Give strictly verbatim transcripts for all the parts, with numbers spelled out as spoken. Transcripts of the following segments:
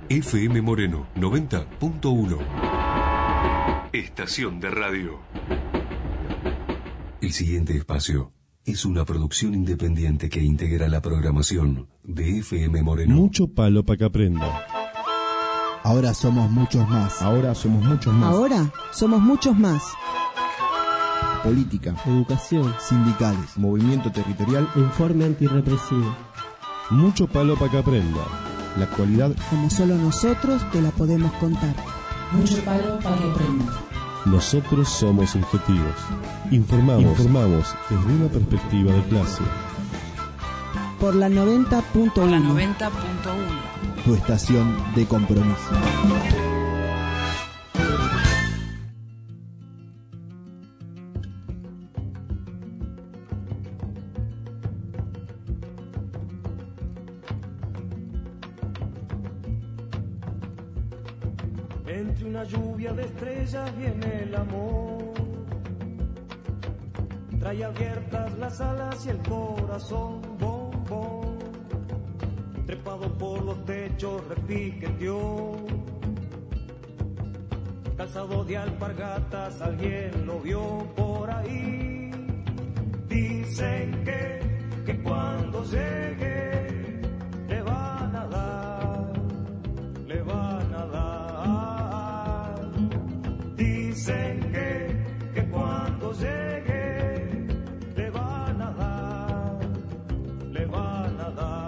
F M Moreno noventa punto uno. Estación de radio. El siguiente espacio es una producción independiente que integra la programación de F M Moreno. Mucho palo para que aprenda. Ahora somos muchos más. Ahora somos muchos más. Ahora somos muchos más. Política, educación, sindicales, movimiento territorial, informe antirrepresivo. Mucho palo para que aprenda. La actualidad como solo nosotros te la podemos contar. Mucho palo para que aprenda. Nosotros somos objetivos. Informamos, informamos desde una perspectiva de clase. Por la noventa punto uno. Por la noventa punto uno. Tu estación de compromiso. Entre una lluvia de estrellas viene el amor. Trae abiertas las alas y el corazón, bom, bom. Trepado por los techos repiqueteó. Calzado de alpargatas, alguien lo vio por ahí. Dicen que, que cuando llegue le van a dar, le van a dar. Dicen que, que cuando llegue le van a dar, le van a dar.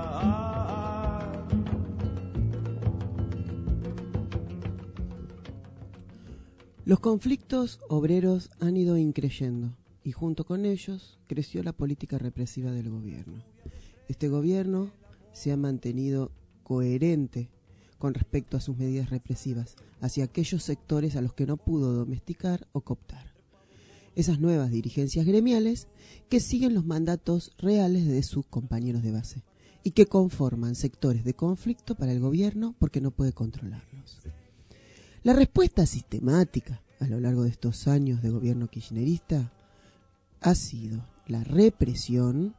Los conflictos obreros han ido increyendo y junto con ellos creció la política represiva del gobierno. Este gobierno se ha mantenido coherente con respecto a sus medidas represivas hacia aquellos sectores a los que no pudo domesticar o cooptar. Esas nuevas dirigencias gremiales que siguen los mandatos reales de sus compañeros de base y que conforman sectores de conflicto para el gobierno porque no puede controlarlos. La respuesta sistemática a lo largo de estos años de gobierno kirchnerista ha sido la represión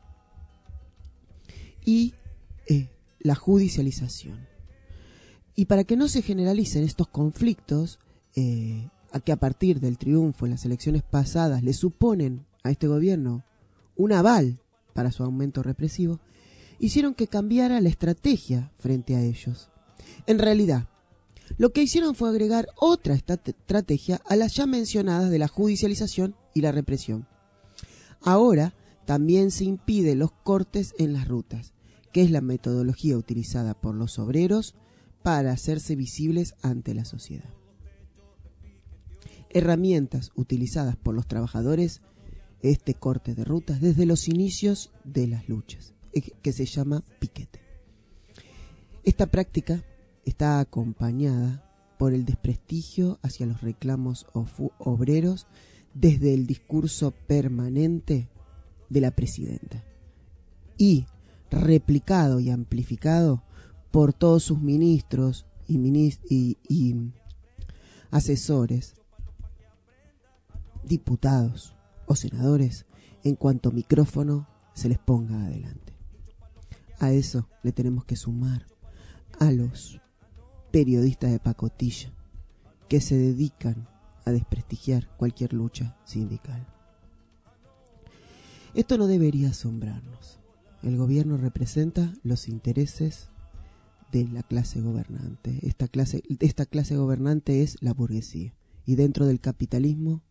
y eh, la judicialización. Y para que no se generalicen estos conflictos, eh, a que a partir del triunfo en las elecciones pasadas le suponen a este gobierno un aval para su aumento represivo, hicieron que cambiara la estrategia frente a ellos. En realidad, lo que hicieron fue agregar otra estrategia a las ya mencionadas de la judicialización y la represión. Ahora también se impide los cortes en las rutas, que es la metodología utilizada por los obreros para hacerse visibles ante la sociedad. Herramientas utilizadas por los trabajadores, este corte de rutas desde los inicios de las luchas, que se llama piquete. Esta práctica está acompañada por el desprestigio hacia los reclamos obreros desde el discurso permanente de la presidenta y replicado y amplificado por todos sus ministros y, minist- y, y asesores, diputados o senadores en cuanto micrófono se les ponga adelante. A eso le tenemos que sumar a los periodistas de pacotilla que se dedican a desprestigiar cualquier lucha sindical. Esto no debería asombrarnos. El gobierno representa los intereses de la clase gobernante. Esta clase, esta clase gobernante es la burguesía. Y dentro del capitalismo,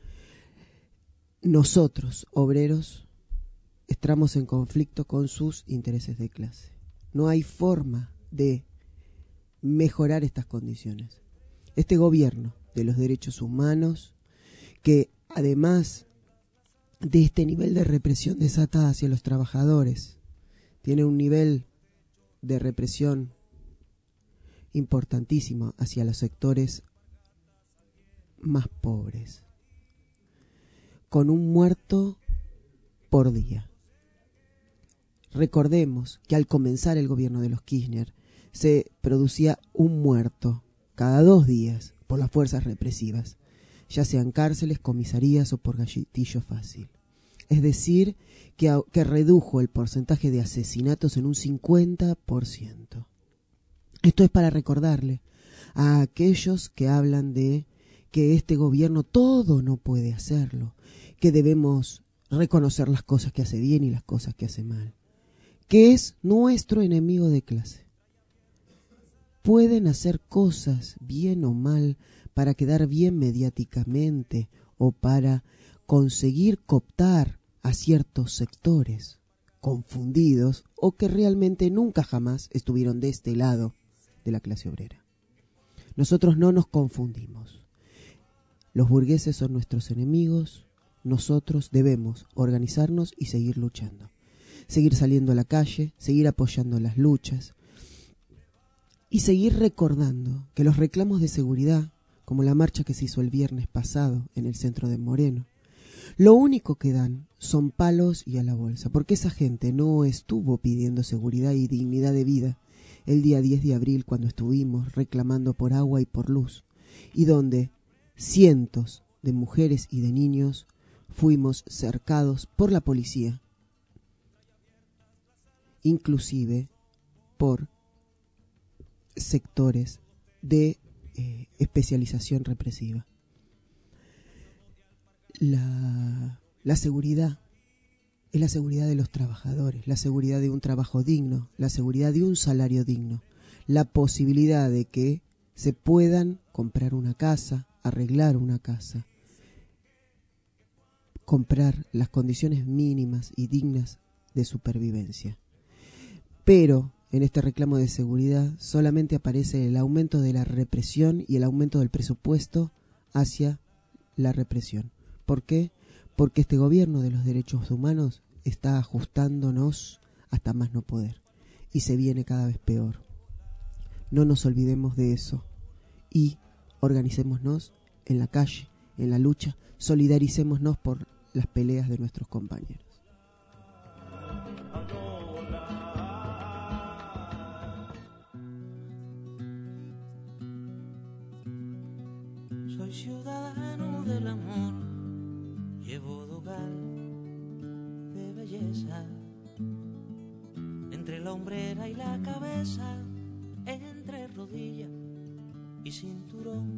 nosotros, obreros, estamos en conflicto con sus intereses de clase. No hay forma de mejorar estas condiciones. Este gobierno de los derechos humanos, que además de este nivel de represión desatada hacia los trabajadores, tiene un nivel de represión importantísimo hacia los sectores más pobres, con un muerto por día. Recordemos que al comenzar el gobierno de los Kirchner se producía un muerto cada dos días por las fuerzas represivas, ya sean cárceles, comisarías o por gatillo fácil. Es decir, que, que redujo el porcentaje de asesinatos en un cincuenta por ciento. Esto es para recordarle a aquellos que hablan de que este gobierno todo no puede hacerlo, que debemos reconocer las cosas que hace bien y las cosas que hace mal, que es nuestro enemigo de clase. Pueden hacer cosas bien o mal para quedar bien mediáticamente o para conseguir cooptar a ciertos sectores confundidos o que realmente nunca jamás estuvieron de este lado de la clase obrera. Nosotros no nos confundimos. Los burgueses son nuestros enemigos. Nosotros debemos organizarnos y seguir luchando. Seguir saliendo a la calle, seguir apoyando las luchas y seguir recordando que los reclamos de seguridad, como la marcha que se hizo el viernes pasado en el centro de Moreno, lo único que dan son palos y a la bolsa, porque esa gente no estuvo pidiendo seguridad y dignidad de vida el día diez de abril cuando estuvimos reclamando por agua y por luz, y donde cientos de mujeres y de niños fuimos cercados por la policía, inclusive por sectores de eh, especialización represiva. La, la seguridad es la seguridad de los trabajadores, la seguridad de un trabajo digno, la seguridad de un salario digno, la posibilidad de que se puedan comprar una casa, arreglar una casa, comprar las condiciones mínimas y dignas de supervivencia. Pero en este reclamo de seguridad solamente aparece el aumento de la represión y el aumento del presupuesto hacia la represión. ¿Por qué? Porque este gobierno de los derechos humanos está ajustándonos hasta más no poder y se viene cada vez peor. No nos olvidemos de eso y organicémonos en la calle, en la lucha, solidaricémonos por las peleas de nuestros compañeros. Soy ciudadano del amor, llevo dogal de belleza, entre la hombrera y la cabeza, entre rodilla y cinturón,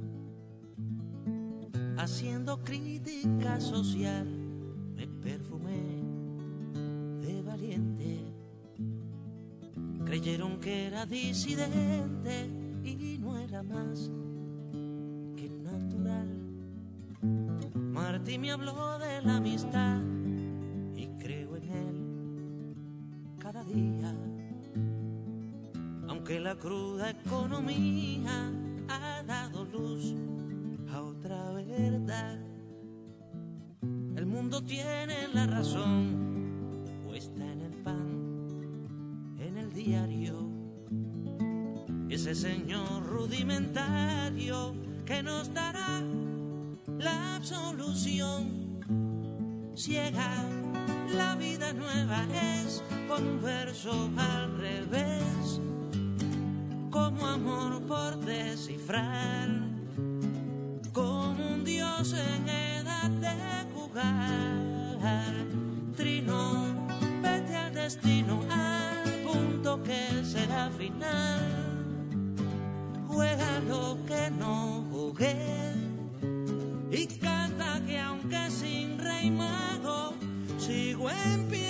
haciendo crítica social, me perfumé de valiente, creyeron que era disidente y no era más que natural. Martí me habló de la amistad y creo en él cada día, aunque la cruda economía ha dado luz a otra verdad. El mundo tiene la razón puesta en el pan, en el diario, ese señor rudimentario que nos dará la absolución. Ciega, la vida nueva es con un verso al revés, como amor por descifrar, como un dios en edad de jugar. Trino, vete al destino, al punto que será final. Juega lo que no jugué y canta que aunque sin rey mago sigo en pie.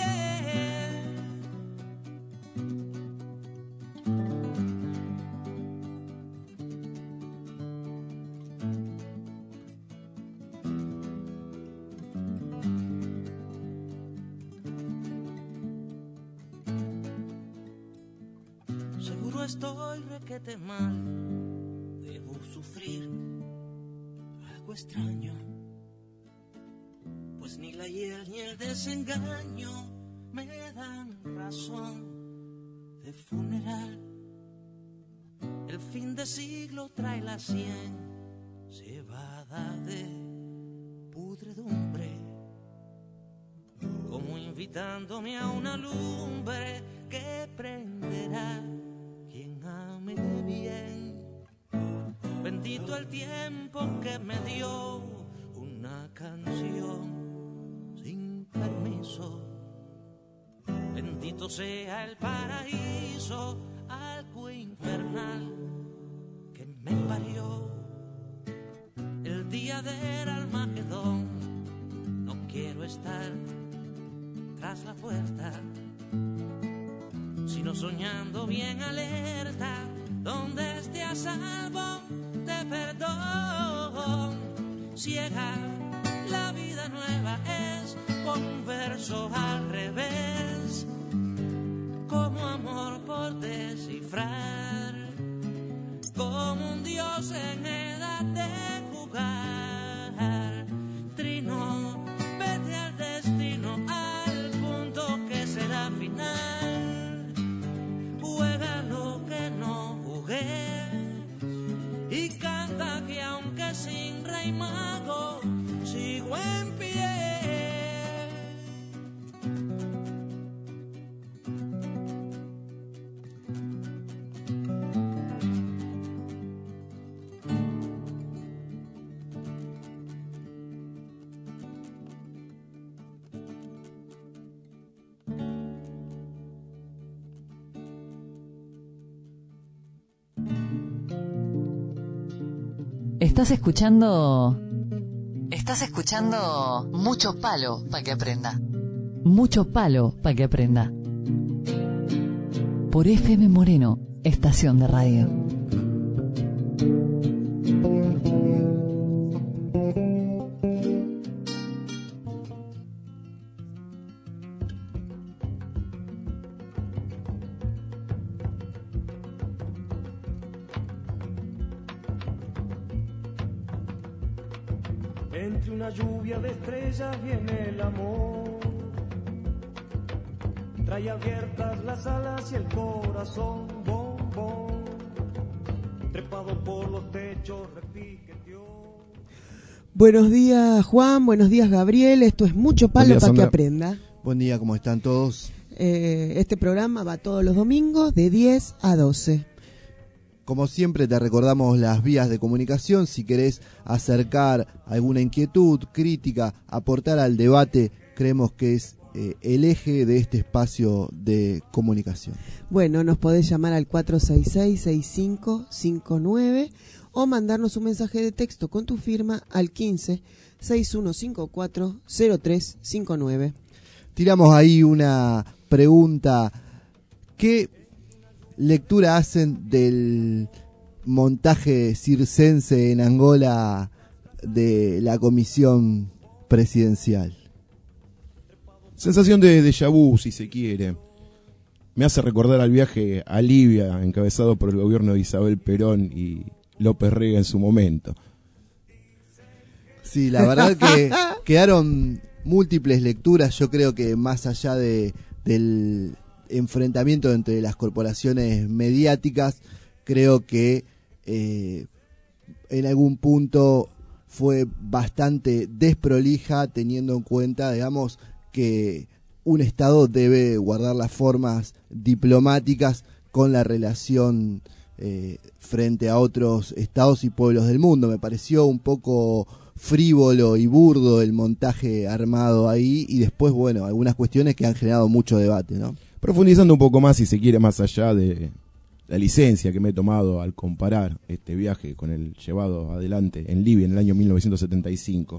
Seguro estoy requete mal, debo sufrir algo extraño, pues ni la hiel ni el desengaño me dan razón de funeral. El fin de siglo trae la sien cebada de pudredumbre, como invitándome a una lumbre que prenderá quien ame bien. Bendito el tiempo que me dio una canción sin permiso. Bendito sea el paraíso, algo infernal abras la puerta, sino soñando bien alerta, donde esté a salvo de perdón. Ciega, la vida nueva es con un verso al revés, como amor por descifrar, como un dios en edad de jugar. Trino, vete al destino, al punto que será final. Juega lo que no jugué y canta que aunque sin rey mago sigo en pie. Estás escuchando... Estás escuchando Mucho Palo para que aprenda. Mucho Palo para que aprenda. Por F M Moreno, estación de radio. Entre una lluvia de estrellas viene el amor, trae abiertas las alas y el corazón, bom, bom, trepado por los techos, repiqueteó. Buenos días, Juan, buenos días, Gabriel, esto es Mucho Palo para que aprenda. Buen día, ¿cómo están todos? Eh, este programa va todos los domingos de diez a doce. Como siempre te recordamos las vías de comunicación, si querés acercar alguna inquietud, crítica, aportar al debate, creemos que es eh, el eje de este espacio de comunicación. Bueno, nos podés llamar al cuatro seis seis, seis cinco cinco nueve o mandarnos un mensaje de texto con tu firma al quince, sesenta y uno cincuenta y cuatro, cero tres cincuenta y nueve. Tiramos ahí una pregunta. ¿Qué lectura hacen del montaje circense en Angola de la comisión presidencial? Sensación de déjà vu, si se quiere. Me hace recordar al viaje a Libia, encabezado por el gobierno de Isabel Perón y López Rega en su momento. Sí, la verdad que quedaron múltiples lecturas. Yo creo que más allá de del enfrentamiento entre las corporaciones mediáticas, creo que eh, en algún punto fue bastante desprolija, teniendo en cuenta, digamos, que un Estado debe guardar las formas diplomáticas con la relación eh, frente a otros estados y pueblos del mundo. Me pareció un poco frívolo y burdo el montaje armado ahí, y después, bueno, algunas cuestiones que han generado mucho debate, ¿no? Profundizando un poco más, si se quiere, más allá de la licencia que me he tomado al comparar este viaje con el llevado adelante en Libia en el año mil novecientos setenta y cinco,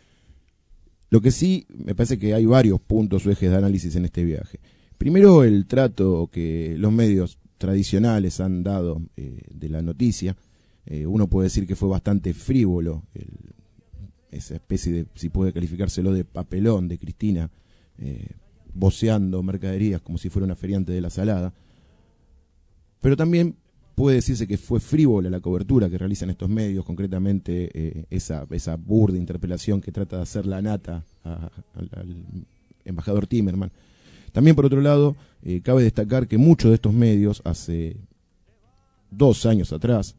lo que sí me parece que hay varios puntos o ejes de análisis en este viaje. Primero, el trato que los medios tradicionales han dado eh, de la noticia. Eh, uno puede decir que fue bastante frívolo, el, esa especie de, si puede calificárselo, de papelón de Cristina, eh, voceando mercaderías como si fuera una feriante de la salada. Pero también puede decirse que fue frívola la cobertura que realizan estos medios, concretamente eh, esa, esa burda interpelación que trata de hacer la nata a, a, al embajador Timerman. También, por otro lado, eh, cabe destacar que muchos de estos medios, hace dos años atrás,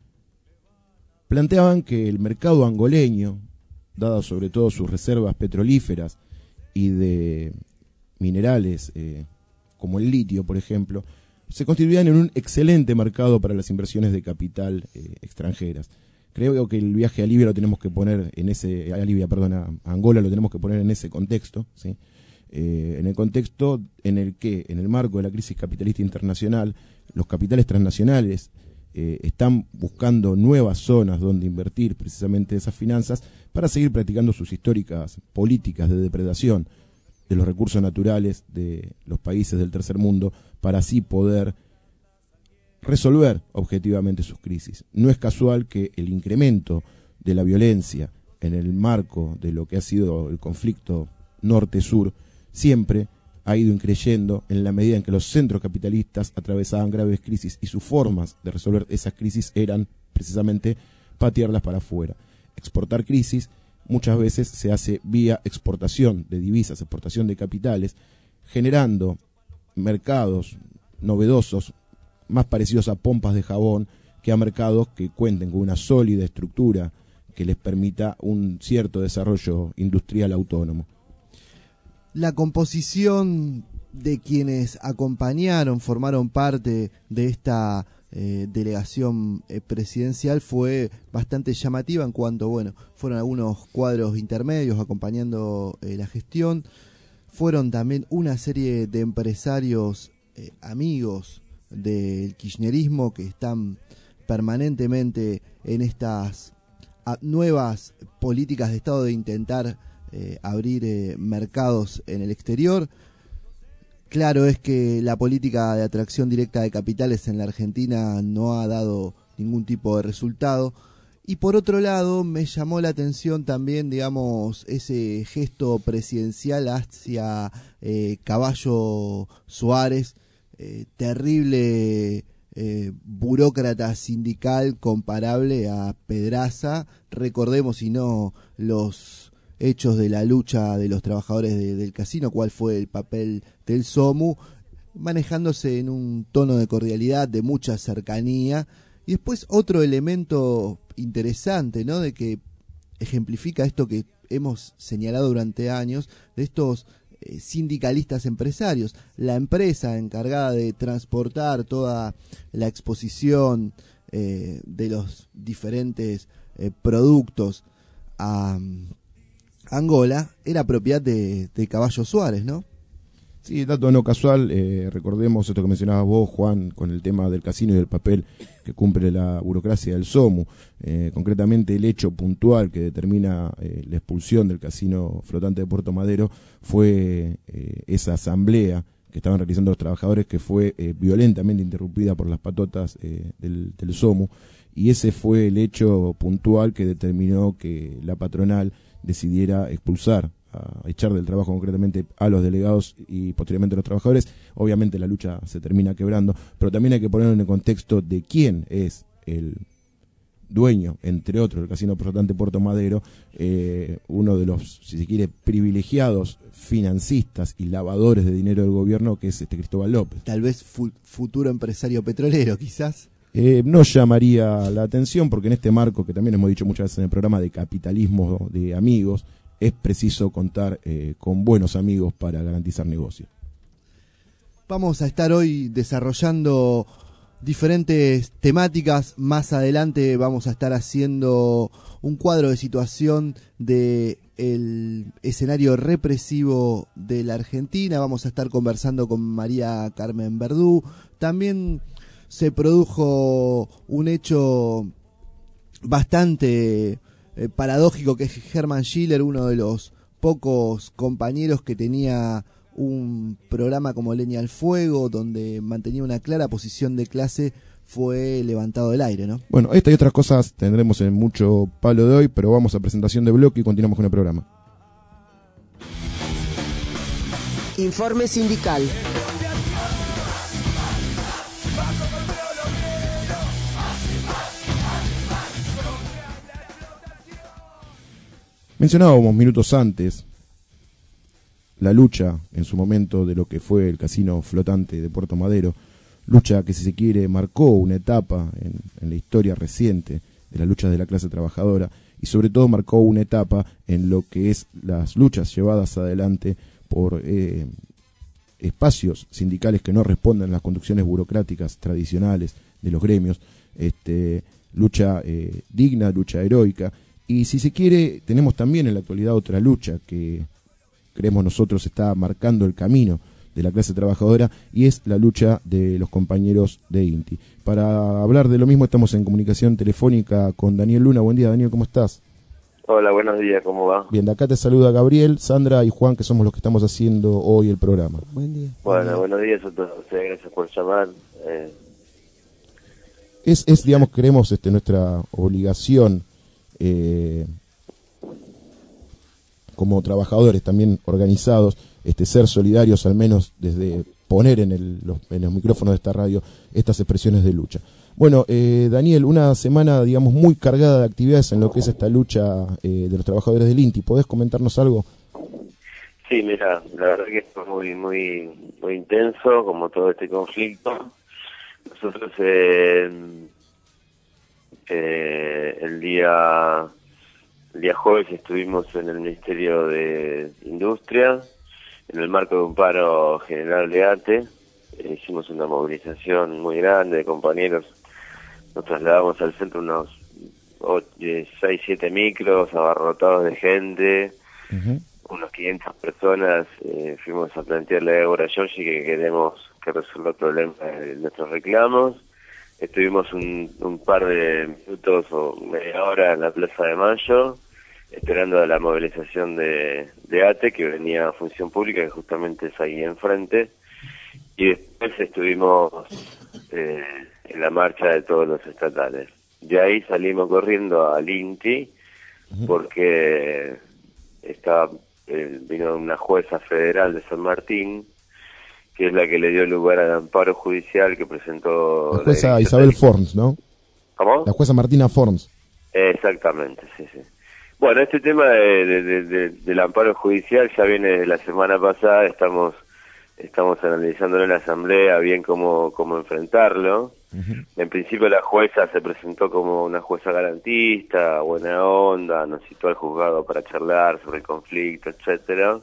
planteaban que el mercado angoleño, dadas sobre todo sus reservas petrolíferas y de minerales eh, como el litio, por ejemplo, se constituían en un excelente mercado para las inversiones de capital eh, extranjeras. Creo que el viaje a Libia lo tenemos que poner en ese, a Libia, perdón, a Angola lo tenemos que poner en ese contexto, ¿sí? Eh, en el contexto en el que, en el marco de la crisis capitalista internacional, los capitales transnacionales eh, están buscando nuevas zonas donde invertir precisamente esas finanzas para seguir practicando sus históricas políticas de depredación. de los recursos naturales de los países del tercer mundo para así poder resolver objetivamente sus crisis. No es casual que el incremento de la violencia en el marco de lo que ha sido el conflicto norte-sur siempre ha ido increyendo en la medida en que los centros capitalistas atravesaban graves crisis y sus formas de resolver esas crisis eran precisamente patearlas para afuera. Exportar crisis muchas veces se hace vía exportación de divisas, exportación de capitales, generando mercados novedosos más parecidos a pompas de jabón que a mercados que cuenten con una sólida estructura que les permita un cierto desarrollo industrial autónomo. La composición de quienes acompañaron, formaron parte de esta eh, delegación eh, presidencial fue bastante llamativa en cuanto, bueno, fueron algunos cuadros intermedios acompañando eh, la gestión, fueron también una serie de empresarios eh, amigos del kirchnerismo que están permanentemente en estas nuevas políticas de Estado de intentar Eh, abrir eh, mercados en el exterior. Claro es que la política de atracción directa de capitales en la Argentina no ha dado ningún tipo de resultado. Y por otro lado, me llamó la atención también, digamos, ese gesto presidencial hacia eh, Caballo Suárez, eh, terrible eh, burócrata sindical comparable a Pedraza. Recordemos, si no, los hechos de la lucha de los trabajadores de, del casino, cuál fue el papel del SOMU, manejándose en un tono de cordialidad, de mucha cercanía. Y después otro elemento interesante, ¿no?, de que ejemplifica esto que hemos señalado durante años, de estos eh, sindicalistas empresarios. La empresa encargada de transportar toda la exposición eh, de los diferentes eh, productos a Angola era propiedad de, de Caballo Suárez, ¿no? Sí, dato no casual, eh, recordemos esto que mencionabas vos, Juan, con el tema del casino y del papel que cumple la burocracia del SOMU, eh, concretamente el hecho puntual que determina eh, la expulsión del casino flotante de Puerto Madero fue eh, esa asamblea que estaban realizando los trabajadores que fue eh, violentamente interrumpida por las patotas eh, del, del SOMU, y ese fue el hecho puntual que determinó que la patronal decidiera expulsar, a echar del trabajo concretamente a los delegados y posteriormente a los trabajadores. Obviamente la lucha se termina quebrando, pero también hay que ponerlo en el contexto de quién es el dueño, entre otros, del casino flotante Puerto Madero, eh, uno de los, si se quiere, privilegiados financistas y lavadores de dinero del gobierno, que es este Cristóbal López. Tal vez fu- futuro empresario petrolero, quizás. Eh, no llamaría la atención porque en este marco, que también hemos dicho muchas veces en el programa, de capitalismo de amigos, es preciso contar eh, con buenos amigos para garantizar negocios. Vamos a estar hoy desarrollando diferentes temáticas. Más adelante vamos a estar haciendo un cuadro de situación de el escenario represivo de la Argentina. Vamos a estar conversando con María Carmen Verdú. También se produjo un hecho bastante eh, paradójico, que es Hermann Schiller, uno de los pocos compañeros que tenía un programa como Leña al Fuego, donde mantenía una clara posición de clase, fue levantado del aire, ¿no? Bueno, esta y otras cosas tendremos en Mucho Palo de hoy, pero vamos a presentación de bloque y continuamos con el programa. Informe sindical. Mencionábamos minutos antes la lucha en su momento de lo que fue el casino flotante de Puerto Madero, lucha que, si se quiere, marcó una etapa en, en la historia reciente de las luchas de la clase trabajadora, y sobre todo marcó una etapa en lo que es las luchas llevadas adelante por eh, espacios sindicales que no responden a las conducciones burocráticas tradicionales de los gremios, este, lucha eh, digna, lucha heroica. Y si se quiere, tenemos también en la actualidad otra lucha que creemos nosotros está marcando el camino de la clase trabajadora, y es la lucha de los compañeros de INTI. Para hablar de lo mismo estamos en comunicación telefónica con Daniel Luna. Buen día, Daniel, ¿cómo estás? Hola, buenos días, ¿cómo va? Bien, de acá te saluda Gabriel, Sandra y Juan, que somos los que estamos haciendo hoy el programa. Buen día. Bueno, buenos días a todos ustedes, gracias por llamar. Eh, Es, es digamos, creemos este, nuestra obligación eh, como trabajadores también organizados, este, ser solidarios, al menos desde poner en, el, los, en los micrófonos de esta radio estas expresiones de lucha. Bueno, eh, Daniel, una semana, digamos, muy cargada de actividades en lo que es esta lucha eh, de los trabajadores del INTI. ¿Podés comentarnos algo? sí, mira, la verdad que fue muy, muy, muy intenso, como todo este conflicto. Nosotros eh, eh, el día el día jueves estuvimos en el Ministerio de Industria, en el marco de un paro general de ATE. Eh, hicimos una movilización muy grande de compañeros. Nos trasladamos al centro unos seis, siete micros abarrotados de gente, uh-huh. unos quinientas personas. Eh, fuimos a plantearle a Débora Giorgi que queremos que resuelva el problema de nuestros reclamos. Estuvimos un, un par de minutos o media hora en la Plaza de Mayo, esperando a la movilización de, de ATE, que venía a Función Pública, que justamente es ahí enfrente. Y después estuvimos eh, en la marcha de todos los estatales. De ahí salimos corriendo al INTI, porque estaba, eh, vino una jueza federal de San Martín, que es la que le dio lugar al amparo judicial que presentó... La jueza la Isabel Forns, ¿no? ¿Cómo? La jueza Martina Forns. Exactamente, sí, sí. Bueno, este tema de, de, de, de, del amparo judicial ya viene de la semana pasada, estamos estamos analizándolo en la asamblea bien cómo, cómo enfrentarlo. Uh-huh. En principio la jueza se presentó como una jueza garantista, buena onda, nos citó al juzgado para charlar sobre el conflicto, etcétera.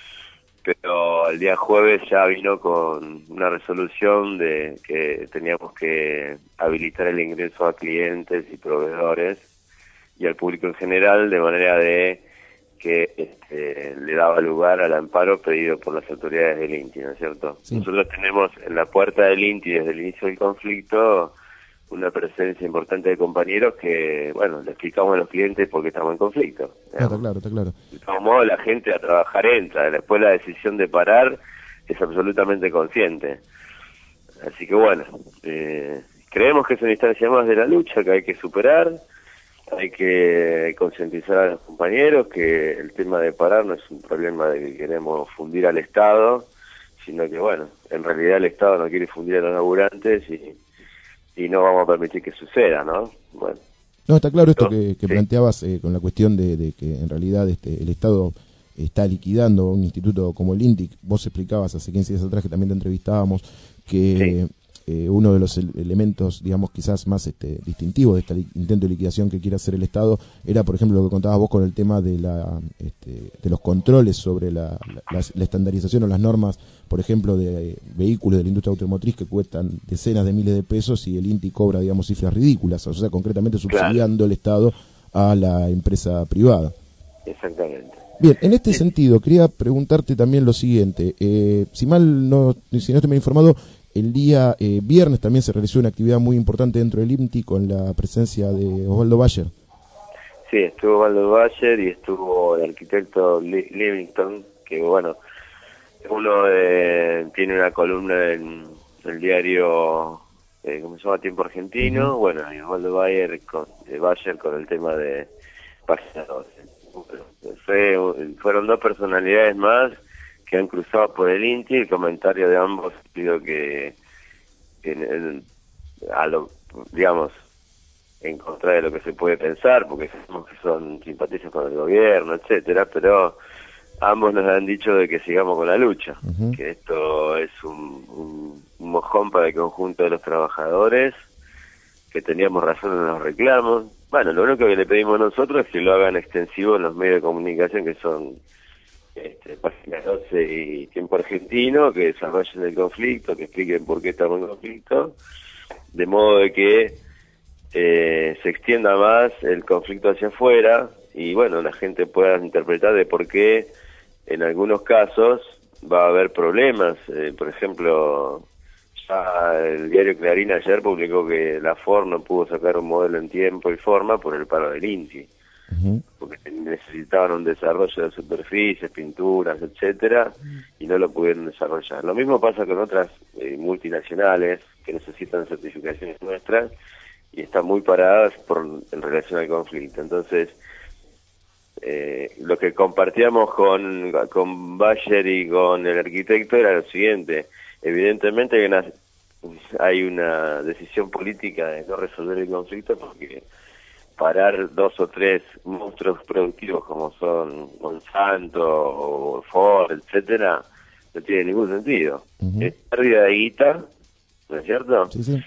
Pero el día jueves ya vino con una resolución de que teníamos que habilitar el ingreso a clientes y proveedores y al público en general, de manera de que este, le daba lugar al amparo pedido por las autoridades del INTI, ¿no es cierto? Sí. Nosotros tenemos en la puerta del INTI desde el inicio del conflicto una presencia importante de compañeros que, bueno, le explicamos a los clientes por qué estamos en conflicto. Ah, está claro, está claro. De todos modos, la gente a trabajar entra, después la decisión de parar es absolutamente consciente. Así que bueno, eh, creemos que es una instancia más de la lucha que hay que superar. Hay que concientizar a los compañeros que el tema de parar no es un problema de que queremos fundir al Estado, sino que, bueno, en realidad el Estado no quiere fundir a los laburantes y, y no vamos a permitir que suceda, ¿no? Bueno. No, está claro esto que, que sí. planteabas eh, con la cuestión de, de que en realidad este el Estado está liquidando un instituto como el INTI. Vos explicabas hace quince días atrás que también te entrevistábamos que... Sí. Eh, uno de los el elementos, digamos, quizás más este, distintivos de este intento de liquidación que quiere hacer el Estado era, por ejemplo, lo que contabas vos con el tema de la este, de los controles sobre la, la, la, la estandarización o las normas, por ejemplo, de vehículos de la industria automotriz que cuestan decenas de miles de pesos y el INTI cobra, digamos, cifras ridículas, o sea, concretamente subsidiando claro. el Estado a la empresa privada. Exactamente. Bien, en este sí. sentido, quería preguntarte también lo siguiente. Eh, si mal no, si no estoy mal informado, el día eh, viernes también se realizó una actividad muy importante dentro del INTI con la presencia de Osvaldo Bayer. Sí, estuvo Osvaldo Bayer y estuvo el arquitecto Livington, que bueno, uno de, tiene una columna en el diario, eh, ¿cómo se llama? Tiempo Argentino. Uh-huh. Bueno, y Osvaldo Bayer con, eh, Bayer con el tema de Página doce. Fue, fueron dos personalidades más que han cruzado por el INTI. El comentario de ambos digo que, que en, en, a lo, digamos, en contra de lo que se puede pensar, porque sabemos que son simpatizantes con el gobierno, etcétera, pero ambos nos han dicho de que sigamos con la lucha, uh-huh. que esto es un, un, un mojón para el conjunto de los trabajadores, que teníamos razón en los reclamos. Bueno, lo único que le pedimos nosotros es que lo hagan extensivo en los medios de comunicación, que son Este, Página doce y Tiempo Argentino, que desarrollen el conflicto, que expliquen por qué estamos en conflicto, de modo de que eh, se extienda más el conflicto hacia afuera y bueno, la gente pueda interpretar de por qué en algunos casos va a haber problemas. Eh, por ejemplo, ya el diario Clarín ayer publicó que la Ford no pudo sacar un modelo en tiempo y forma por el paro del INTI. uh-huh. porque necesitaban un desarrollo de superficies, pinturas, etcétera, y no lo pudieron desarrollar. Lo mismo pasa con otras eh, multinacionales que necesitan certificaciones nuestras y están muy paradas por en relación al conflicto. Entonces, eh, lo que compartíamos con, con Bayer y con el arquitecto era lo siguiente: evidentemente hay una, hay una decisión política de no resolver el conflicto, porque parar dos o tres monstruos productivos como son Monsanto o Ford, etcétera, no tiene ningún sentido. Uh-huh. Es pérdida de guita, ¿no es cierto? Sí, sí.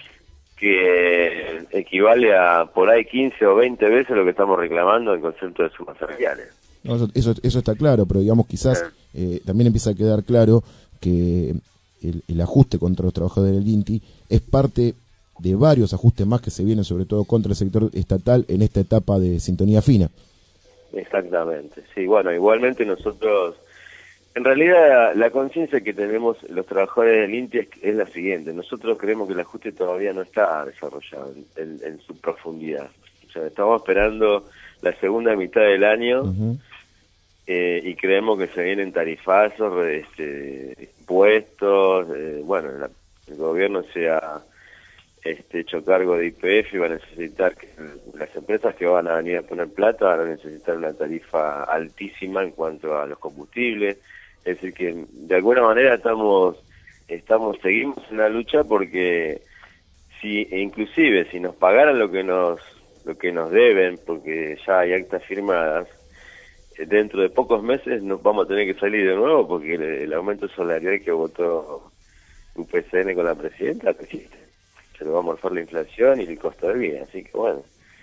Que equivale a por ahí quince o veinte veces lo que estamos reclamando en concepto de sumas salariales. No, eso, eso, eso está claro, pero digamos quizás eh, también empieza a quedar claro que el, el ajuste contra los trabajadores del INTI es parte de varios ajustes más que se vienen, sobre todo contra el sector estatal en esta etapa de sintonía fina. Exactamente, sí, bueno, igualmente nosotros, en realidad la conciencia que tenemos los trabajadores del INTI es, es la siguiente: nosotros creemos que el ajuste todavía no está desarrollado en, en, en su profundidad. O sea, estamos esperando la segunda mitad del año, uh-huh. eh, y creemos que se vienen tarifazos, este, impuestos, eh, bueno, la, el gobierno se ha este, hecho cargo de Y P F y va a necesitar que las empresas que van a venir a poner plata van a necesitar una tarifa altísima en cuanto a los combustibles. Es decir, que de alguna manera estamos, estamos seguimos en la lucha, porque si, inclusive si nos pagaran lo que nos, lo que nos deben, porque ya hay actas firmadas, dentro de pocos meses nos vamos a tener que salir de nuevo, porque el, el aumento salarial que votó U P C N con la presidenta persiste. Se lo va a morfar la inflación y el costo de vida. Así que bueno,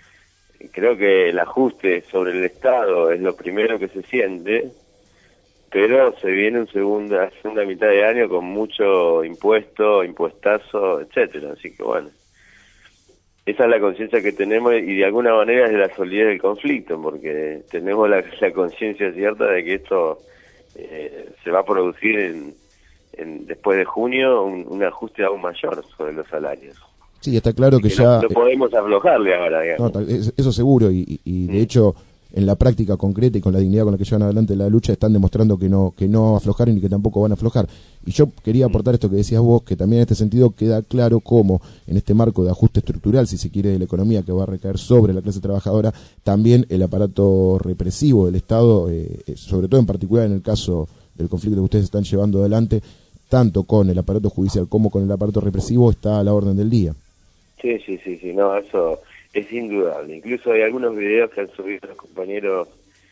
creo que el ajuste sobre el Estado es lo primero que se siente, pero se viene una segunda, segunda mitad de año con mucho impuesto, impuestazo, etcétera. Así que bueno, esa es la conciencia que tenemos, y de alguna manera es de la solidez del conflicto, porque tenemos la, la conciencia cierta de que esto eh, se va a producir en En, después de junio un, un ajuste aún mayor sobre los salarios. Sí, está claro que, que ya... No, no podemos aflojarle ahora, digamos. No, eso seguro, y, y de mm. hecho, en la práctica concreta y con la dignidad con la que llevan adelante la lucha, están demostrando que no que no aflojaron y que tampoco van a aflojar. Y yo quería aportar esto que decías vos, que también en este sentido queda claro cómo, en este marco de ajuste estructural, si se quiere, de la economía que va a recaer sobre la clase trabajadora, también el aparato represivo del Estado, eh, sobre todo en particular en el caso del conflicto que ustedes están llevando adelante, tanto con el aparato judicial como con el aparato represivo, está a la orden del día. Sí, sí, sí, sí, no, eso es indudable. Incluso hay algunos videos que han subido los compañeros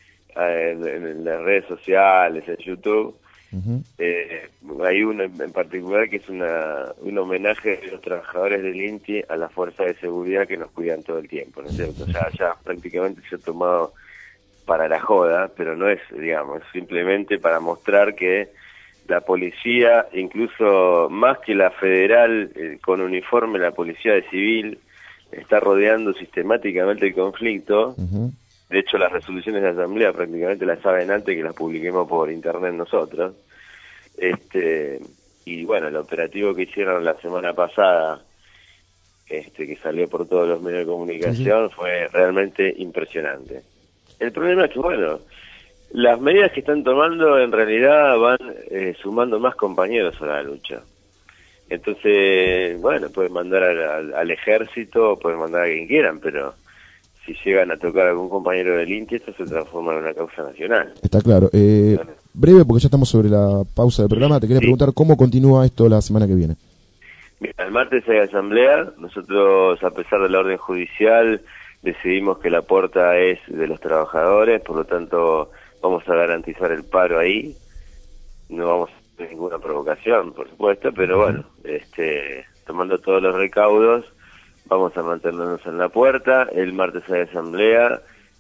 en, en las redes sociales, en YouTube. Uh-huh. Eh, hay uno en particular que es una un homenaje de los trabajadores del INTI a las fuerzas de seguridad que nos cuidan todo el tiempo, ¿no es cierto? Ya, ya prácticamente se ha tomado para la joda, pero no es, digamos, simplemente para mostrar que la policía, incluso más que la federal, eh, con uniforme, la policía de civil, está rodeando sistemáticamente el conflicto. Uh-huh. De hecho, las resoluciones de asamblea prácticamente las saben antes que las publiquemos por internet nosotros. Este, y bueno, el operativo que hicieron la semana pasada, este, que salió por todos los medios de comunicación, uh-huh. fue realmente impresionante. El problema es que, bueno, las medidas que están tomando en realidad van eh, sumando más compañeros a la lucha. Entonces, bueno, pueden mandar al, al, al ejército, pueden mandar a quien quieran, pero si llegan a tocar a algún compañero del INTI, esto se transforma en una causa nacional. Está claro. Eh, breve, porque ya estamos sobre la pausa del programa, te quería sí. preguntar cómo continúa esto la semana que viene. Mira, el martes hay asamblea. Nosotros, a pesar de la orden judicial, decidimos que la puerta es de los trabajadores, por lo tanto vamos a garantizar el paro ahí. No vamos a hacer ninguna provocación, por supuesto, pero bueno, este, tomando todos los recaudos, vamos a mantenernos en la puerta. El martes hay asamblea.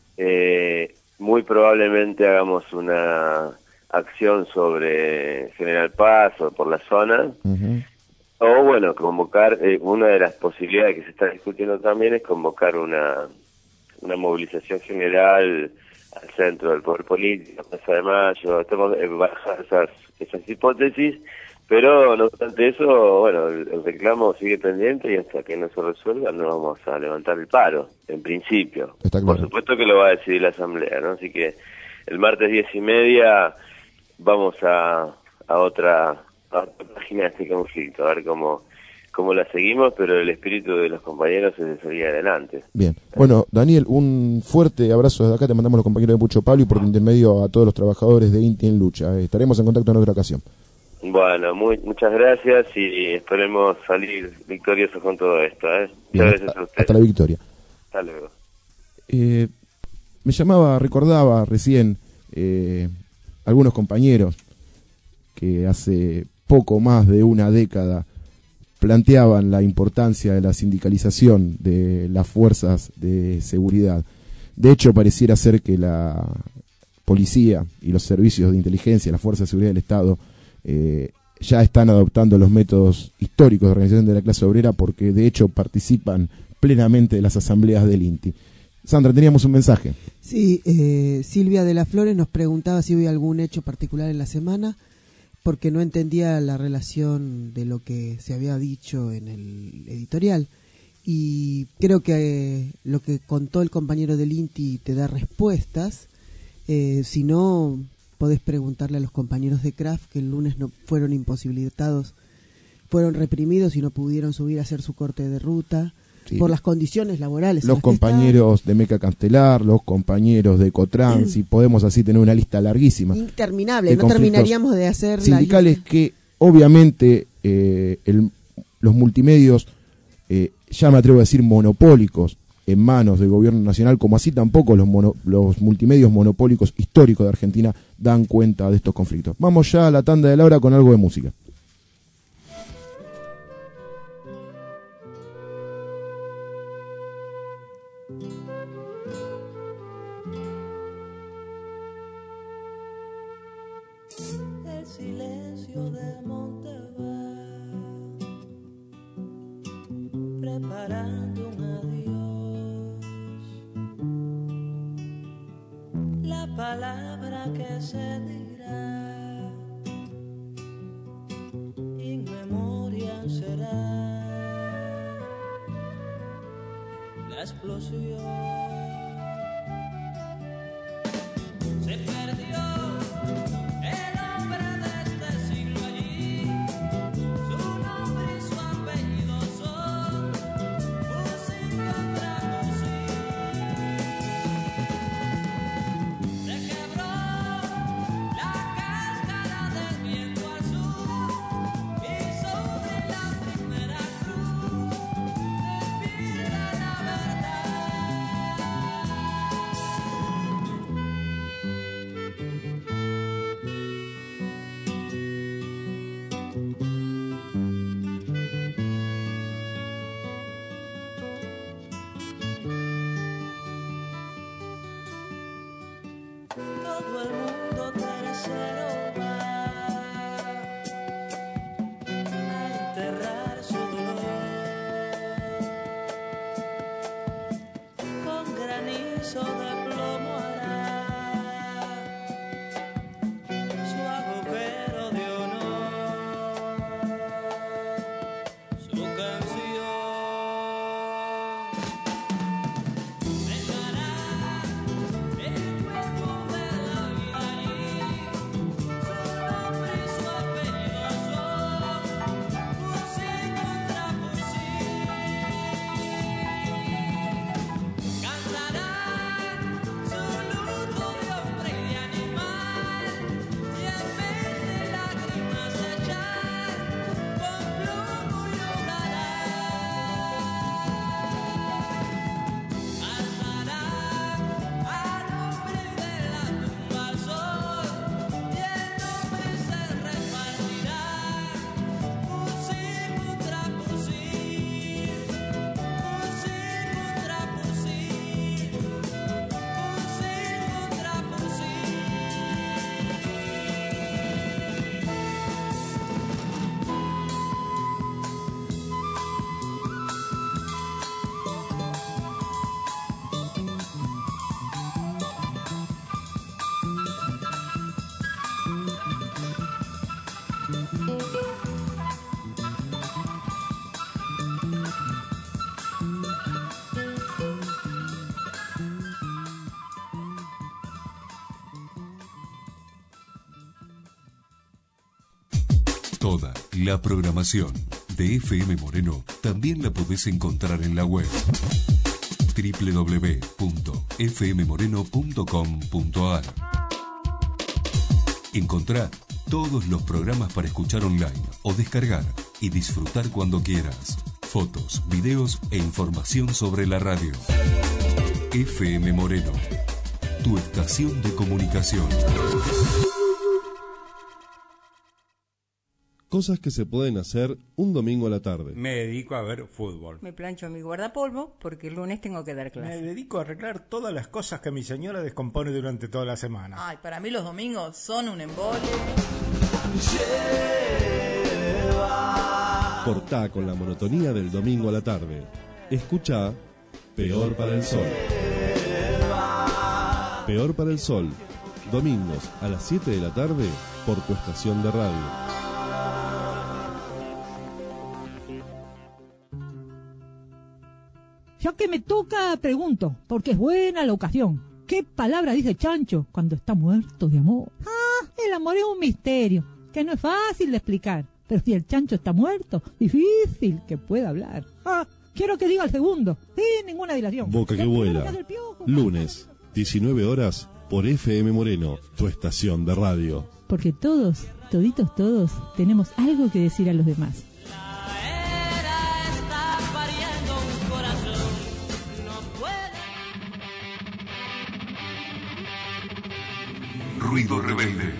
Eh, muy probablemente hagamos una acción sobre General Paz o por la zona. Uh-huh. O bueno, convocar, eh, una de las posibilidades que se está discutiendo también es convocar una, una movilización general al centro del poder político, Plaza de Mayo. Estamos barajando esas, esas hipótesis, Pero no obstante eso, bueno, el, el reclamo sigue pendiente y hasta que no se resuelva no vamos a levantar el paro, en principio. Está claro. Por supuesto que lo va a decidir la Asamblea, ¿no? Así que el martes diez y media vamos a, a, otra, a otra página de este conflicto, a ver cómo, cómo la seguimos, pero el espíritu de los compañeros es de seguir adelante. Bien. Bueno, Daniel, un fuerte abrazo desde acá, te mandamos los compañeros de Mucho Palo y por intermedio a todos los trabajadores de INTI en lucha. Estaremos en contacto en otra ocasión. Bueno, muy, muchas gracias y esperemos salir victoriosos con todo esto. ¿eh? Muchas Bien, gracias hasta, a ustedes. hasta la victoria. Hasta luego. Eh, me llamaba, recordaba recién eh, algunos compañeros que hace poco más de una década planteaban la importancia de la sindicalización de las fuerzas de seguridad. De hecho, pareciera ser que la policía y los servicios de inteligencia, las fuerzas de seguridad del Estado, Eh, ya están adoptando los métodos históricos de organización de la clase obrera porque de hecho participan plenamente de las asambleas del INTI. Sandra, teníamos un mensaje. Sí, eh, Silvia de las Flores nos preguntaba si había algún hecho particular en la semana porque no entendía la relación de lo que se había dicho en el editorial y creo que eh, lo que contó el compañero del INTI te da respuestas, eh, si no podés preguntarle a los compañeros de C R A F que el lunes no fueron imposibilitados, fueron reprimidos y no pudieron subir a hacer su corte de ruta sí. por las condiciones laborales. Los compañeros de Meca Castelar, los compañeros de Cotran, si podemos así tener una lista larguísima. Interminable, no terminaríamos de hacer sindicales la lista. Que obviamente eh, el, los multimedios, eh, ya me atrevo a decir monopólicos, en manos del gobierno nacional, como así tampoco los, mono, los multimedios monopólicos históricos de Argentina dan cuenta de estos conflictos. Vamos ya a la tanda de la hora con algo de música. El silencio de Montevideo, preparando un la palabra que se dirá, in memoria será la explosión. Se perdió el hombre de este siglo allí, su nombre y su apellido son fusil contra fusil. Todo el mundo tercero va a enterrar su dolor con granizo de plomo hará su agujero de honor, su canción. Dejará el cuerpo de la vida allí, su nombre y su apellido son fusil contra fusil. Cantarán su luto de hombre y de animal, y en vez de lágrimas echar, con plomo llorarán. Toda la programación de F M Moreno también la podés encontrar en la web doble u doble u doble u punto f m moreno punto com punto a r. Encontrá todos los programas para escuchar online o descargar y disfrutar cuando quieras. Fotos, videos e información sobre la radio. F M Moreno, tu estación de comunicación. Cosas que se pueden hacer un domingo a la tarde. Me dedico a ver fútbol. Me plancho mi guardapolvo porque el lunes tengo que dar clase. Me dedico a arreglar todas las cosas que mi señora descompone durante toda la semana. Ay, para mí los domingos son un embole. Cortá con la monotonía del domingo a la tarde. Escuchá Peor para el Sol. Peor para el Sol. Domingos a las siete de la tarde por tu estación de radio. Ya que me toca, pregunto, porque es buena la ocasión. ¿Qué palabra dice Chancho cuando está muerto de amor? Ah, el amor es un misterio, que no es fácil de explicar. Pero si el Chancho está muerto, difícil que pueda hablar. Ah, quiero que diga el segundo, sin ninguna dilación. Boca que vuela. Lunes, diecinueve horas, por F M Moreno, tu estación de radio. Porque todos, toditos todos, tenemos algo que decir a los demás. Ruido rebelde.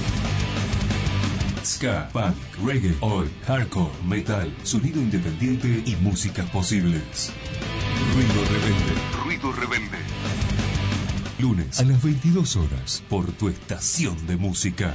Ska, punk, reggae, oi, hardcore, metal, sonido independiente y músicas posibles. Ruido rebelde. Ruido rebelde. Lunes a las veintidós horas por tu estación de música.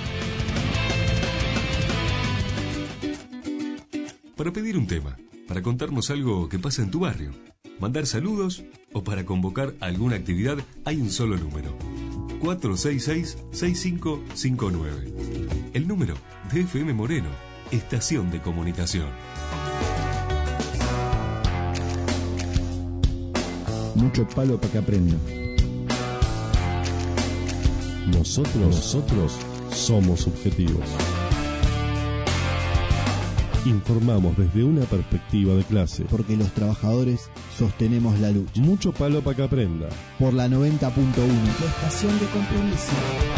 Para pedir un tema, para contarnos algo que pasa en tu barrio, mandar saludos o para convocar alguna actividad, hay un solo número. cuatro seis seis, seis cinco cinco nueve. El número de F M Moreno, estación de comunicación. Mucho palo para que aprenda. Nosotros, nosotros somos subjetivos. Informamos desde una perspectiva de clase. Porque los trabajadores sostenemos la lucha. Mucho palo para que aprenda. Por la noventa punto uno. La estación de compromiso.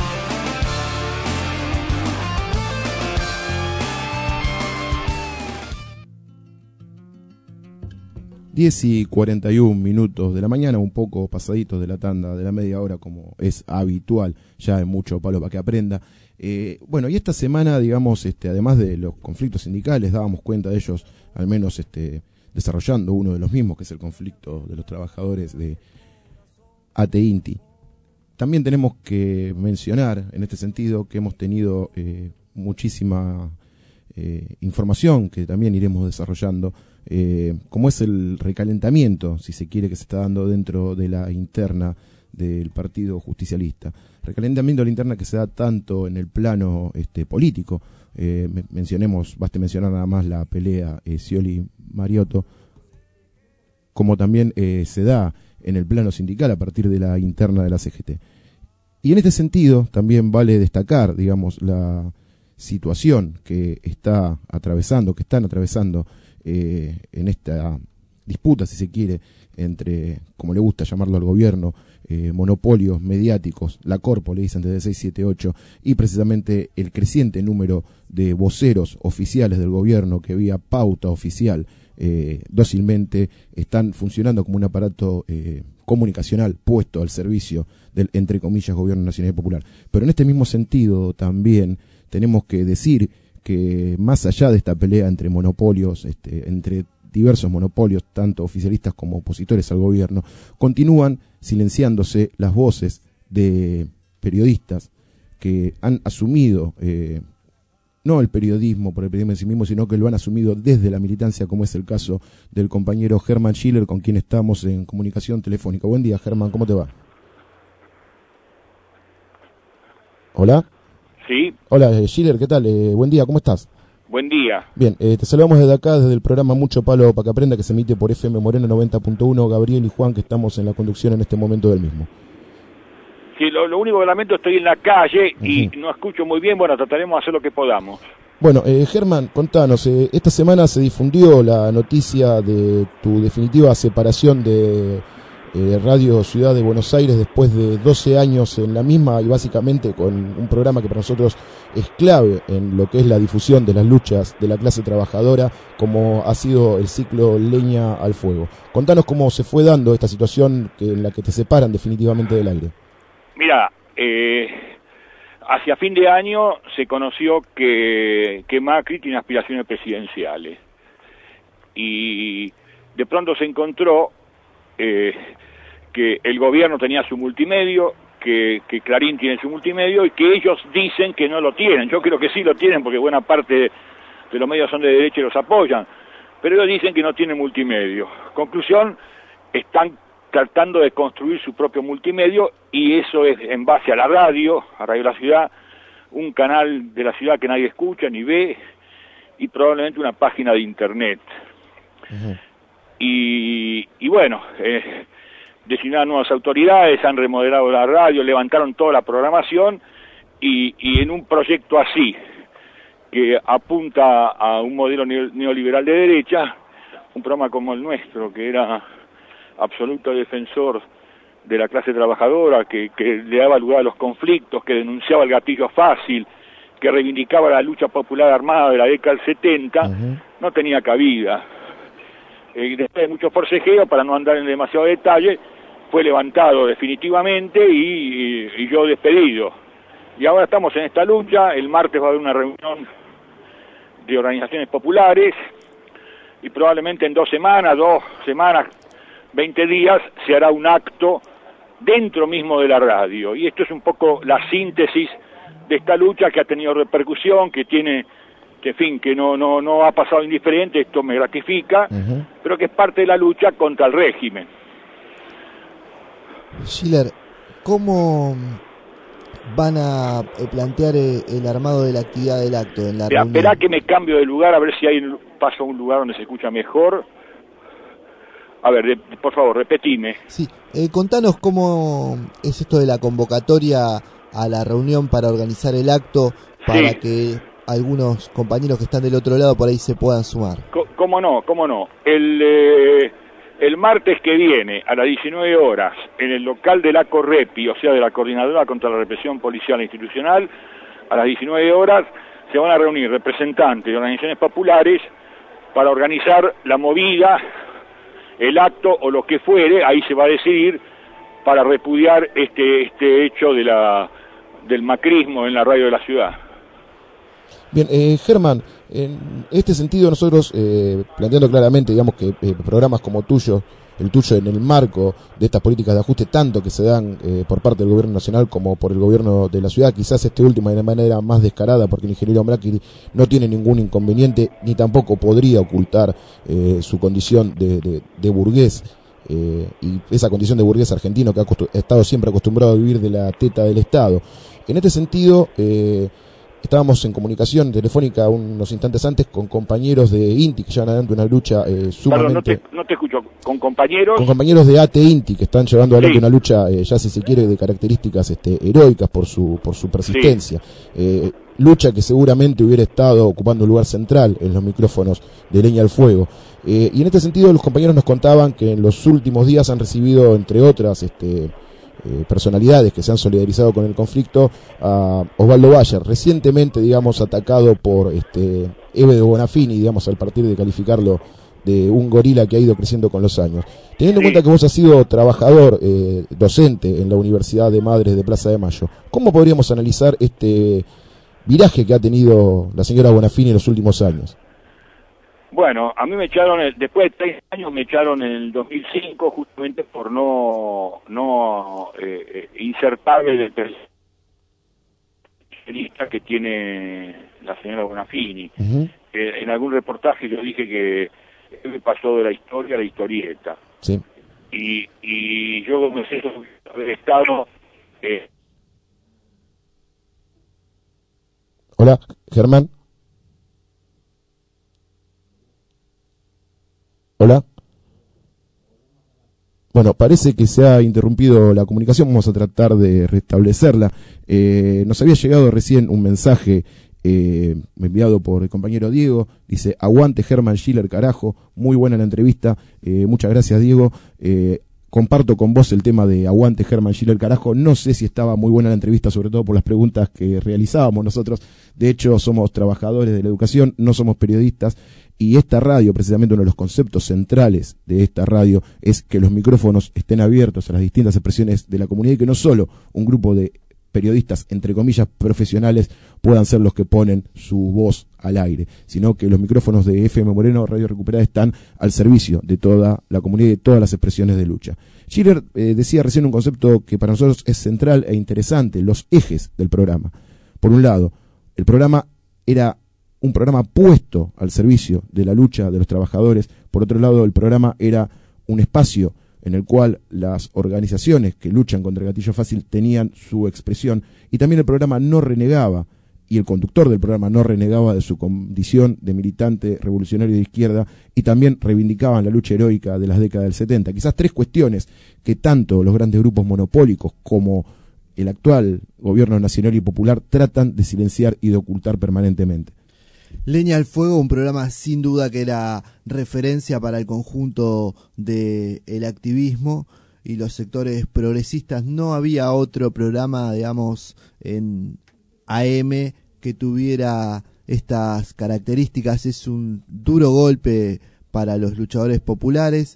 diez y cuarenta y un minutos de la mañana, un poco pasaditos de la tanda de la media hora, como es habitual ya en Mucho Palo para que aprenda. Eh, bueno, y esta semana, digamos, este, además de los conflictos sindicales, dábamos cuenta de ellos, al menos este, desarrollando uno de los mismos, que es el conflicto de los trabajadores de A T I N T I. También tenemos que mencionar, en este sentido, que hemos tenido eh, muchísima eh, información que también iremos desarrollando, eh, como es el recalentamiento, si se quiere, que se está dando dentro de la interna del Partido Justicialista. Recalentamiento de la interna que se da tanto en el plano este, político, eh, mencionemos, baste mencionar nada más la pelea eh, Scioli-Mariotto, como también eh, se da en el plano sindical a partir de la interna de la C G T. Y en este sentido también vale destacar, digamos, la situación que está atravesando, que están atravesando eh, en esta disputa, si se quiere, entre, como le gusta llamarlo al gobierno, eh, monopolios mediáticos, la Corpo, le dicen desde seis siete ocho, y precisamente el creciente número de voceros oficiales del gobierno que vía pauta oficial eh, dócilmente están funcionando como un aparato eh, comunicacional puesto al servicio del, entre comillas, gobierno nacional y popular. Pero en este mismo sentido también tenemos que decir que más allá de esta pelea entre monopolios, este, entre diversos monopolios, tanto oficialistas como opositores al gobierno, continúan silenciándose las voces de periodistas que han asumido, eh, no el periodismo por el periodismo en sí mismo, sino que lo han asumido desde la militancia, como es el caso del compañero Germán Schiller, con quien estamos en comunicación telefónica. Buen día, Germán, ¿cómo te va? ¿Hola? Sí. Hola, eh, Schiller, ¿qué tal? Eh, buen día, ¿cómo estás? Buen día. Bien, eh, te saludamos desde acá, desde el programa Mucho Palo para que aprenda, que se emite por F M Moreno noventa punto uno, Gabriel y Juan, que estamos en la conducción en este momento del mismo. Sí, lo, lo único que lamento, estoy en la calle y uh-huh. no escucho muy bien, bueno, trataremos de hacer lo que podamos. Bueno, eh, Germán, contanos, eh, esta semana se difundió la noticia de tu definitiva separación de eh, Radio Ciudad de Buenos Aires después de doce años en la misma y básicamente con un programa que para nosotros es clave en lo que es la difusión de las luchas de la clase trabajadora, como ha sido el ciclo Leña al Fuego. Contanos cómo se fue dando esta situación que, en la que te separan definitivamente del aire. Mira, eh... hacia fin de año se conoció que, que Macri tiene aspiraciones presidenciales y de pronto se encontró eh, que el gobierno tenía su multimedio, que, que Clarín tiene su multimedio y que ellos dicen que no lo tienen. Yo creo que sí lo tienen porque buena parte de los medios son de derecha y los apoyan, pero ellos dicen que no tienen multimedio. Conclusión, están tratando de construir su propio multimedio y eso es en base a la radio, a Radio La Ciudad, un canal de la ciudad que nadie escucha ni ve y probablemente una página de internet. Uh-huh. y, y bueno, eh, designaron nuevas autoridades, han remodelado la radio, levantaron toda la programación y, y en un proyecto así, que apunta a un modelo neoliberal de derecha, un programa como el nuestro, que era absoluto defensor de la clase trabajadora, que, que le daba lugar a los conflictos, que denunciaba el gatillo fácil, que reivindicaba la lucha popular armada de la década del setenta, uh-huh. no tenía cabida. Eh, después de muchos forcejeos, para no andar en demasiado detalle, fue levantado definitivamente y, y, y yo despedido. Y ahora estamos en esta lucha. El martes va a haber una reunión de organizaciones populares y probablemente en dos semanas, dos semanas, veinte días, se hará un acto dentro mismo de la radio. Y esto es un poco la síntesis de esta lucha que ha tenido repercusión, que tiene, que en fin, que no, no, no ha pasado indiferente, esto me gratifica, uh-huh. pero que es parte de la lucha contra el régimen. Schiller, ¿cómo van a plantear el armado de la actividad del acto en la Espera, reunión? Esperá que me cambio de lugar, a ver si hay paso a un lugar donde se escucha mejor. A ver, de, por favor, repetime. Sí, eh, contanos cómo es esto de la convocatoria a la reunión para organizar el acto, para sí. que algunos compañeros que están del otro lado por ahí se puedan sumar. C- ¿Cómo no? ¿Cómo no? El, eh, el martes que viene, a las diecinueve horas, en el local de la Correpi, o sea, de la Coordinadora contra la Represión Policial e Institucional, a las diecinueve horas se van a reunir representantes de organizaciones populares para organizar la movida, el acto o lo que fuere, ahí se va a decidir, para repudiar este este hecho de la del macrismo en la radio de la ciudad. Bien, eh, Germán, en este sentido nosotros, eh, planteando claramente, digamos que eh, programas como tuyo, el tuyo en el marco de estas políticas de ajuste, tanto que se dan eh, por parte del gobierno nacional como por el gobierno de la ciudad, quizás este último de manera más descarada, porque el ingeniero Macri no tiene ningún inconveniente, ni tampoco podría ocultar eh, su condición de, de, de burgués, eh, y esa condición de burgués argentino que ha estado siempre acostumbrado a vivir de la teta del Estado. En este sentido, eh, estábamos en comunicación telefónica unos instantes antes con compañeros de INTI que llevan adelante una lucha eh, sumamente... Perdón, no te, no te escucho. ¿Con compañeros? Con compañeros de A T E INTI que están llevando adelante sí. una lucha, eh, ya si se quiere, de características este, heroicas por su por su persistencia. Sí. Eh, lucha que seguramente hubiera estado ocupando un lugar central en los micrófonos de Leña al Fuego. Eh, y en este sentido los compañeros nos contaban que en los últimos días han recibido, entre otras... este Eh, personalidades que se han solidarizado con el conflicto, a Osvaldo Bayer, recientemente, digamos, atacado por este Eve de Bonafini, digamos, al partir de calificarlo de un gorila que ha ido creciendo con los años. Teniendo en cuenta que vos has sido trabajador, eh, docente en la Universidad de Madres de Plaza de Mayo, ¿cómo podríamos analizar este viraje que ha tenido la señora Bonafini en los últimos años? Bueno, a mí me echaron, el, después de tres años me echaron en el dos mil cinco justamente por no no eh, insertarme del periodista que tiene la señora Bonafini. Uh-huh. Eh, en algún reportaje yo dije que me pasó de la historia a la historieta. Sí. Y, y yo me sé haber estado... Eh... Hola, Germán. Hola. Bueno, parece que se ha interrumpido la comunicación, vamos a tratar de restablecerla. Eh, nos había llegado recién un mensaje eh, enviado por el compañero Diego. Dice: aguante Hermann Schiller, carajo, muy buena la entrevista. Eh, muchas gracias, Diego. Eh, comparto con vos el tema de aguante Hermann Schiller, carajo. No sé si estaba muy buena la entrevista, sobre todo por las preguntas que realizábamos nosotros. De hecho, somos trabajadores de la educación, no somos periodistas. Y esta radio, precisamente uno de los conceptos centrales de esta radio, es que los micrófonos estén abiertos a las distintas expresiones de la comunidad y que no solo un grupo de periodistas, entre comillas, profesionales, puedan ser los que ponen su voz al aire, sino que los micrófonos de F M Moreno, Radio Recuperada, están al servicio de toda la comunidad y de todas las expresiones de lucha. Schiller eh, decía recién un concepto que para nosotros es central e interesante: los ejes del programa. Por un lado, el programa era un programa puesto al servicio de la lucha de los trabajadores. Por otro lado, el programa era un espacio en el cual las organizaciones que luchan contra el gatillo fácil tenían su expresión, y también el programa no renegaba, y el conductor del programa no renegaba de su condición de militante revolucionario de izquierda, y también reivindicaban la lucha heroica de las décadas del setenta. Quizás tres cuestiones que tanto los grandes grupos monopólicos como el actual gobierno nacional y popular tratan de silenciar y de ocultar permanentemente. Leña al Fuego, un programa sin duda que era referencia para el conjunto del activismo y los sectores progresistas. No había otro programa, digamos, en A M que tuviera estas características. Es un duro golpe para los luchadores populares.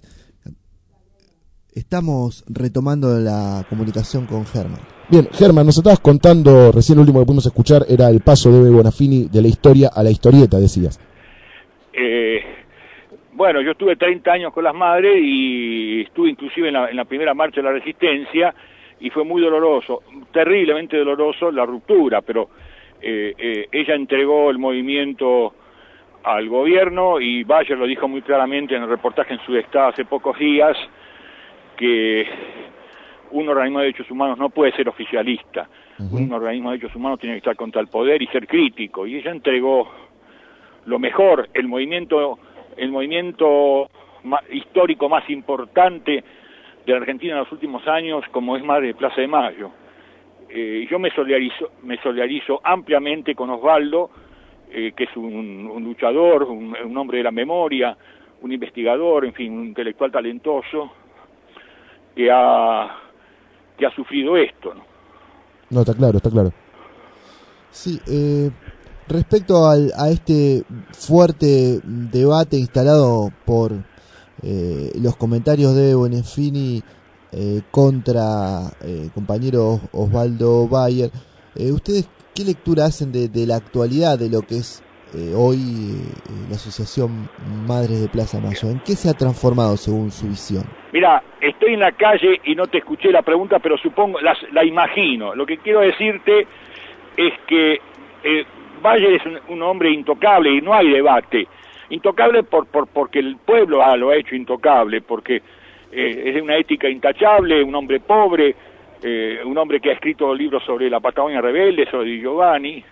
Estamos retomando la comunicación con Germán. Bien, Germán, nos estabas contando, recién lo último que pudimos escuchar era el paso de Eve Bonafini de la historia a la historieta, decías. Eh, bueno, yo estuve treinta años con las madres y estuve inclusive en la, en la primera marcha de la Resistencia, y fue muy doloroso, terriblemente doloroso la ruptura, pero eh, eh, ella entregó el movimiento al gobierno, y Bayer lo dijo muy claramente en el reportaje en Sudestá hace pocos días, que un organismo de derechos humanos no puede ser oficialista. Uh-huh. Un organismo de derechos humanos tiene que estar contra el poder y ser crítico, y ella entregó lo mejor, el movimiento el movimiento más, histórico más importante de la Argentina en los últimos años, como es Madre de Plaza de Mayo. Eh, yo me solidarizo, me solidarizo ampliamente con Osvaldo, eh, que es un, un luchador, un, un hombre de la memoria, un investigador, en fin, un intelectual talentoso, que ha que ha sufrido esto, ¿no? No, está claro, está claro. Sí, eh, respecto al, a este fuerte debate instalado por eh, los comentarios de Bonafini eh, contra el eh, compañero Osvaldo Bayer, eh, ¿ustedes qué lectura hacen de, de la actualidad de lo que es eh, hoy eh, la Asociación Madres de Plaza Mayo? ¿En qué se ha transformado según su visión? Mira, estoy en la calle y no te escuché la pregunta, pero supongo, la, la imagino. Lo que quiero decirte es que eh, Bayer es un, un hombre intocable y no hay debate. Intocable por, por porque el pueblo ah, lo ha hecho intocable, porque eh, es de una ética intachable, un hombre pobre, eh, un hombre que ha escrito libros sobre la Patagonia rebelde, sobre Di Giovanni,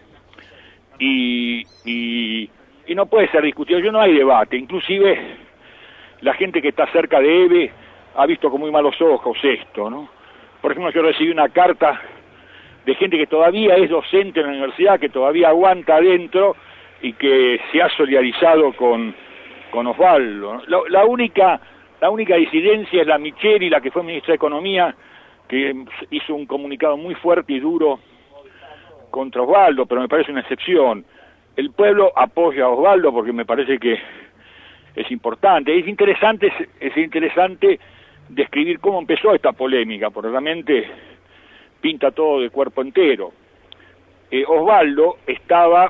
y, y, y no puede ser discutido. Yo no hay debate, inclusive la gente que está cerca de Eve ha visto con muy malos ojos esto, ¿no? Por ejemplo, yo recibí una carta de gente que todavía es docente en la universidad, que todavía aguanta adentro y que se ha solidarizado con, con Osvaldo, ¿no? La, la única la única disidencia es la Micheli, la que fue ministra de Economía, que hizo un comunicado muy fuerte y duro contra Osvaldo, pero me parece una excepción. El pueblo apoya a Osvaldo porque me parece que es importante. Es interesante, es, es interesante describir cómo empezó esta polémica, porque realmente pinta todo de cuerpo entero. Eh, Osvaldo estaba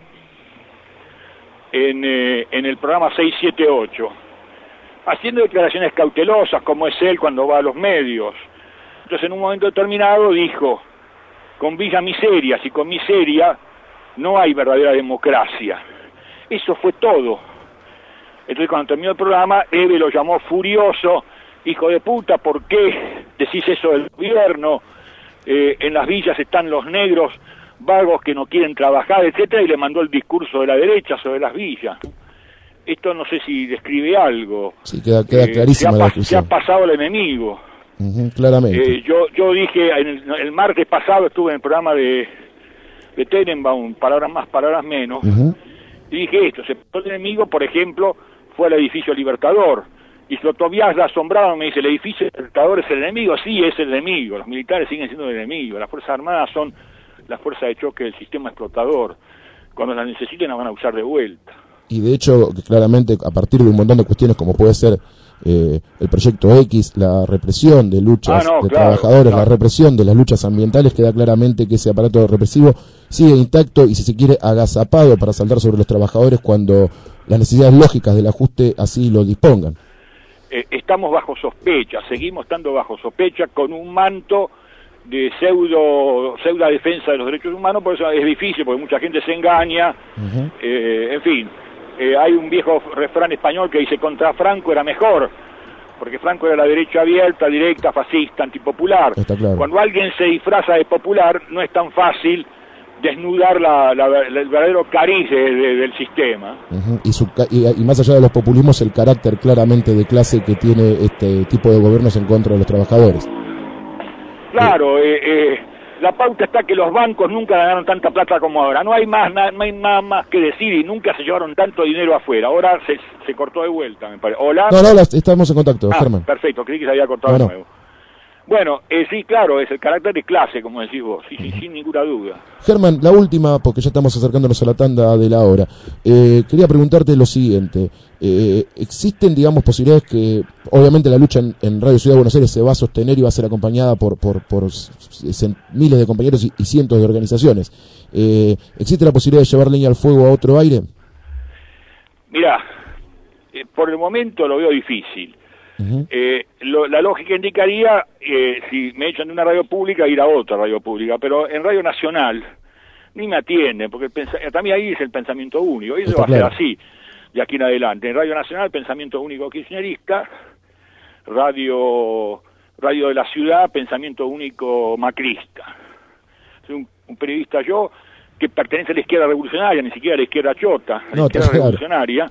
en, eh, en el programa seis siete ocho, haciendo declaraciones cautelosas, como es él cuando va a los medios. Entonces, en un momento determinado dijo: con Villa Miserias y con miseria no hay verdadera democracia. Eso fue todo. Entonces, cuando terminó el programa, Eve lo llamó furioso: hijo de puta, ¿por qué decís eso del gobierno? Eh, en las villas están los negros vagos que no quieren trabajar, etcétera, y le mandó el discurso de la derecha sobre las villas. Esto no sé si describe algo. Sí, queda, queda eh, clarísima se ha, la discusión. Se ha pasado el enemigo. Uh-huh, claramente. Eh, yo yo dije, en el, el martes pasado estuve en el programa de, de Tenenbaum, palabras más, palabras menos, uh-huh. y dije esto, el enemigo, por ejemplo, fue el edificio Libertador, y Slotovias la asombrado me dice, el edificio Libertador es el enemigo, sí, es el enemigo, los militares siguen siendo el enemigo, las Fuerzas Armadas son las fuerzas de choque del sistema explotador, cuando las necesiten las van a usar de vuelta. Y de hecho, claramente, a partir de un montón de cuestiones como puede ser eh, el Proyecto X, la represión de luchas ah, no, de claro, trabajadores, claro. la represión de las luchas ambientales, queda claramente que ese aparato represivo sigue intacto y, si se quiere, agazapado para saltar sobre los trabajadores cuando las necesidades lógicas del ajuste así lo dispongan. Eh, estamos bajo sospecha, seguimos estando bajo sospecha con un manto de pseudo pseudo defensa de los derechos humanos, por eso es difícil, porque mucha gente se engaña, uh-huh. eh, en fin, eh, hay un viejo refrán español que dice contra Franco era mejor, porque Franco era la derecha abierta, directa, fascista, antipopular. Está claro. Cuando alguien se disfraza de popular, no es tan fácil desnudar la, la, la, el verdadero cariz de, de, del sistema. Uh-huh. y, su, y, y más allá de los populismos, el carácter claramente de clase que tiene este tipo de gobiernos en contra de los trabajadores. Claro, eh, eh, la pauta está que los bancos nunca ganaron tanta plata como ahora. No hay más, na, no hay nada más que decir y nunca se llevaron tanto dinero afuera. Ahora se, se cortó de vuelta, me parece. Hola. No, no, estamos en contacto, ah, Germán. Perfecto, creí que se había cortado no, de no. nuevo. Bueno, eh, sí, claro, es el carácter de clase, como decís vos, sí, sí, sin ninguna duda. Germán, la última, porque ya estamos acercándonos a la tanda de la hora. Eh, quería preguntarte lo siguiente. Eh, ¿Existen, digamos, posibilidades que, obviamente, la lucha en, en Radio Ciudad de Buenos Aires se va a sostener y va a ser acompañada por, por, por miles de compañeros y, y cientos de organizaciones? Eh, ¿Existe la posibilidad de llevar leña al fuego a otro aire? Mirá, eh, por el momento lo veo difícil. Uh-huh. Eh, lo, la lógica indicaría, eh, si me echan de una radio pública, ir a otra radio pública, pero en Radio Nacional ni me atienden, porque el pens- también ahí es el pensamiento único, y eso va a ser así, de aquí en adelante. En Radio Nacional, pensamiento único kirchnerista, Radio, radio de la Ciudad, pensamiento único macrista. Soy un, un periodista yo que pertenece a la izquierda revolucionaria, ni siquiera a la izquierda chota, a la no, izquierda claro. revolucionaria,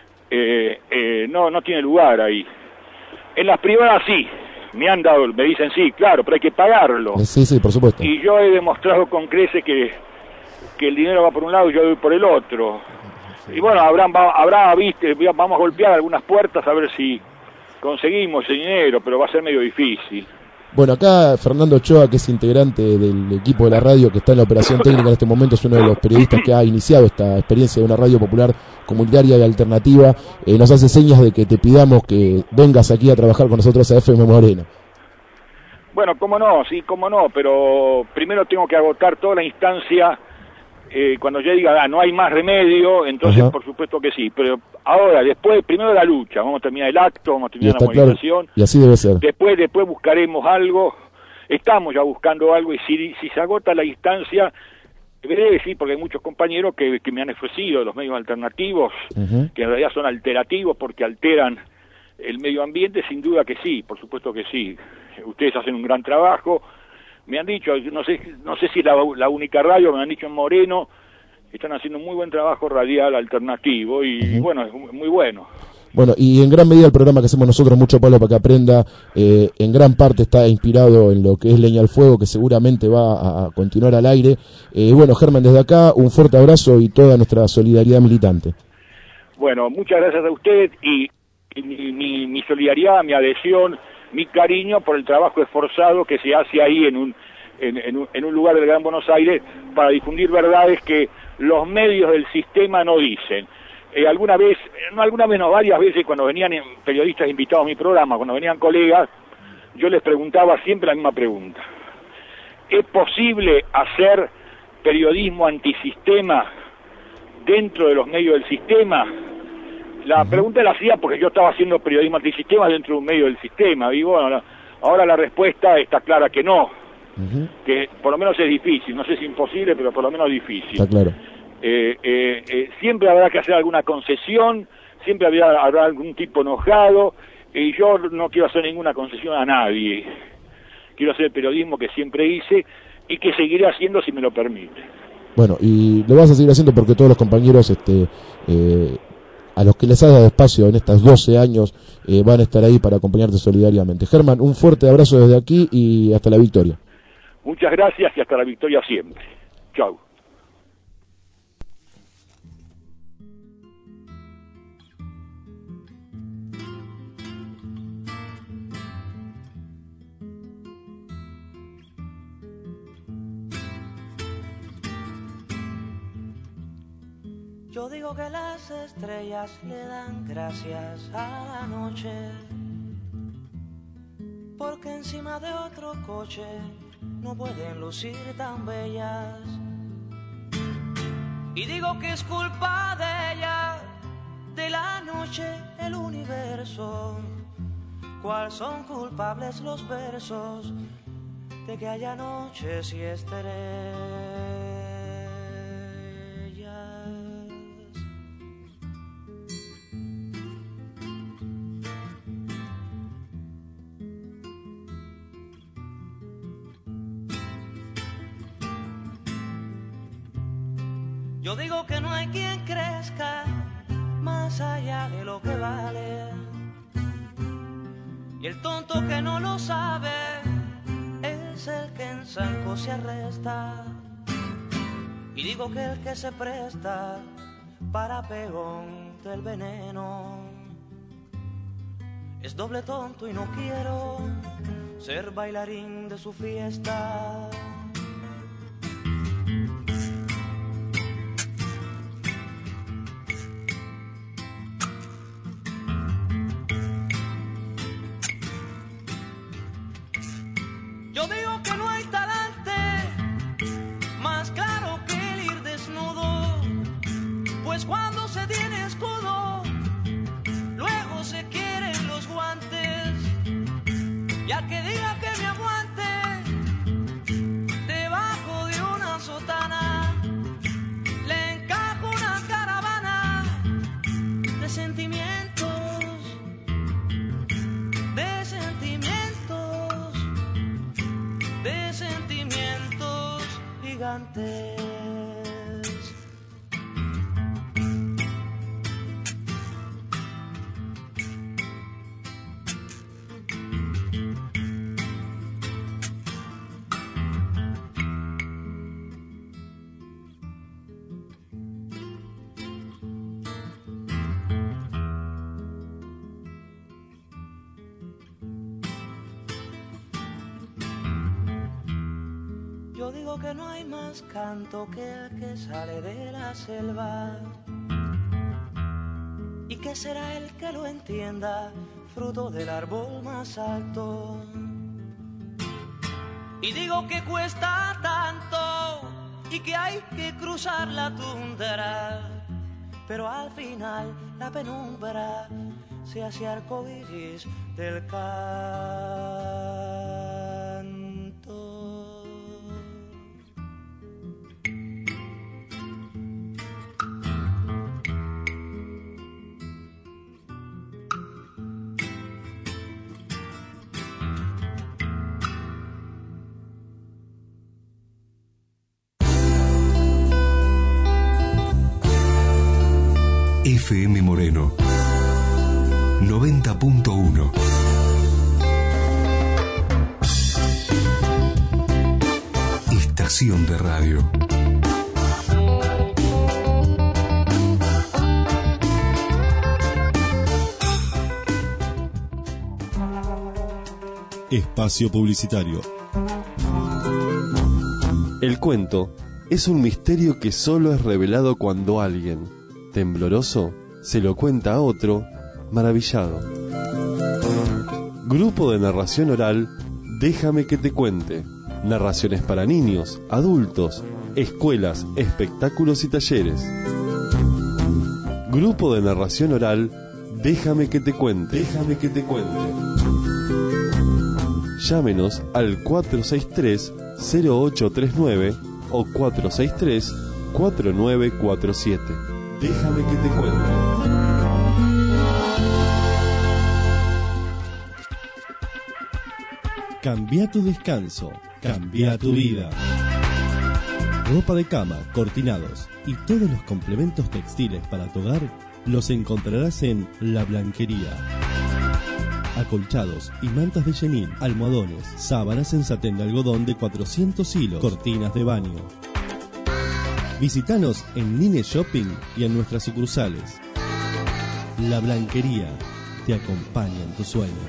eh, eh, no, no tiene lugar ahí. En las privadas sí, me han dado, me dicen sí, claro, pero hay que pagarlo. Sí, sí, por supuesto. Y yo he demostrado con creces que, que el dinero va por un lado y yo voy por el otro. Sí. Y bueno, habrá, habrá, viste, vamos a golpear algunas puertas a ver si conseguimos ese dinero, pero va a ser medio difícil. Bueno, acá Fernando Ochoa, que es integrante del equipo de la radio, que está en la operación técnica en este momento, es uno de los periodistas que ha iniciado esta experiencia de una radio popular comunitaria y alternativa, eh, nos hace señas de que te pidamos que vengas aquí a trabajar con nosotros a F M Moreno. Bueno, cómo no, sí, cómo no, pero primero tengo que agotar toda la instancia, eh, cuando ya diga, ah, no hay más remedio, entonces Ajá. por supuesto que sí, pero ahora, después, primero la lucha, vamos a terminar el acto, vamos a terminar la movilización, claro, y así debe ser. Después, después buscaremos algo, estamos ya buscando algo, y si, si se agota la instancia, deberé decir, porque hay muchos compañeros que, que me han ofrecido los medios alternativos, uh-huh. que en realidad son alterativos porque alteran el medio ambiente, sin duda que sí, por supuesto que sí. Ustedes hacen un gran trabajo, me han dicho, no sé no sé si la, la única radio, me han dicho en Moreno, están haciendo un muy buen trabajo radial alternativo y, uh-huh. y bueno, es muy bueno. Bueno, y en gran medida el programa que hacemos nosotros, Mucho Palo para que Aprenda, eh, en gran parte está inspirado en lo que es Leña al Fuego, que seguramente va a continuar al aire. Eh, bueno, Germán, desde acá un fuerte abrazo y toda nuestra solidaridad militante. Bueno, muchas gracias a usted y, y mi, mi, mi solidaridad, mi adhesión, mi cariño por el trabajo esforzado que se hace ahí en un, en, en un, en un lugar del Gran Buenos Aires para difundir verdades que los medios del sistema no dicen. Eh, alguna vez, no alguna vez, no, varias veces cuando venían periodistas invitados a mi programa, cuando venían colegas, yo les preguntaba siempre la misma pregunta. ¿Es posible hacer periodismo antisistema dentro de los medios del sistema? La pregunta la hacía porque yo estaba haciendo periodismo antisistema dentro de un medio del sistema. Y bueno, la, ahora la respuesta está clara que no. Uh-huh. Que por lo menos es difícil. No sé si imposible, pero por lo menos difícil. Está claro. Eh, eh, eh, siempre habrá que hacer alguna concesión, siempre habrá, habrá algún tipo enojado. Y yo no quiero hacer ninguna concesión a nadie. Quiero hacer el periodismo que siempre hice y que seguiré haciendo si me lo permite. Bueno, y lo vas a seguir haciendo porque todos los compañeros este eh, a los que les has dado espacio en estos doce años eh, van a estar ahí para acompañarte solidariamente. Germán, un fuerte abrazo desde aquí y hasta la victoria. Muchas gracias y hasta la victoria siempre. Chau. Yo digo que las estrellas le dan gracias a la noche, porque encima de otro coche no pueden lucir tan bellas. Y digo que es culpa de ella, de la noche, el universo. ¿Cuál son culpables los versos de que haya noches y estrellas? Yo digo que no hay quien crezca más allá de lo que vale, y el tonto que no lo sabe es el que en zanco se arresta. Y digo que el que se presta para pegón del veneno es doble tonto, y no quiero ser bailarín de su fiesta. Yo digo que no hay talante más claro que el ir desnudo, pues cuando se tiene escudo, luego se quieren los guantes, y al que diga que me aguante debajo de una sotana, le encajo una caravana de sentimientos, de sentimientos, de sentimientos gigantes. Yo digo que no hay más canto que el que sale de la selva, y que será el que lo entienda, fruto del árbol más alto. Y digo que cuesta tanto y que hay que cruzar la tundra, pero al final la penumbra se hace arcoíris del canto. F M Moreno noventa punto uno. Estación de radio. Espacio publicitario. El cuento es un misterio que solo es revelado cuando alguien, tembloroso, se lo cuenta a otro, maravillado. Grupo de narración oral, Déjame que te cuente. Narraciones para niños, adultos, escuelas, espectáculos y talleres. Grupo de narración oral, Déjame que te cuente. Déjame que te cuente. Llámenos al cuatro seis tres, cero ocho tres nueve o cuatro seis tres, cuatro nueve cuatro siete. Déjame que te cuente. Cambia tu descanso, cambia tu vida. Ropa de cama, cortinados y todos los complementos textiles para tu hogar los encontrarás en La Blanquería. Acolchados y mantas de chenil, almohadones, sábanas en satén de algodón de cuatrocientos hilos, cortinas de baño. Visítanos en Nine Shopping y en nuestras sucursales. La Blanquería te acompaña en tus sueños.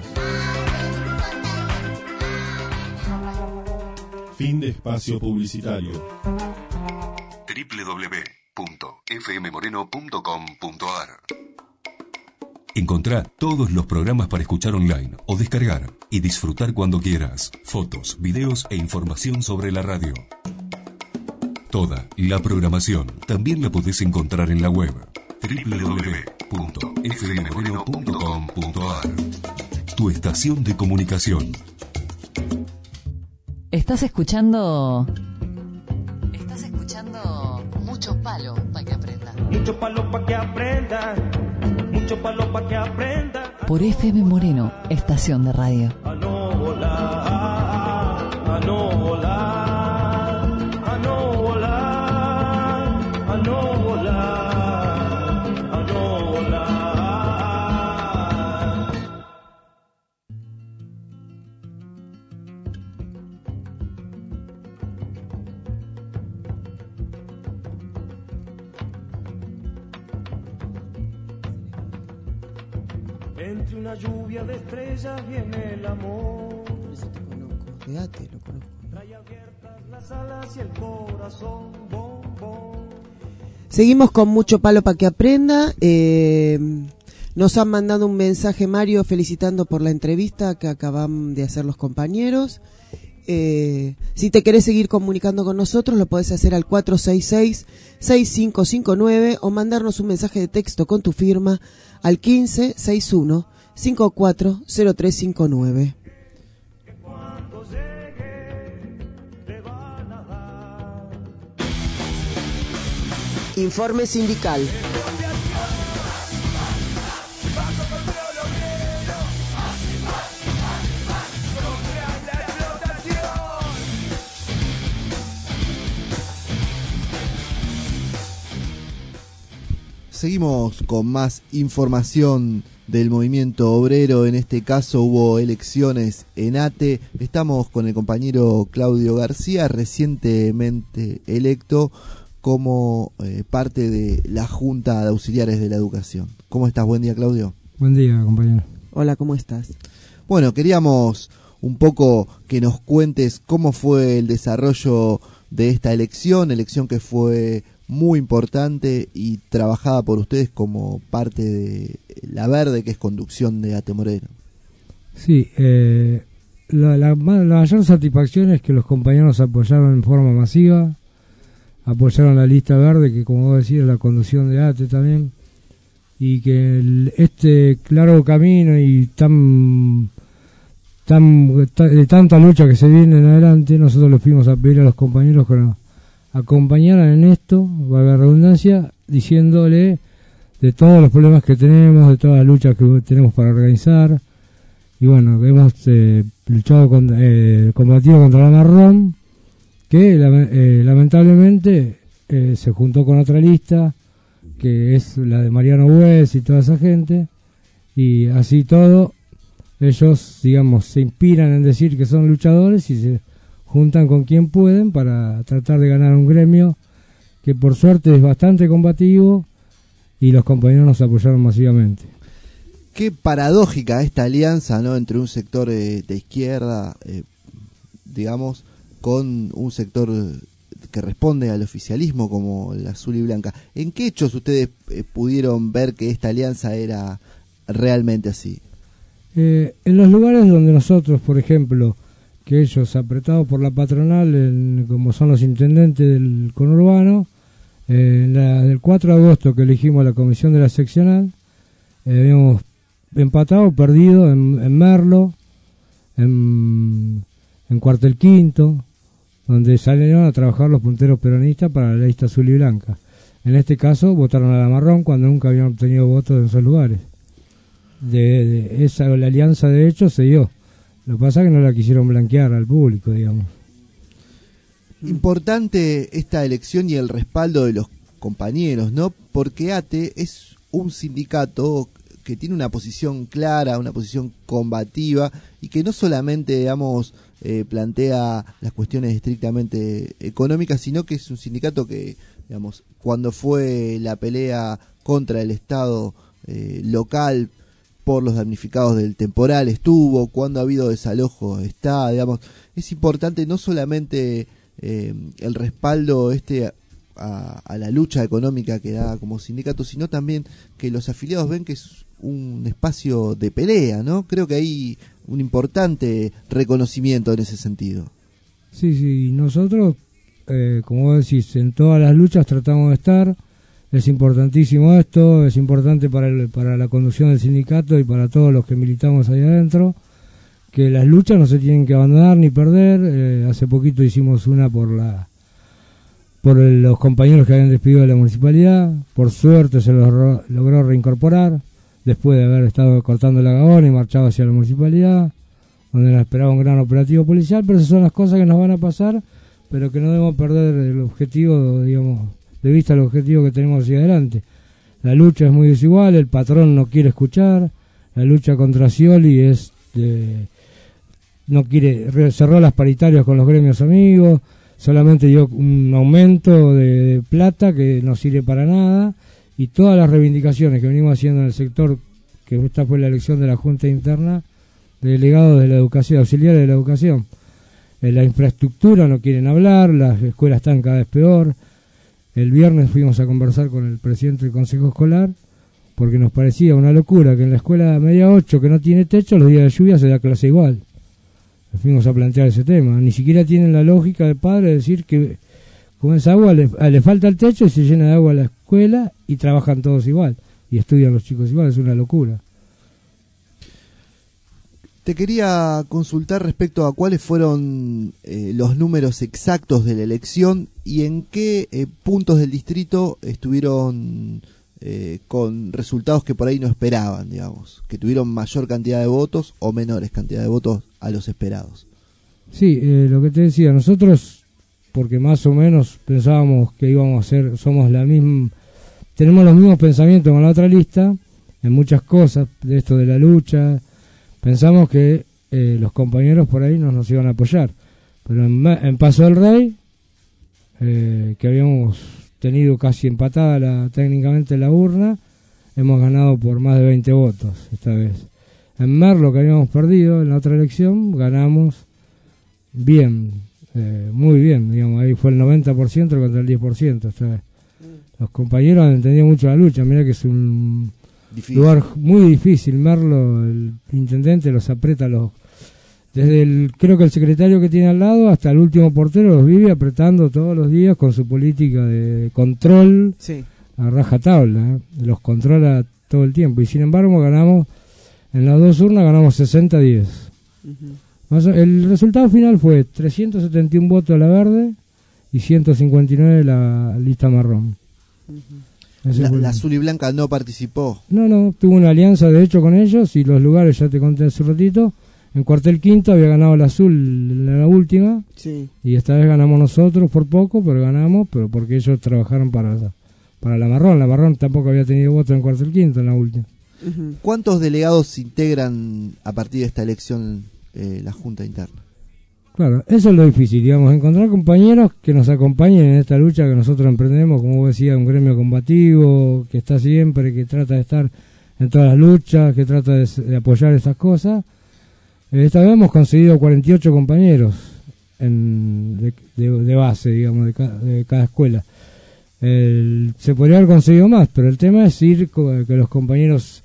Fin de espacio publicitario. doble u doble u doble u punto f m moreno punto com punto a r. Encontrá todos los programas para escuchar online o descargar y disfrutar cuando quieras. Fotos, videos e información sobre la radio. Toda la programación también la podés encontrar en la web doble u doble u doble u punto f m moreno punto com punto a r. Tu estación de comunicación. Estás escuchando... Estás escuchando Mucho Palo para que aprenda. Mucho palo para que aprenda. Mucho palo para que aprenda. Por F M Moreno, estación de radio. A no volar, a no volar, a no volar, a no volar, a no volar. Entre una lluvia de estrellas viene el amor. Fíjate, lo conozco. Trae abiertas las alas y el corazón, bom, bom. Seguimos con Mucho Palo para que aprenda. Eh, nos han mandado un mensaje, Mario, felicitando por la entrevista que acaban de hacer los compañeros. Eh, si te querés seguir comunicando con nosotros, lo podés hacer al cuatro seis seis, seis cinco cinco nueve o mandarnos un mensaje de texto con tu firma al quince sesenta y uno cincuenta y cuatro cero tres cincuenta y nueve. Informe sindical. Seguimos con más información del movimiento obrero. En este caso hubo elecciones en ATE. Estamos con el compañero Claudio García, recientemente electo como eh, parte de la Junta de Auxiliares de la Educación. ¿Cómo estás? Buen día, Claudio. Buen día, compañero. Hola, ¿cómo estás? Bueno, queríamos un poco que nos cuentes cómo fue el desarrollo de esta elección, elección que fue muy importante y trabajada por ustedes como parte de La Verde, que es conducción de ATE Moreno. Sí, eh, la, la, la mayor satisfacción es que los compañeros apoyaron en forma masiva, apoyaron la lista verde, que como vos decís es la conducción de ATE también, y que el, este largo camino y tan, tan de tanta lucha que se viene en adelante, nosotros le fuimos a pedir a los compañeros que nos acompañaran en esto, valga la redundancia, diciéndole de todos los problemas que tenemos, de todas las luchas que tenemos para organizar, y bueno, hemos eh, luchado con, eh, combatido contra la marrón, que eh, lamentablemente eh, se juntó con otra lista, que es la de Mariano Buez y toda esa gente, y así todo, ellos, digamos, se inspiran en decir que son luchadores y se juntan con quien pueden para tratar de ganar un gremio que por suerte es bastante combativo y los compañeros nos apoyaron masivamente. Qué paradójica esta alianza, ¿no?, entre un sector eh, de izquierda, eh, digamos, con un sector que responde al oficialismo como el azul y blanca. ¿En qué hechos ustedes eh, pudieron ver que esta alianza era realmente así? Eh, en los lugares donde nosotros, por ejemplo, que ellos apretados por la patronal, en, como son los intendentes del conurbano, eh, en la, del cuatro de agosto que elegimos la comisión de la seccional, eh, habíamos empatado, perdido en, en Merlo, en, en Cuartel Quinto, donde salieron a trabajar los punteros peronistas para la lista azul y blanca. En este caso votaron a la marrón cuando nunca habían obtenido votos en esos lugares. De, de esa la alianza de hecho se dio. Lo que pasa es que no la quisieron blanquear al público, digamos. Importante esta elección y el respaldo de los compañeros, ¿no? Porque ATE es un sindicato que tiene una posición clara, una posición combativa y que no solamente, digamos, eh, plantea las cuestiones estrictamente económicas, sino que es un sindicato que, digamos, cuando fue la pelea contra el Estado eh, local por los damnificados del temporal estuvo, cuando ha habido desalojo está, digamos, es importante no solamente eh, el respaldo este a, a la lucha económica que da como sindicato, sino también que los afiliados ven que es un espacio de pelea, ¿no? Creo que hay un importante reconocimiento en ese sentido. Sí, sí, nosotros, eh, como vos decís, en todas las luchas tratamos de estar. Es importantísimo esto, es importante para, el, para la conducción del sindicato y para todos los que militamos ahí adentro, que las luchas no se tienen que abandonar ni perder. Eh, hace poquito hicimos una por la por el, los compañeros que habían despedido de la municipalidad. Por suerte se los ro- logró reincorporar después de haber estado cortando la Gabona y marchado hacia la municipalidad, donde nos esperaba un gran operativo policial. Pero esas son las cosas que nos van a pasar, pero que no debemos perder el objetivo, digamos, de vista el objetivo que tenemos hacia adelante. La lucha es muy desigual, el patrón no quiere escuchar, la lucha contra Scioli es de, no quiere, cerró las paritarias con los gremios amigos, solamente dio un aumento de, de plata que no sirve para nada, y todas las reivindicaciones que venimos haciendo en el sector, que esta fue la elección de la Junta Interna de delegados de la educación, auxiliares de la educación. En la infraestructura no quieren hablar, las escuelas están cada vez peor. El viernes fuimos a conversar con el presidente del Consejo Escolar porque nos parecía una locura que en la escuela media ocho, que no tiene techo, los días de lluvia se da clase igual. Nos fuimos a plantear ese tema. Ni siquiera tienen la lógica de padre de decir que con esa agua le, le falta el techo y se llena de agua la escuela y trabajan todos igual y estudian los chicos igual. Es una locura. Te quería consultar respecto a cuáles fueron eh, los números exactos de la elección y en qué eh, puntos del distrito estuvieron eh, con resultados que por ahí no esperaban, digamos, que tuvieron mayor cantidad de votos o menores cantidad de votos a los esperados. Sí, eh, lo que te decía, nosotros, porque más o menos pensábamos que íbamos a hacer, somos la misma, tenemos los mismos pensamientos con la otra lista, en muchas cosas, de esto de la lucha. Pensamos que eh, los compañeros por ahí nos, nos iban a apoyar, pero en, en Paso del Rey, eh, que habíamos tenido casi empatada la, técnicamente la urna, hemos ganado por más de veinte votos esta vez. En Merlo, que habíamos perdido en la otra elección, ganamos bien, eh, muy bien, digamos, ahí fue el noventa por ciento contra el diez por ciento esta vez. Los compañeros han entendido mucho la lucha, mira que es un difícil. Lugar muy difícil. Merlo, el intendente los aprieta los desde el, creo que el secretario que tiene al lado hasta el último portero los vive apretando todos los días con su política de control, sí, a rajatabla, ¿eh? Los controla todo el tiempo y sin embargo ganamos en las dos urnas, ganamos sesenta a diez. Uh-huh. El resultado final fue trescientos setenta y uno votos a la verde y ciento cincuenta y nueve la lista marrón. Uh-huh. La, la azul y blanca no participó. No, no, tuvo una alianza de hecho con ellos y los lugares ya te conté hace un ratito. En Cuartel Quinto había ganado el azul en la última, sí, y esta vez ganamos nosotros por poco, pero ganamos, pero porque ellos trabajaron para, para la marrón. La marrón tampoco había tenido voto en Cuartel Quinto en la última. Uh-huh. ¿Cuántos delegados integran a partir de esta elección eh, la Junta Interna? Claro, eso es lo difícil, digamos, encontrar compañeros que nos acompañen en esta lucha que nosotros emprendemos, como vos decías, un gremio combativo, que está siempre, que trata de estar en todas las luchas, que trata de, de apoyar estas cosas. Esta vez hemos conseguido cuarenta y ocho compañeros en, de, de, de base, digamos, de, ca, de cada escuela. El, se podría haber conseguido más, pero el tema es ir, que los compañeros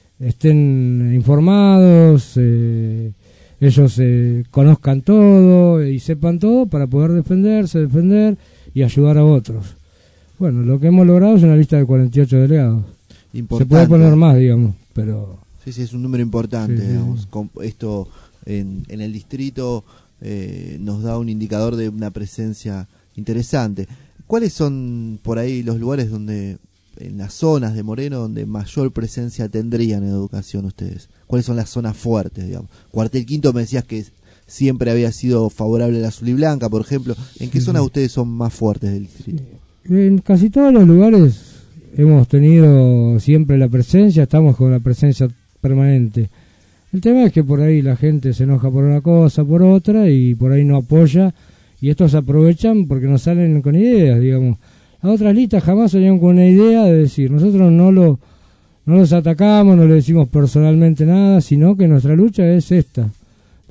estén informados, eh, ellos eh, conozcan todo y sepan todo para poder defenderse, defender y ayudar a otros. Bueno, lo que hemos logrado es una lista de cuarenta y ocho delegados. Importante. Se puede poner más, digamos, pero... Sí, sí, es un número importante, sí, digamos. Sí. Esto en, en el distrito eh, nos da un indicador de una presencia interesante. ¿Cuáles son por ahí los lugares donde, en las zonas de Moreno, donde mayor presencia tendrían en educación ustedes? ¿Cuáles son las zonas fuertes, digamos? Cuartel Quinto me decías que siempre había sido favorable a la azul y blanca, por ejemplo. ¿En qué sí, zonas ustedes son más fuertes del distrito? En casi todos los lugares hemos tenido siempre la presencia, estamos con la presencia permanente. El tema es que por ahí la gente se enoja por una cosa, por otra, y por ahí no apoya, y estos aprovechan porque no salen con ideas, digamos. Las otras listas jamás salieron con una idea de decir, nosotros no lo no los atacamos, no le decimos personalmente nada, sino que nuestra lucha es esta,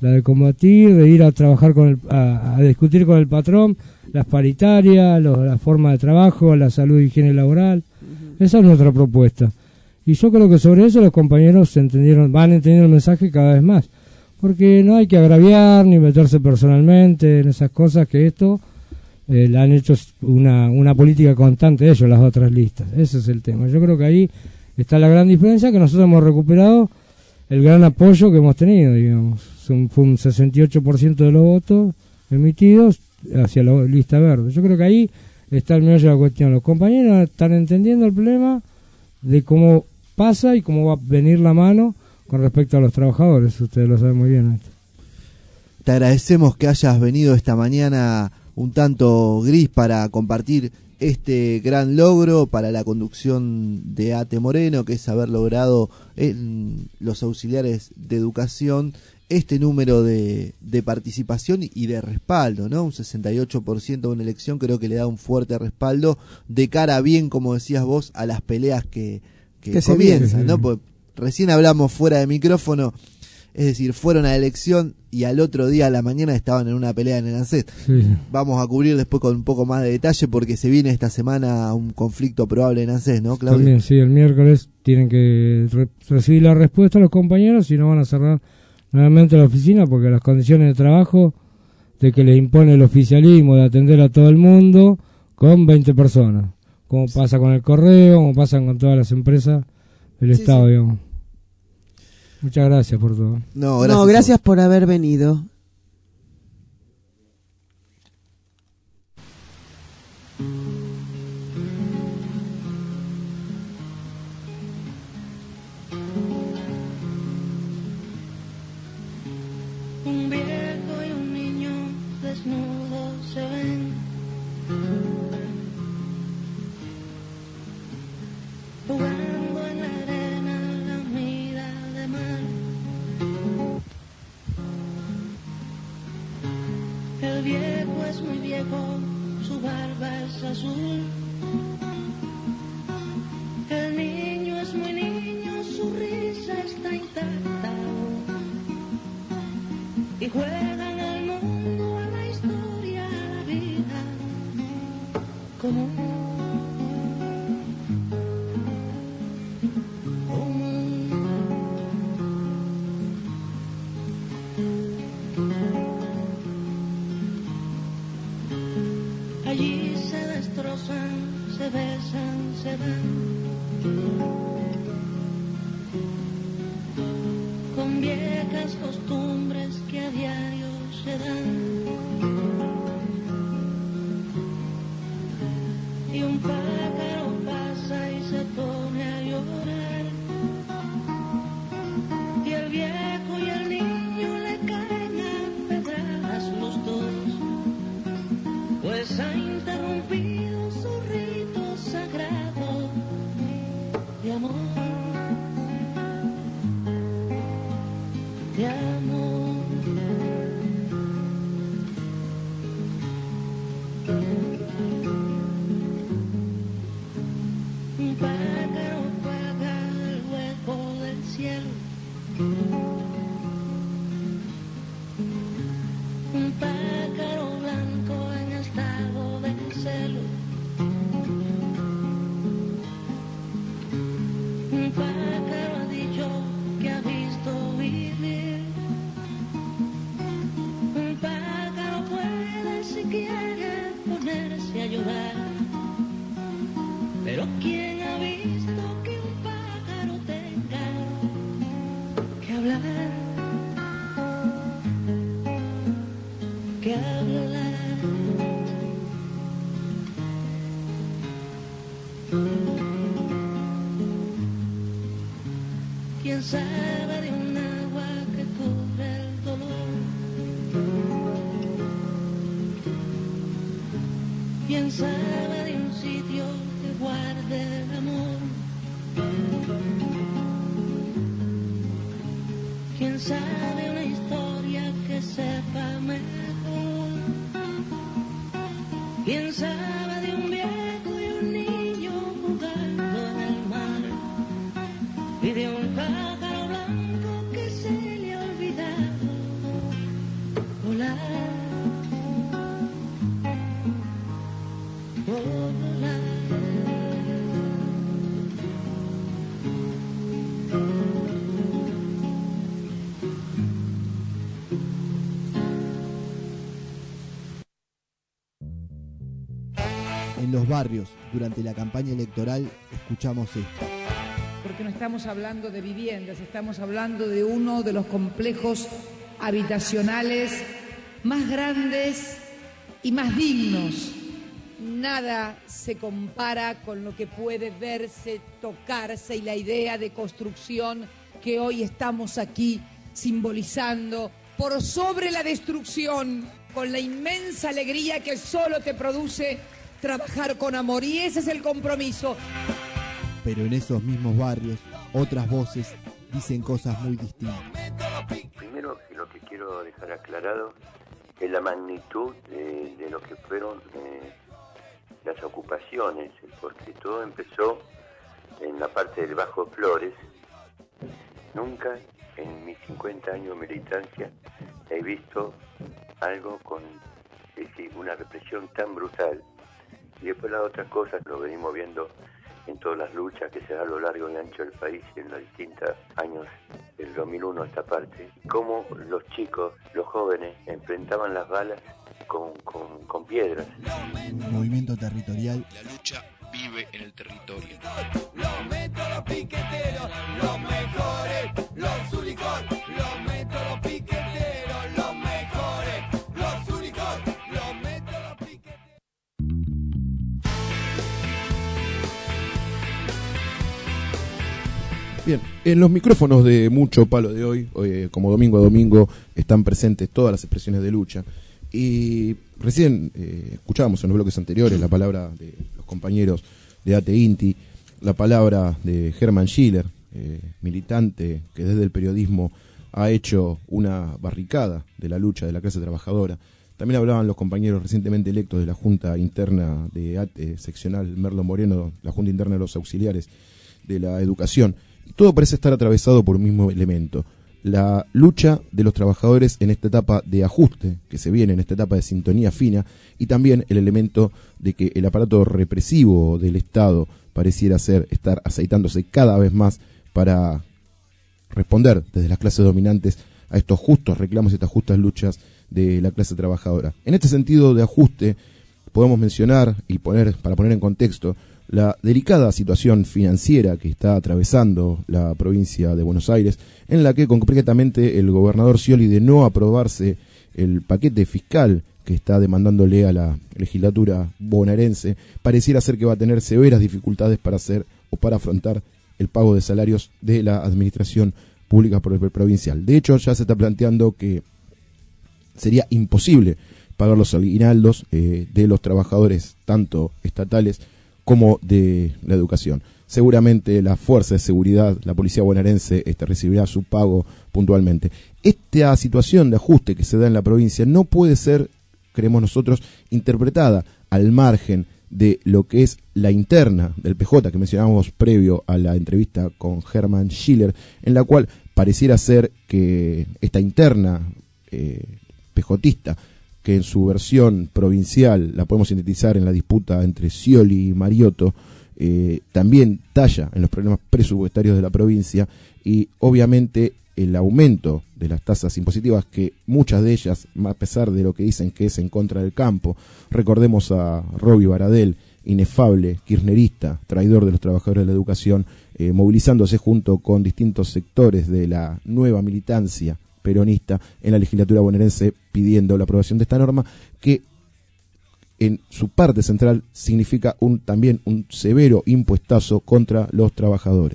la de combatir, de ir a trabajar con el, a, a discutir con el patrón, las paritarias, los, la forma de trabajo, la salud y higiene laboral. Uh-huh. Esa es nuestra propuesta. Y yo creo que sobre eso los compañeros entendieron, van entendiendo el mensaje cada vez más. Porque no hay que agraviar ni meterse personalmente en esas cosas, que esto eh, le han hecho una, una política constante ellos, las otras listas. Ese es el tema. Yo creo que ahí está la gran diferencia, que nosotros hemos recuperado el gran apoyo que hemos tenido, digamos. Son, fue un sesenta y ocho por ciento de los votos emitidos hacia la lista verde. Yo creo que ahí está el meollo de la cuestión. Los compañeros están entendiendo el problema de cómo pasa y cómo va a venir la mano con respecto a los trabajadores. Ustedes lo saben muy bien. Te agradecemos que hayas venido esta mañana un tanto gris para compartir este gran logro para la conducción de A T Moreno, que es haber logrado en los auxiliares de educación este número de, de participación y de respaldo, ¿no? Un sesenta y ocho por ciento de una elección creo que le da un fuerte respaldo de cara bien, como decías vos, a las peleas que, que, que comienzan, ¿no? Porque recién hablamos fuera de micrófono, es decir, fueron a la elección y al otro día a la mañana estaban en una pelea en el ANSES. Sí. Vamos a cubrir después con un poco más de detalle porque se viene esta semana un conflicto probable en ANSES, ¿no, Claudio? También, sí, el miércoles tienen que re- recibir la respuesta a los compañeros, si no van a cerrar nuevamente la oficina, porque las condiciones de trabajo de que les impone el oficialismo de atender a todo el mundo con veinte personas, como pasa con el correo, como pasan con todas las empresas del sí, Estado, sí. digamos. Muchas gracias por todo. No, gracias, no, gracias por... por haber venido. Un viejo y un niño desnudos se ven, jugando en la arena la mira de mar. El viejo es muy viejo, su barba es azul. El niño es muy niño, su risa está intacta. Y juegan al mundo, a la historia, a la vida común. Allí se destrozan, se besan, se dan, con viejas costumbres que a diario se dan. Y un pájaro pasa y se pone a llorar, y el viejo y el niño le caen a pedradas los dos, pues ha interrumpido su rito sagrado de amor, de amor. Un pájaro paga el hueco del cielo, un pájaro blanco en estado de celo, un pájaro ha dicho que ha visto vivir, un pájaro puede si quiere ponerse a llorar, pero ¿quién ha visto que un pájaro tenga que hablar? Que hablar. ¿Quién sabe de un agua que cubre el dolor? ¿Quién sabe de un sitio que guarde el amor? ¿Quién sabe una historia que sepa mejor? ¿Quién sabe de un viejo y un niño jugando en el mar? Y de un pájaro blanco que se le ha olvidado volar, por volar. En los barrios, durante la campaña electoral, escuchamos esto. Porque no estamos hablando de viviendas, estamos hablando de uno de los complejos habitacionales más grandes y más dignos. Nada se compara con lo que puede verse, tocarse y la idea de construcción que hoy estamos aquí simbolizando por sobre la destrucción, con la inmensa alegría que solo te produce trabajar con amor, y ese es el compromiso. Pero en esos mismos barrios, otras voces dicen cosas muy distintas. Primero, lo que quiero dejar aclarado es la magnitud de, de lo que fueron eh, las ocupaciones, porque todo empezó en la parte del Bajo Flores. Nunca en mis cincuenta años de militancia he visto algo con es decir, una represión tan brutal. Y después las otras cosas lo venimos viendo en todas las luchas que se dan a lo largo y ancho del país en los distintos años del dos mil uno a esta parte. Cómo los chicos, los jóvenes, enfrentaban las balas con, con, con piedras. Movimiento territorial. La lucha vive en el territorio. Los métodos piqueteros, los mejores, los únicos, los métodos piqueteros, los mejores, los únicos, los métodos piqueteros. Bien, en los micrófonos de Mucho Palo de hoy, eh, como domingo a domingo, están presentes todas las expresiones de lucha. Y recién eh, escuchábamos en los bloques anteriores la palabra de los compañeros de A T E INTI, la palabra de Hermann Schiller, eh, militante que desde el periodismo ha hecho una barricada de la lucha de la clase trabajadora. También hablaban los compañeros recientemente electos de la Junta Interna de A T E, seccional Merlo Moreno, la Junta Interna de los Auxiliares de la Educación. Y todo parece estar atravesado por un mismo elemento: la lucha de los trabajadores en esta etapa de ajuste que se viene, en esta etapa de sintonía fina, y también el elemento de que el aparato represivo del Estado pareciera ser estar aceitándose cada vez más para responder desde las clases dominantes a estos justos reclamos y estas justas luchas de la clase trabajadora. En este sentido de ajuste podemos mencionar y poner, para poner en contexto, la delicada situación financiera que está atravesando la provincia de Buenos Aires, en la que concretamente el gobernador Scioli, de no aprobarse el paquete fiscal que está demandándole a la legislatura bonaerense, pareciera ser que va a tener severas dificultades para hacer o para afrontar el pago de salarios de la administración pública provincial. De hecho, ya se está planteando que sería imposible pagar los aguinaldos eh, de los trabajadores, tanto estatales como de la educación. Seguramente la fuerza de seguridad, la policía bonaerense, este, recibirá su pago puntualmente. Esta situación de ajuste que se da en la provincia no puede ser, creemos nosotros, interpretada al margen de lo que es la interna del P J que mencionábamos previo a la entrevista con Hermann Schiller, en la cual pareciera ser que esta interna eh, pejotista, que en su versión provincial la podemos sintetizar en la disputa entre Scioli y Mariotto, eh, también talla en los problemas presupuestarios de la provincia, y obviamente el aumento de las tasas impositivas, que muchas de ellas, a pesar de lo que dicen que es en contra del campo, recordemos a Roby Baradel, inefable, kirchnerista, traidor de los trabajadores de la educación, eh, movilizándose junto con distintos sectores de la nueva militancia peronista en la legislatura bonaerense pidiendo la aprobación de esta norma, que en su parte central significa un también un severo impuestazo contra los trabajadores.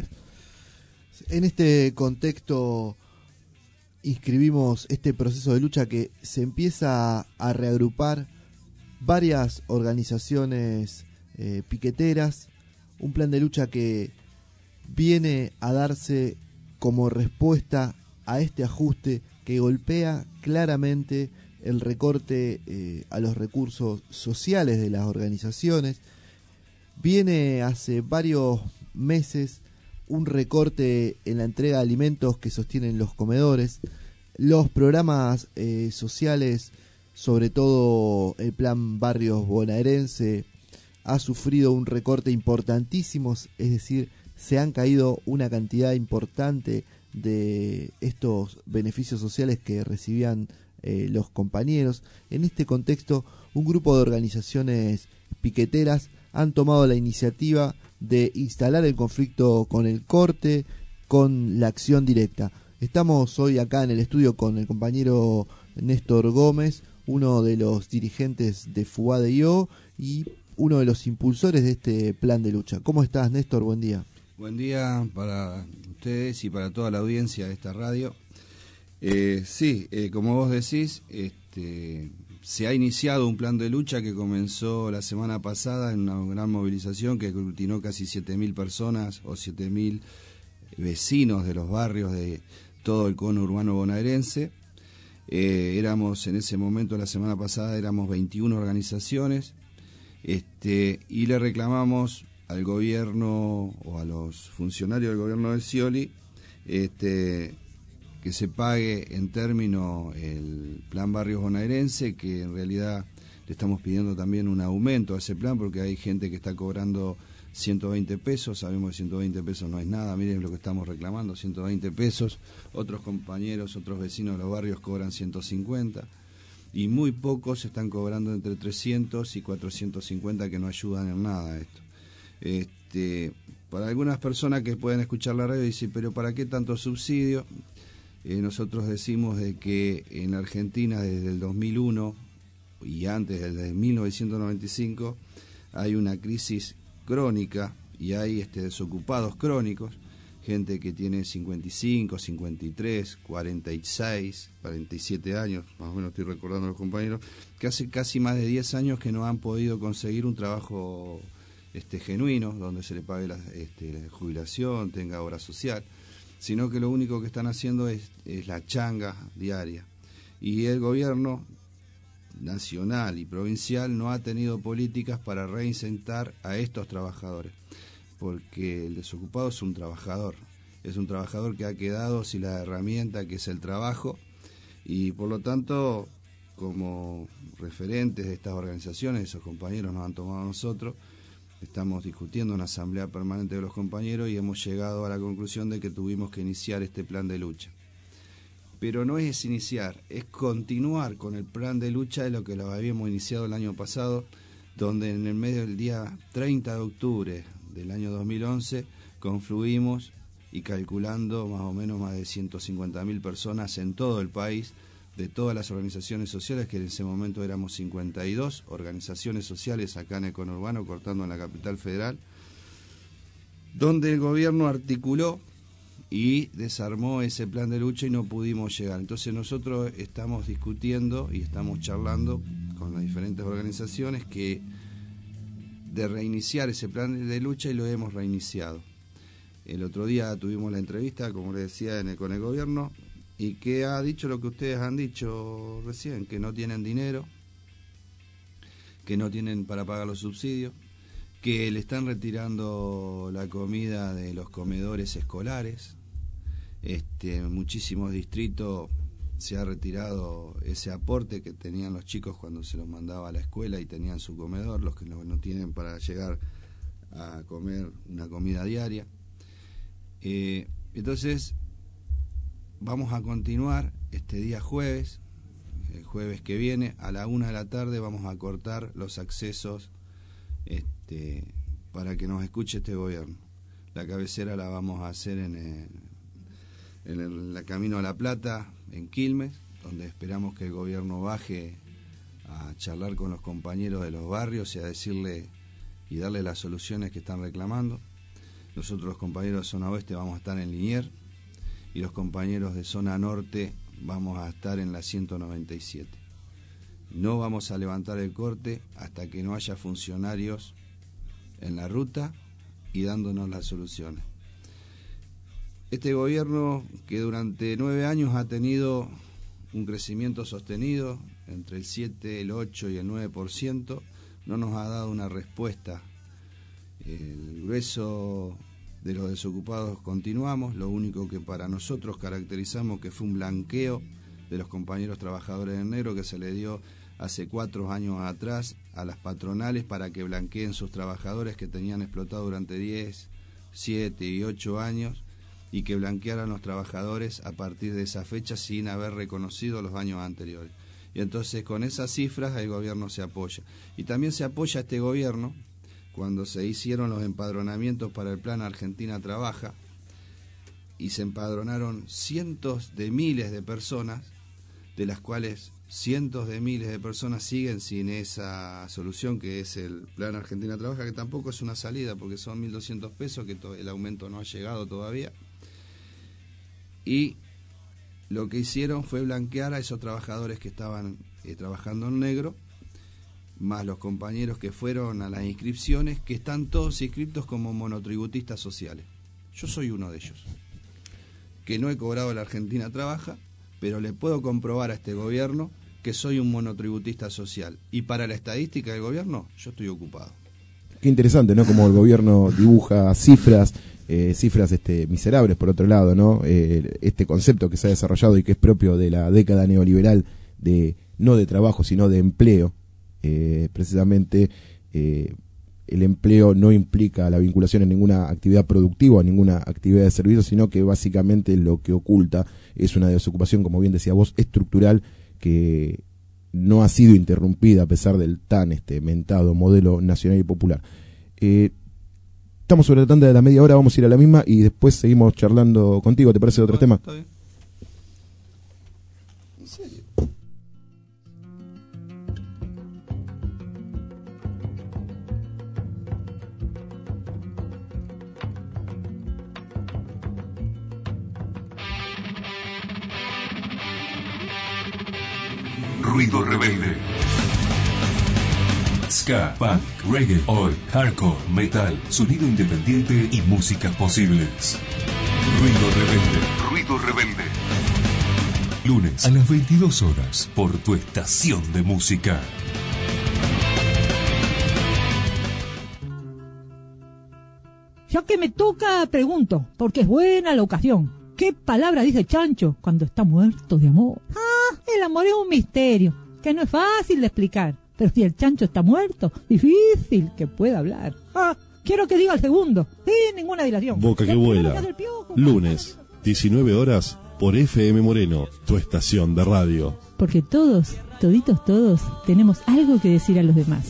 En este contexto inscribimos este proceso de lucha que se empieza a reagrupar varias organizaciones eh, piqueteras, un plan de lucha que viene a darse como respuesta a este ajuste que golpea claramente el recorte eh, a los recursos sociales de las organizaciones. Viene hace varios meses un recorte en la entrega de alimentos que sostienen los comedores, los programas eh, sociales, sobre todo el Plan Barrios Bonaerense, ha sufrido un recorte importantísimo, es decir, se han caído una cantidad importante de estos beneficios sociales que recibían eh, los compañeros. En este contexto, un grupo de organizaciones piqueteras han tomado la iniciativa de instalar el conflicto con el corte, con la acción directa. Estamos hoy acá en el estudio con el compañero Néstor Gómez, uno de los dirigentes de FUADEIO y uno de los impulsores de este plan de lucha. ¿Cómo estás, Néstor? Buen día. Buen día para ustedes y para toda la audiencia de esta radio. Eh, sí, eh, como vos decís, este, se ha iniciado un plan de lucha que comenzó la semana pasada en una gran movilización que aglutinó casi siete mil personas o siete mil vecinos de los barrios de todo el cono urbano bonaerense. Eh, éramos en ese momento, la semana pasada, éramos veintiuna organizaciones este, y le reclamamos al gobierno o a los funcionarios del gobierno de Scioli este, que se pague en términos el plan Barrios Bonaerense, que en realidad le estamos pidiendo también un aumento a ese plan porque hay gente que está cobrando ciento veinte pesos, sabemos que ciento veinte pesos no es nada, miren lo que estamos reclamando, ciento veinte pesos, otros compañeros, otros vecinos de los barrios cobran ciento cincuenta y muy pocos están cobrando entre trescientos y cuatrocientos cincuenta que no ayudan en nada a esto. Este, para algunas personas que pueden escuchar la radio dicen, pero ¿para qué tanto subsidio? Eh, nosotros decimos de que en Argentina desde el dos mil uno y antes desde mil novecientos noventa y cinco hay una crisis crónica y hay este, desocupados crónicos, gente que tiene cincuenta y cinco, cincuenta y tres, cuarenta y seis, cuarenta y siete años, más o menos estoy recordando a los compañeros, que hace casi más de diez años que no han podido conseguir un trabajo este, genuino, donde se le pague la, este, la jubilación, tenga obra social, sino que lo único que están haciendo es, es la changa diaria. Y el gobierno nacional y provincial no ha tenido políticas para reinsertar a estos trabajadores, porque el desocupado es un trabajador, es un trabajador que ha quedado sin la herramienta que es el trabajo, y por lo tanto, como referentes de estas organizaciones, esos compañeros nos han tomado a nosotros, estamos discutiendo en la asamblea permanente de los compañeros y hemos llegado a la conclusión de que tuvimos que iniciar este plan de lucha. Pero no es iniciar, es continuar con el plan de lucha de lo que lo habíamos iniciado el año pasado, donde en el medio del día treinta de octubre del año dos mil once confluimos y calculando más o menos más de ciento cincuenta mil personas en todo el país, de todas las organizaciones sociales, que en ese momento éramos cincuenta y dos organizaciones sociales acá en el conurbano, cortando en la capital federal, donde el gobierno articuló y desarmó ese plan de lucha y no pudimos llegar. Entonces nosotros estamos discutiendo y estamos charlando con las diferentes organizaciones que de reiniciar ese plan de lucha y lo hemos reiniciado. El otro día tuvimos la entrevista, como les decía, en el, con el gobierno, y que ha dicho lo que ustedes han dicho recién, que no tienen dinero, que no tienen para pagar los subsidios, que le están retirando la comida de los comedores escolares. Este, en muchísimos distritos se ha retirado ese aporte que tenían los chicos cuando se los mandaba a la escuela y tenían su comedor, los que no, no tienen para llegar a comer una comida diaria. Eh, entonces, vamos a continuar este día jueves, el jueves que viene, a la una de la tarde vamos a cortar los accesos este, para que nos escuche este gobierno. La cabecera la vamos a hacer en el, en el la Camino a La Plata, en Quilmes, donde esperamos que el gobierno baje a charlar con los compañeros de los barrios y a decirle y darle las soluciones que están reclamando. Nosotros los compañeros de Zona Oeste vamos a estar en Liniers y los compañeros de Zona Norte vamos a estar en la ciento noventa y siete. No vamos a levantar el corte hasta que no haya funcionarios en la ruta y dándonos las soluciones. Este gobierno, que durante nueve años ha tenido un crecimiento sostenido entre el siete, el ocho y el nueve por ciento, no nos ha dado una respuesta. El grueso de los desocupados continuamos, lo único que para nosotros caracterizamos que fue un blanqueo de los compañeros trabajadores en negro que se le dio hace cuatro años atrás a las patronales para que blanqueen sus trabajadores que tenían explotado durante diez, siete y ocho años, y que blanquearan los trabajadores a partir de esa fecha sin haber reconocido los años anteriores. Y entonces con esas cifras el gobierno se apoya. Y también se apoya este gobierno cuando se hicieron los empadronamientos para el plan Argentina Trabaja, y se empadronaron cientos de miles de personas, de las cuales cientos de miles de personas siguen sin esa solución que es el plan Argentina Trabaja, que tampoco es una salida porque son mil doscientos pesos, que el aumento no ha llegado todavía. Y lo que hicieron fue blanquear a esos trabajadores que estaban eh, trabajando en negro, más los compañeros que fueron a las inscripciones, que están todos inscriptos como monotributistas sociales. Yo soy uno de ellos, que no he cobrado la Argentina Trabaja, pero le puedo comprobar a este gobierno que soy un monotributista social. Y para la estadística del gobierno, yo estoy ocupado. Qué interesante, ¿no? Como el gobierno dibuja cifras, eh, cifras este, miserables, por otro lado, ¿no? Eh, este concepto que se ha desarrollado y que es propio de la década neoliberal, de no de trabajo, sino de empleo. Eh, precisamente eh, el empleo no implica la vinculación en ninguna actividad productiva, en ninguna actividad de servicio, sino que básicamente lo que oculta es una desocupación, como bien decía vos, estructural, que no ha sido interrumpida a pesar del tan este mentado modelo nacional y popular. Eh, estamos sobre la tanda de la media hora, vamos a ir a la misma y después seguimos charlando contigo. ¿Te parece de otro tema? Está bien. ¿En serio? Ruido rebelde. Ska, punk, reggae, oi, hardcore, metal, sonido independiente y músicas posibles. Ruido rebelde. Ruido rebelde. Lunes a las veintidós horas por tu estación de música. Ya que me toca, pregunto, porque es buena la ocasión. ¿Qué palabra dice Chancho cuando está muerto de amor? Ah, el amor es un misterio, que no es fácil de explicar. Pero si el Chancho está muerto, difícil que pueda hablar. Ah, quiero que diga el segundo, sin ninguna dilación. Boca que vuela. Lunes, diecinueve horas, por F M Moreno, tu estación de radio. Porque todos, toditos todos, tenemos algo que decir a los demás.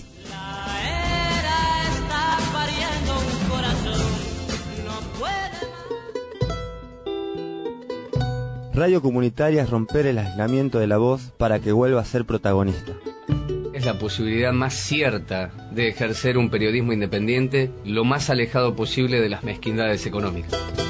Radio comunitaria es romper el aislamiento de la voz para que vuelva a ser protagonista. Es la posibilidad más cierta de ejercer un periodismo independiente lo más alejado posible de las mezquindades económicas.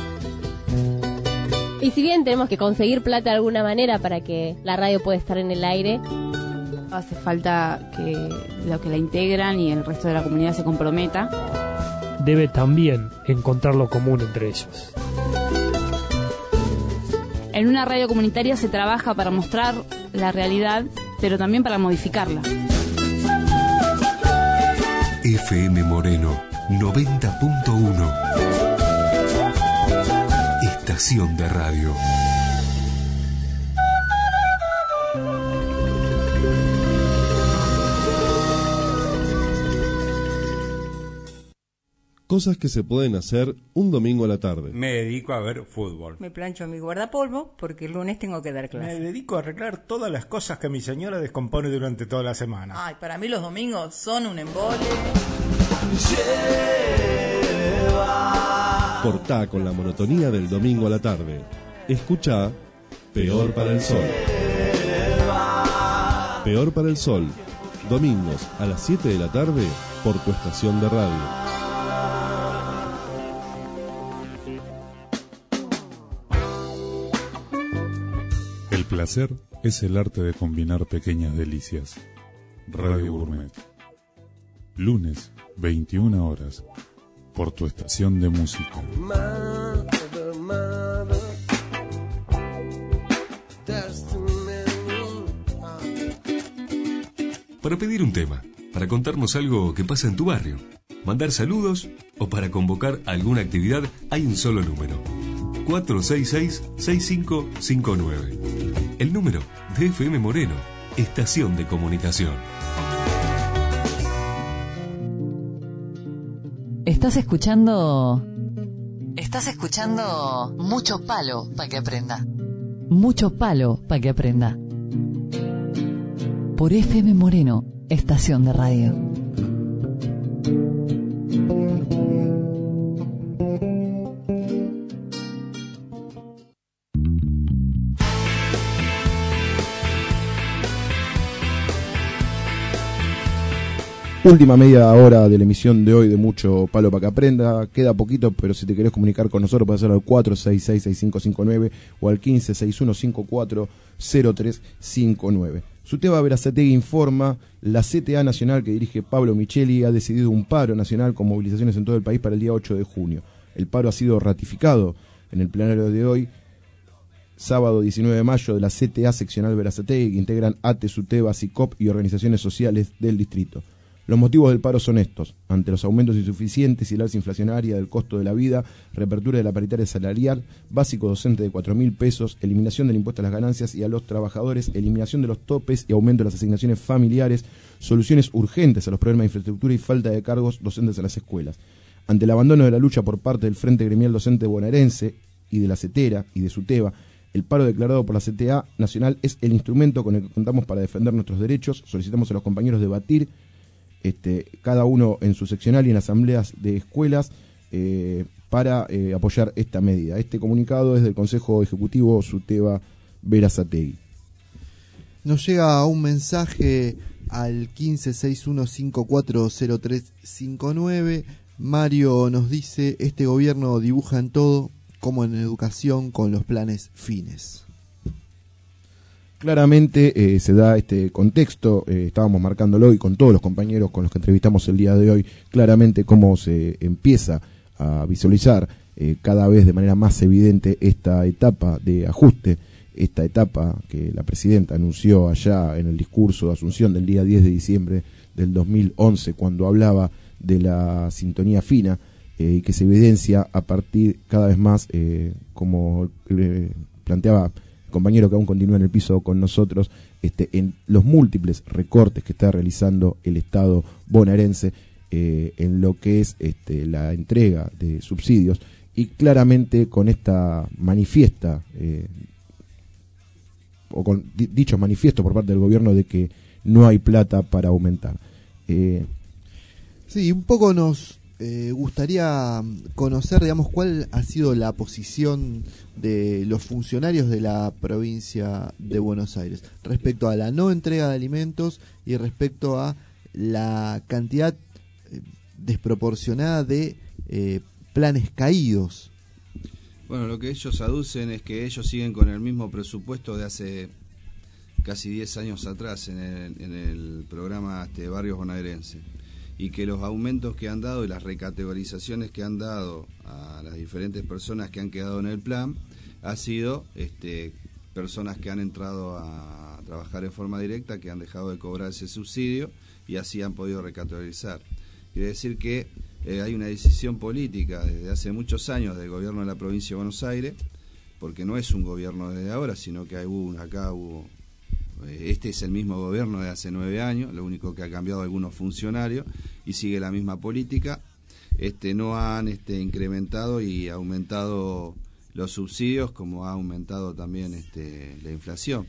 Y si bien tenemos que conseguir plata de alguna manera para que la radio pueda estar en el aire, hace falta que los que la integran y el resto de la comunidad se comprometa. Debe también encontrar lo común entre ellos. En una radio comunitaria se trabaja para mostrar la realidad, pero también para modificarla. F M Moreno noventa punto uno. Estación de radio. Cosas que se pueden hacer un domingo a la tarde. Me dedico a ver fútbol. Me plancho mi guardapolvo porque el lunes tengo que dar clase. Me dedico a arreglar todas las cosas que mi señora descompone durante toda la semana. Ay, para mí los domingos son un embole. Cortá con la monotonía del domingo a la tarde. Escuchá Peor para el Sol. Peor para el Sol. Domingos a las siete de la tarde por tu estación de radio. El placer es el arte de combinar pequeñas delicias. Radio Gourmet. Lunes, veintiuna horas, por tu estación de música. Para pedir un tema, para contarnos algo que pasa en tu barrio, mandar saludos o para convocar alguna actividad, hay un solo número. cuatro seis seis, seis cinco cinco nueve. el número de F M Moreno, estación de comunicación. Estás escuchando... Estás escuchando Mucho Palo para que aprenda. Mucho Palo para que aprenda. Por F M Moreno, estación de radio. Última media hora de la emisión de hoy de Mucho Palo para que aprenda. Queda poquito, pero si te querés comunicar con nosotros puedes hacerlo al cuatro seis seis, seis cinco cinco nueve o al quince, sesenta y uno cincuenta y cuatro, cero tres cincuenta y nueve. Suteba Berazategui informa, la C T A Nacional que dirige Pablo Micheli ha decidido un paro nacional con movilizaciones en todo el país para el día ocho de junio. El paro ha sido ratificado en el plenario de hoy, sábado diecinueve de mayo, de la C T A seccional Berazategui, que integran A T E, Suteba, SICOP y organizaciones sociales del distrito. Los motivos del paro son estos: ante los aumentos insuficientes y la alza inflacionaria del costo de la vida, reapertura de la paritaria salarial, básico docente de cuatro mil pesos, eliminación del impuesto a las ganancias y a los trabajadores, eliminación de los topes y aumento de las asignaciones familiares, soluciones urgentes a los problemas de infraestructura y falta de cargos docentes en las escuelas. Ante el abandono de la lucha por parte del Frente Gremial Docente Bonaerense y de la CETERA y de Suteba, el paro declarado por la C T A Nacional es el instrumento con el que contamos para defender nuestros derechos. Solicitamos a los compañeros debatir Este, cada uno en su seccional y en asambleas de escuelas eh, para eh, apoyar esta medida. Este comunicado es del Consejo Ejecutivo Suteba Berazategui. Nos llega un mensaje al quince, sesenta y uno cincuenta y cuatro, cero tres cincuenta y nueve. Mario nos dice: este gobierno dibuja en todo, como en educación, con los planes fines. Claramente eh, se da este contexto, eh, estábamos marcándolo y con todos los compañeros con los que entrevistamos el día de hoy, claramente cómo se empieza a visualizar eh, cada vez de manera más evidente esta etapa de ajuste, esta etapa que la presidenta anunció allá en el discurso de Asunción del día diez de diciembre del dos mil once, cuando hablaba de la sintonía fina eh, y que se evidencia a partir cada vez más, eh, como eh, planteaba compañero que aún continúa en el piso con nosotros, este, en los múltiples recortes que está realizando el Estado bonaerense eh, en lo que es este, la entrega de subsidios, y claramente con esta manifiesta eh, o con di- dichos manifiestos por parte del gobierno de que no hay plata para aumentar. Eh, sí, un poco nos Eh, gustaría conocer, digamos, cuál ha sido la posición de los funcionarios de la provincia de Buenos Aires respecto a la no entrega de alimentos y respecto a la cantidad eh, desproporcionada de eh, planes caídos. Bueno, lo que ellos aducen es que ellos siguen con el mismo presupuesto de hace casi diez años atrás en el, en el programa este, Barrios Bonaerense, y que los aumentos que han dado y las recategorizaciones que han dado a las diferentes personas que han quedado en el plan ha sido este, personas que han entrado a trabajar en forma directa, que han dejado de cobrar ese subsidio y así han podido recategorizar. Quiere decir que eh, hay una decisión política desde hace muchos años del gobierno de la provincia de Buenos Aires, porque no es un gobierno desde ahora, sino que hay hubo, acá hubo... Este es el mismo gobierno de hace nueve años, lo único que ha cambiado algunos funcionarios y sigue la misma política. Este, no han este, incrementado y aumentado los subsidios, como ha aumentado también este, la inflación.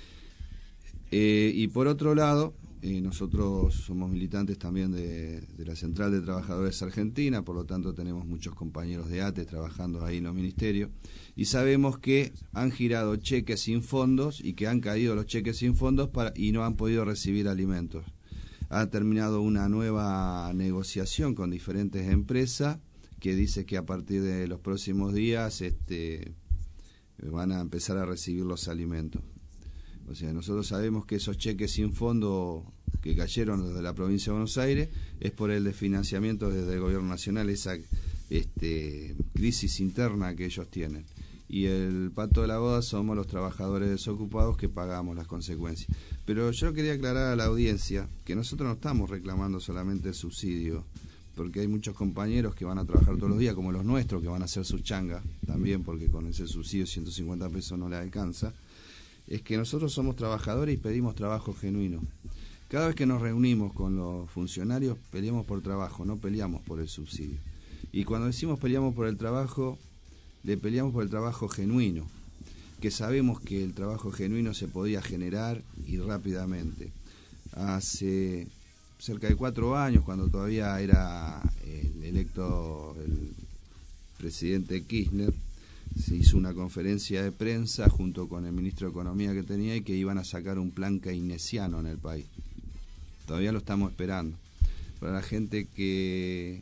Eh, y por otro lado, eh, nosotros somos militantes también de, de la Central de Trabajadores Argentina, por lo tanto tenemos muchos compañeros de A T E trabajando ahí en los ministerios, y sabemos que han girado cheques sin fondos y que han caído los cheques sin fondos para, y no han podido recibir alimentos. Ha terminado una nueva negociación con diferentes empresas que dice que a partir de los próximos días este, van a empezar a recibir los alimentos. O sea, nosotros sabemos que esos cheques sin fondo que cayeron desde la provincia de Buenos Aires es por el desfinanciamiento desde el gobierno nacional, esa este, crisis interna que ellos tienen. Y el pato de la boda somos los trabajadores desocupados que pagamos las consecuencias. Pero yo quería aclarar a la audiencia que nosotros no estamos reclamando solamente el subsidio, porque hay muchos compañeros que van a trabajar todos los días, como los nuestros, que van a hacer su changa también, porque con ese subsidio ciento cincuenta pesos no les alcanza. es que nosotros somos trabajadores y pedimos trabajo genuino. Cada vez que nos reunimos con los funcionarios, peleamos por trabajo, no peleamos por el subsidio. Y cuando decimos peleamos por el trabajo, le peleamos por el trabajo genuino, que sabemos que el trabajo genuino se podía generar y rápidamente. Hace cerca de cuatro años, cuando todavía era el electo el presidente Kirchner, se hizo una conferencia de prensa junto con el ministro de Economía que tenía y que iban a sacar un plan keynesiano en el país. Todavía lo estamos esperando. Para la gente que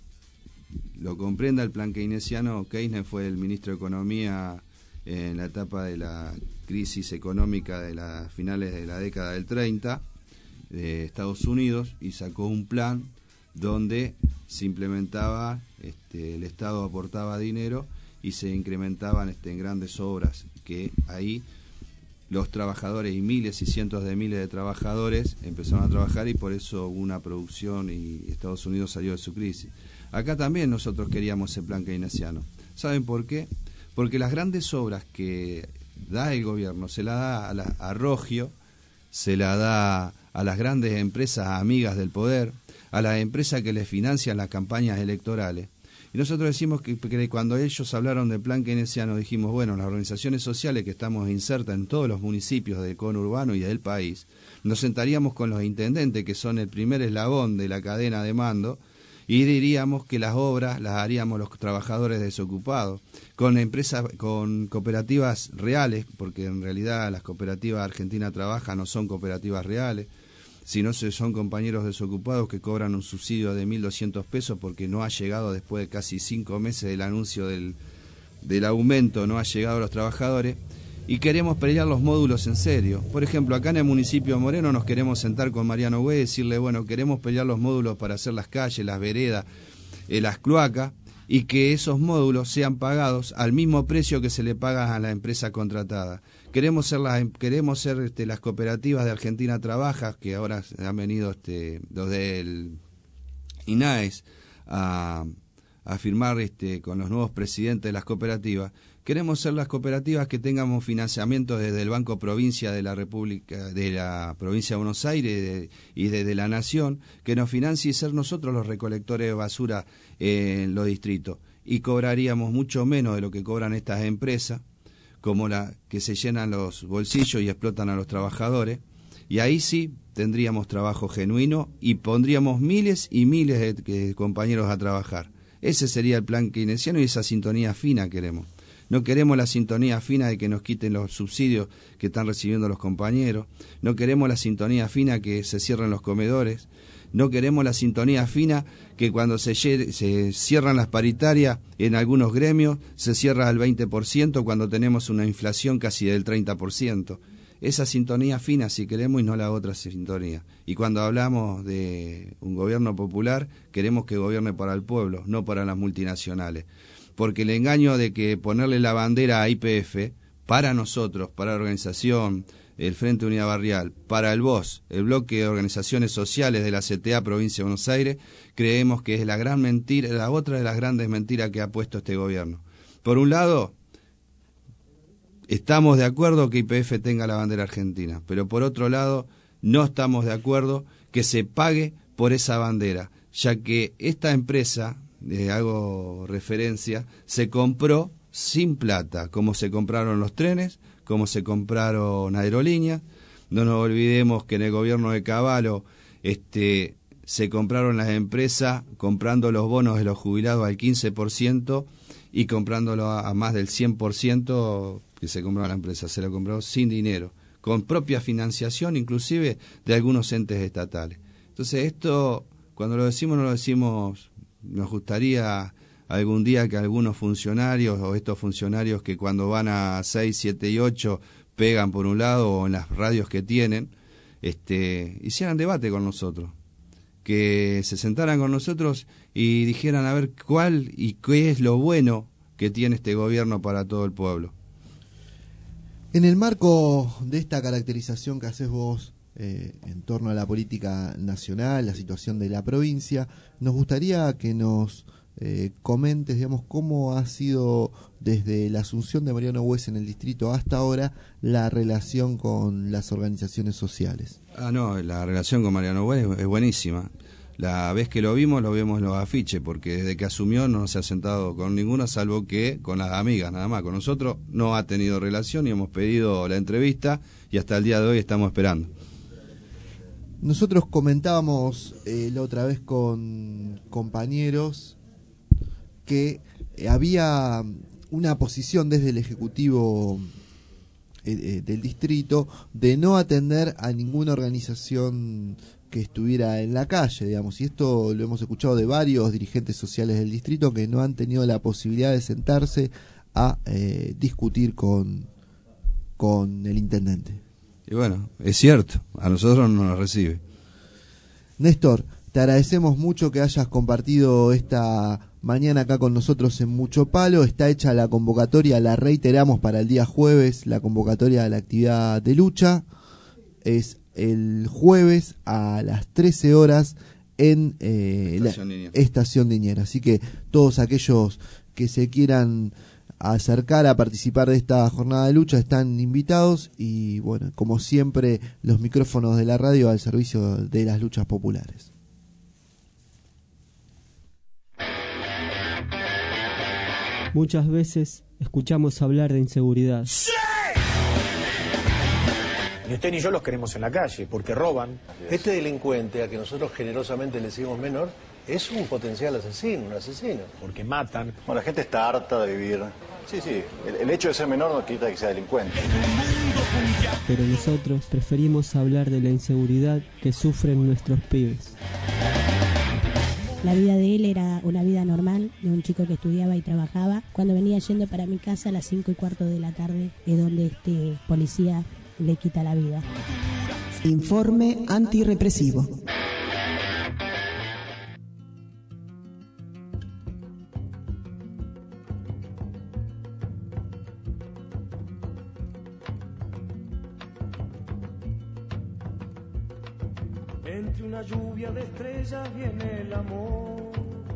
lo comprenda, el plan keynesiano, Keynes fue el ministro de Economía en la etapa de la crisis económica de las finales de la década del treinta de Estados Unidos, y sacó un plan donde se implementaba, este, el Estado aportaba dinero y se incrementaban este, en grandes obras, que ahí los trabajadores y miles y cientos de miles de trabajadores empezaron a trabajar, y por eso hubo una producción y Estados Unidos salió de su crisis. Acá también nosotros queríamos ese plan keynesiano. ¿Saben por qué? Porque las grandes obras que da el gobierno se la da a, la, a Rogio, se la da a las grandes empresas amigas del poder, a las empresas que les financian las campañas electorales. Y nosotros decimos que, que cuando ellos hablaron del plan keynesiano, dijimos, bueno, las organizaciones sociales que estamos insertas en todos los municipios del conurbano y del país, nos sentaríamos con los intendentes, que son el primer eslabón de la cadena de mando, y diríamos que las obras las haríamos los trabajadores desocupados, con empresas, con cooperativas reales, porque en realidad las cooperativas Argentina Trabaja no son cooperativas reales, sino son compañeros desocupados que cobran un subsidio de mil doscientos pesos porque no ha llegado, después de casi cinco meses del anuncio del, del aumento, no ha llegado a los trabajadores, y queremos pelear los módulos en serio. Por ejemplo, acá en el municipio de Moreno nos queremos sentar con Mariano Güey y decirle, bueno, queremos pelear los módulos para hacer las calles, las veredas, eh, las cloacas, y que esos módulos sean pagados al mismo precio que se le paga a la empresa contratada. Queremos ser las queremos ser este, las cooperativas de Argentina Trabaja, que ahora han venido este, los del INAES a, a firmar este, con los nuevos presidentes de las cooperativas. Queremos ser las cooperativas que tengamos financiamiento desde el Banco Provincia de la República, de la Provincia de Buenos Aires de, y desde de la Nación, que nos financie y ser nosotros los recolectores de basura en los distritos. Y cobraríamos mucho menos de lo que cobran estas empresas, como la que se llenan los bolsillos y explotan a los trabajadores, y ahí sí tendríamos trabajo genuino y pondríamos miles y miles de, de compañeros a trabajar. Ese sería el plan keynesiano, y esa sintonía fina queremos. No queremos la sintonía fina de que nos quiten los subsidios que están recibiendo los compañeros, no queremos la sintonía fina que se cierren los comedores, no queremos la sintonía fina que cuando se, se cierran las paritarias en algunos gremios se cierra al veinte por ciento cuando tenemos una inflación casi del treinta por ciento. Esa sintonía fina si queremos, y no la otra sintonía. Y cuando hablamos de un gobierno popular, queremos que gobierne para el pueblo, no para las multinacionales. Porque el engaño de que ponerle la bandera a Y P F, para nosotros, para la organización, el Frente Unidad Barrial, para el B O S, el Bloque de Organizaciones Sociales de la C T A Provincia de Buenos Aires, creemos que es la gran mentira, la otra de las grandes mentiras que ha puesto este gobierno. Por un lado, estamos de acuerdo que Y P F tenga la bandera argentina, pero por otro lado, no estamos de acuerdo que se pague por esa bandera, ya que esta empresa, les hago referencia, se compró sin plata, como se compraron los trenes, como se compraron aerolíneas. No nos olvidemos que en el gobierno de Cavallo este, se compraron las empresas comprando los bonos de los jubilados al quince por ciento y comprándolo a, a más del cien por ciento que se compró la empresa, se lo compró sin dinero, con propia financiación inclusive de algunos entes estatales. Entonces esto, cuando lo decimos, no lo decimos, nos gustaría algún día que algunos funcionarios o estos funcionarios que cuando van a seis, siete y ocho pegan por un lado o en las radios que tienen, este, hicieran debate con nosotros, que se sentaran con nosotros y dijeran a ver cuál y qué es lo bueno que tiene este gobierno para todo el pueblo. En el marco de esta caracterización que haces vos eh, en torno a la política nacional, la situación de la provincia, nos gustaría que nos eh, comentes, digamos, cómo ha sido desde la asunción de Mariano Bues en el distrito hasta ahora la relación con las organizaciones sociales. Ah, no, la relación con Mariano Bues es buenísima. La vez que lo vimos, lo vimos en los afiches, porque desde que asumió no se ha sentado con ninguna, salvo que con las amigas, nada más. Con nosotros no ha tenido relación y hemos pedido la entrevista y hasta el día de hoy estamos esperando. Nosotros comentábamos eh, la otra vez con compañeros que eh, había una posición desde el Ejecutivo eh, eh, del distrito de no atender a ninguna organización que estuviera en la calle, digamos, y esto lo hemos escuchado de varios dirigentes sociales del distrito que no han tenido la posibilidad de sentarse a eh, discutir con, con el intendente. Y bueno, es cierto, a nosotros no nos recibe. Néstor, te agradecemos mucho que hayas compartido esta mañana acá con nosotros en Mucho Palo. Está hecha la convocatoria, la reiteramos para el día jueves, la convocatoria de la actividad de lucha. Es el jueves a las trece horas en eh, Estación la Liniers. Estación Liniers. Así que todos aquellos que se quieran acercar a participar de esta jornada de lucha están invitados y bueno, como siempre, los micrófonos de la radio al servicio de las luchas populares. Muchas veces escuchamos hablar de inseguridad. Ni usted ni yo los queremos en la calle, porque roban. Este delincuente, a que nosotros generosamente le decimos menor, es un potencial asesino, un asesino. Porque matan. Bueno, la gente está harta de vivir. Sí, sí, el, el hecho de ser menor no quita que sea delincuente. Pero nosotros preferimos hablar de la inseguridad que sufren nuestros pibes. La vida de él era una vida normal, de un chico que estudiaba y trabajaba. Cuando venía yendo para mi casa a las cinco y cuarto de la tarde, es donde este policía le quita la vida. Informe antirrepresivo. Entre una lluvia de estrellas viene el amor.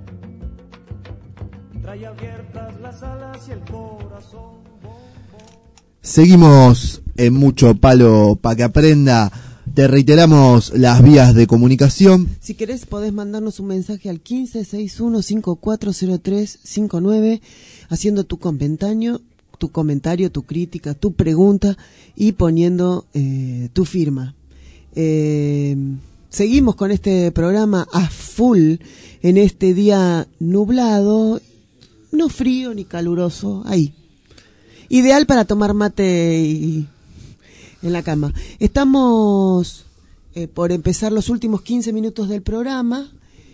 Trae abiertas las alas y el corazón. Seguimos en Mucho Palo para que aprenda. Te reiteramos las vías de comunicación. Si querés podés mandarnos un mensaje al quince sesenta y uno cincuenta y cuatro cero tres cincuenta y nueve haciendo tu comentario, tu comentario, tu crítica, tu pregunta y poniendo eh, tu firma. Eh, seguimos con este programa a full en este día nublado, no frío ni caluroso, ahí. Ideal para tomar mate y en la cama. Estamos eh, por empezar los últimos quince minutos del programa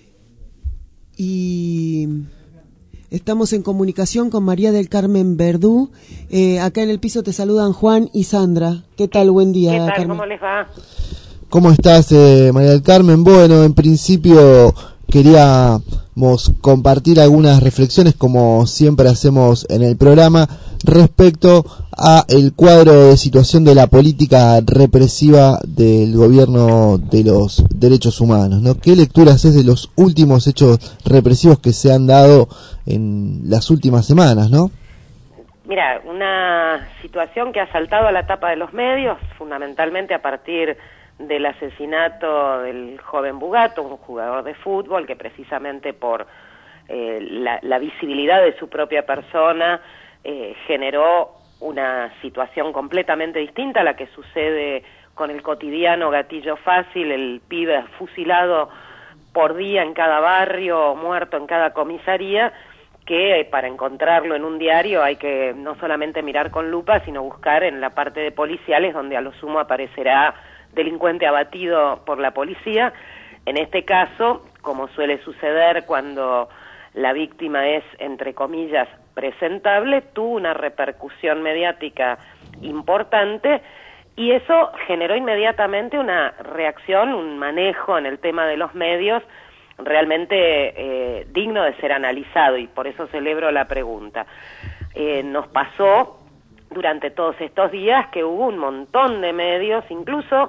y estamos en comunicación con María del Carmen Verdú. Eh, acá en el piso te saludan Juan y Sandra. ¿Qué tal? Buen día. ¿Qué tal? Carmen. ¿Cómo les va? ¿Cómo estás, eh, María del Carmen? Bueno, en principio queríamos compartir algunas reflexiones, como siempre hacemos en el programa, respecto a el cuadro de situación de la política represiva del gobierno de los derechos humanos, ¿no? ¿Qué lecturas es de los últimos hechos represivos que se han dado en las últimas semanas, no? Mira, una situación que ha saltado a la tapa de los medios, fundamentalmente a partir del asesinato del joven Bugato, un jugador de fútbol que precisamente por eh, la, la visibilidad de su propia persona eh, generó una situación completamente distinta a la que sucede con el cotidiano gatillo fácil, el pibe fusilado por día en cada barrio, muerto en cada comisaría, que eh, para encontrarlo en un diario hay que no solamente mirar con lupa, sino buscar en la parte de policiales, donde a lo sumo aparecerá delincuente abatido por la policía. En este caso, como suele suceder cuando la víctima es, entre comillas, presentable, tuvo una repercusión mediática importante y eso generó inmediatamente una reacción, un manejo en el tema de los medios realmente eh, digno de ser analizado, y por eso celebro la pregunta. Eh, nos pasó durante todos estos días que hubo un montón de medios, incluso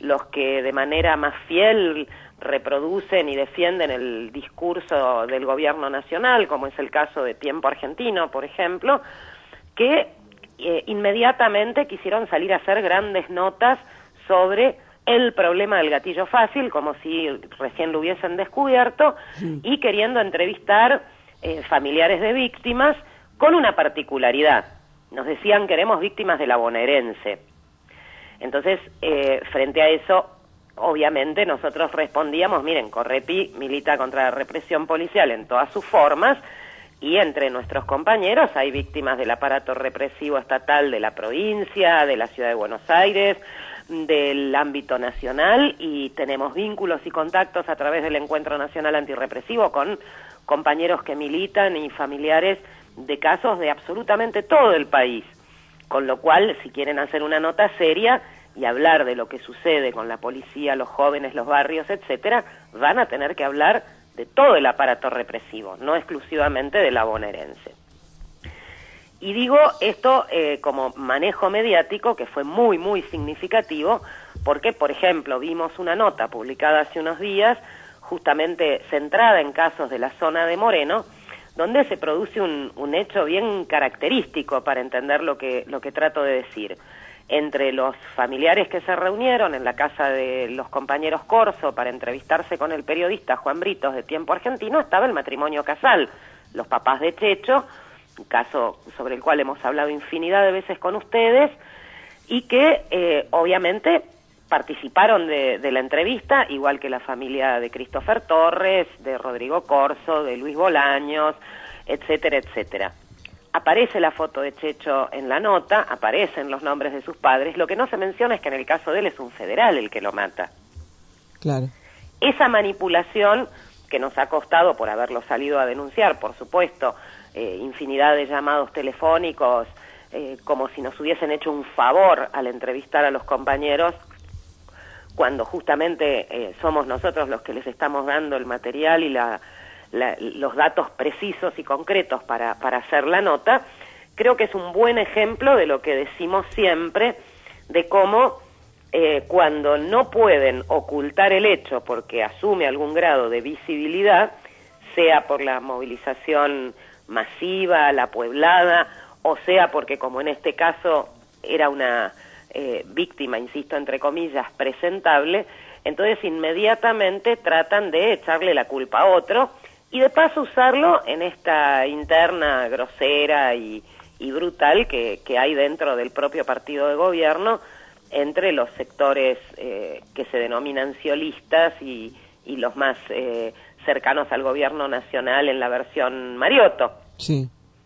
los que de manera más fiel reproducen y defienden el discurso del gobierno nacional, como es el caso de Tiempo Argentino, por ejemplo, que eh, inmediatamente quisieron salir a hacer grandes notas sobre el problema del gatillo fácil, como si recién lo hubiesen descubierto, sí. y queriendo entrevistar eh, familiares de víctimas con una particularidad. Nos decían, queremos víctimas de la bonaerense. Entonces, eh, frente a eso, obviamente nosotros respondíamos, miren, Correpi milita contra la represión policial en todas sus formas, y entre nuestros compañeros hay víctimas del aparato represivo estatal de la provincia, de la ciudad de Buenos Aires, del ámbito nacional, y tenemos vínculos y contactos a través del Encuentro Nacional Antirrepresivo con compañeros que militan y familiares de casos de absolutamente todo el país, con lo cual, si quieren hacer una nota seria y hablar de lo que sucede con la policía, los jóvenes, los barrios, etcétera, van a tener que hablar de todo el aparato represivo, no exclusivamente de la bonaerense. Y digo esto eh, como manejo mediático, que fue muy, muy significativo, porque, por ejemplo, vimos una nota publicada hace unos días, justamente centrada en casos de la zona de Moreno, donde se produce un, un hecho bien característico para entender lo que, lo que trato de decir. Entre los familiares que se reunieron en la casa de los compañeros Corso para entrevistarse con el periodista Juan Britos de Tiempo Argentino estaba el matrimonio Casal, los papás de Checho, un caso sobre el cual hemos hablado infinidad de veces con ustedes, y que eh, obviamente participaron de, de la entrevista, igual que la familia de Christopher Torres, de Rodrigo Corso, de Luis Bolaños, etcétera, etcétera. Aparece la foto de Checho en la nota, aparecen los nombres de sus padres, lo que no se menciona es que en el caso de él es un federal el que lo mata. Claro. Esa manipulación que nos ha costado, por haberlo salido a denunciar, por supuesto, eh, infinidad de llamados telefónicos, eh, como si nos hubiesen hecho un favor al entrevistar a los compañeros, cuando justamente eh, somos nosotros los que les estamos dando el material y la, la, los datos precisos y concretos para, para hacer la nota. Creo que es un buen ejemplo de lo que decimos siempre, de cómo eh, cuando no pueden ocultar el hecho porque asume algún grado de visibilidad, sea por la movilización masiva, la pueblada, o sea porque, como en este caso, era una eh, víctima, insisto, entre comillas, presentable, entonces inmediatamente tratan de echarle la culpa a otro y de paso usarlo en esta interna grosera y, y brutal que, que hay dentro del propio partido de gobierno entre los sectores eh, que se denominan ciolistas y, y los más eh, cercanos al gobierno nacional en la versión Mariotto. Sí.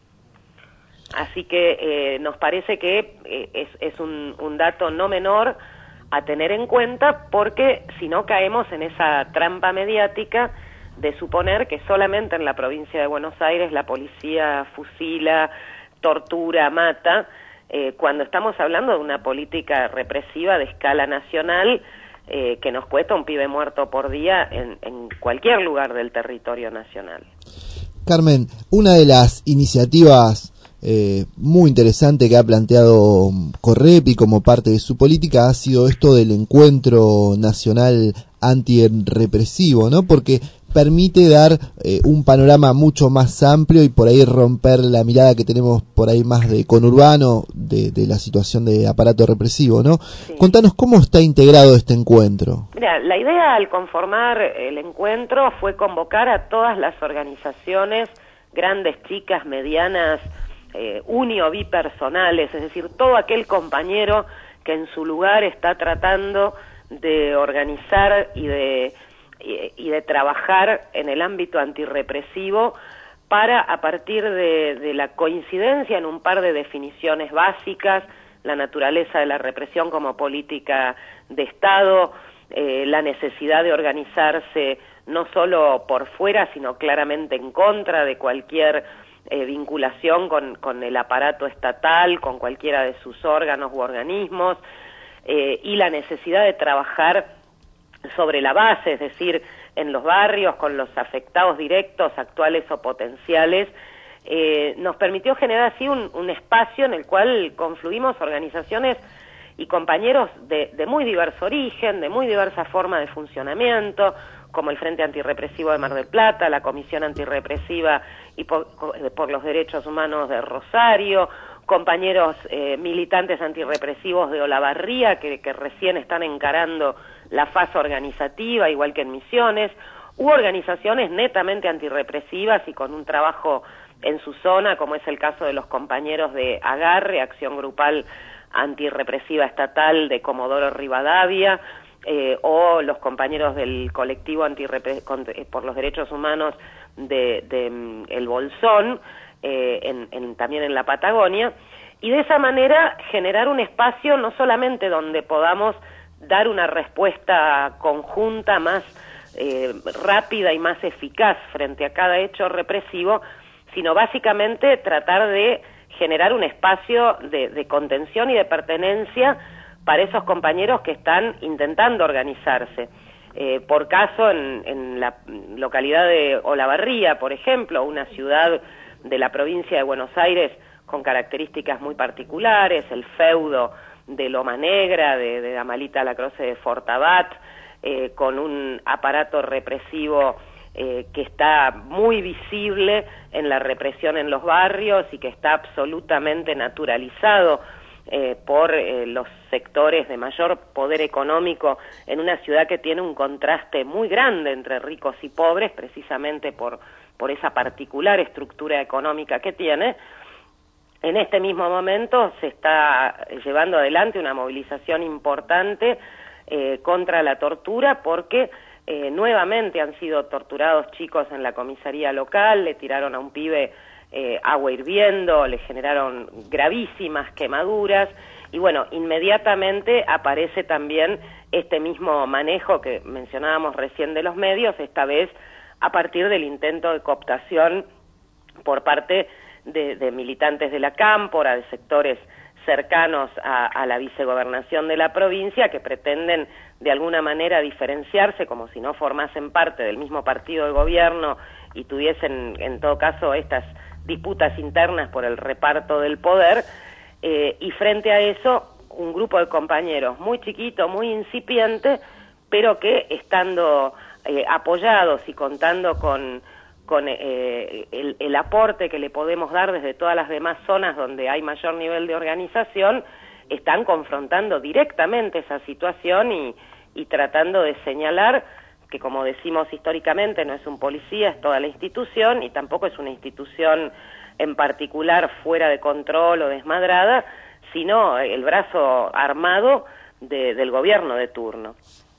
Así que eh, nos parece que eh, es, es un, un dato no menor a tener en cuenta, porque si no caemos en esa trampa mediática de suponer que solamente en la provincia de Buenos Aires la policía fusila, tortura, mata, eh, cuando estamos hablando de una política represiva de escala nacional eh, que nos cuesta un pibe muerto por día en, en cualquier lugar del territorio nacional. Carmen, una de las iniciativas eh, muy interesante que ha planteado Correpi como parte de su política ha sido esto del encuentro nacional antirrepresivo, ¿no? Porque permite dar eh, un panorama mucho más amplio y por ahí romper la mirada que tenemos por ahí más de conurbano de, de la situación de aparato represivo, ¿no? Sí. Contanos cómo está integrado este encuentro. Mira, la idea al conformar el encuentro fue convocar a todas las organizaciones, grandes, chicas, medianas, eh, uni o bipersonales, es decir, todo aquel compañero que en su lugar está tratando de organizar y de y de trabajar en el ámbito antirrepresivo para, a partir de, de la coincidencia en un par de definiciones básicas, la naturaleza de la represión como política de Estado, eh, la necesidad de organizarse no solo por fuera, sino claramente en contra de cualquier eh, vinculación con, con el aparato estatal, con cualquiera de sus órganos u organismos, eh, y la necesidad de trabajar sobre la base, es decir, en los barrios, con los afectados directos, actuales o potenciales, eh, nos permitió generar así un, un espacio en el cual confluimos organizaciones y compañeros de, de muy diverso origen, de muy diversa forma de funcionamiento, como el Frente Antirrepresivo de Mar del Plata, la Comisión Antirrepresiva y por, por los Derechos Humanos de Rosario, compañeros eh, militantes antirrepresivos de Olavarría que, que recién están encarando la fase organizativa, igual que en Misiones, u organizaciones netamente antirrepresivas y con un trabajo en su zona, como es el caso de los compañeros de Agarre, Acción Grupal Antirrepresiva Estatal de Comodoro Rivadavia, eh, o los compañeros del colectivo antirrepre por los derechos humanos de, de um, El Bolsón, eh, en, en, también en la Patagonia, y de esa manera generar un espacio no solamente donde podamos dar una respuesta conjunta más eh, rápida y más eficaz frente a cada hecho represivo, sino básicamente tratar de generar un espacio de, de contención y de pertenencia para esos compañeros que están intentando organizarse. Eh, por caso, en, en la localidad de Olavarría, por ejemplo, una ciudad de la provincia de Buenos Aires con características muy particulares, el feudo de Loma Negra, de, de Amalita Lacroce de Fortabat, eh, con un aparato represivo eh, que está muy visible en la represión en los barrios y que está absolutamente naturalizado eh, por eh, los sectores de mayor poder económico en una ciudad que tiene un contraste muy grande entre ricos y pobres, precisamente por, por esa particular estructura económica que tiene. En este mismo momento se está llevando adelante una movilización importante eh, contra la tortura porque eh, nuevamente han sido torturados chicos en la comisaría local, le tiraron a un pibe eh, agua hirviendo, le generaron gravísimas quemaduras y bueno, inmediatamente aparece también este mismo manejo que mencionábamos recién de los medios, esta vez a partir del intento de cooptación por parte De, de militantes de la Cámpora, de sectores cercanos a, a la vicegobernación de la provincia, que pretenden de alguna manera diferenciarse, como si no formasen parte del mismo partido de gobierno y tuviesen, en todo caso, estas disputas internas por el reparto del poder, eh, y frente a eso, un grupo de compañeros muy chiquito, muy incipiente, pero que estando eh, apoyados y contando con con eh, el, el aporte que le podemos dar desde todas las demás zonas donde hay mayor nivel de organización, están confrontando directamente esa situación y, y tratando de señalar que, como decimos históricamente, no es un policía, es toda la institución, y tampoco es una institución en particular fuera de control o desmadrada, sino el brazo armado de, del gobierno de turno.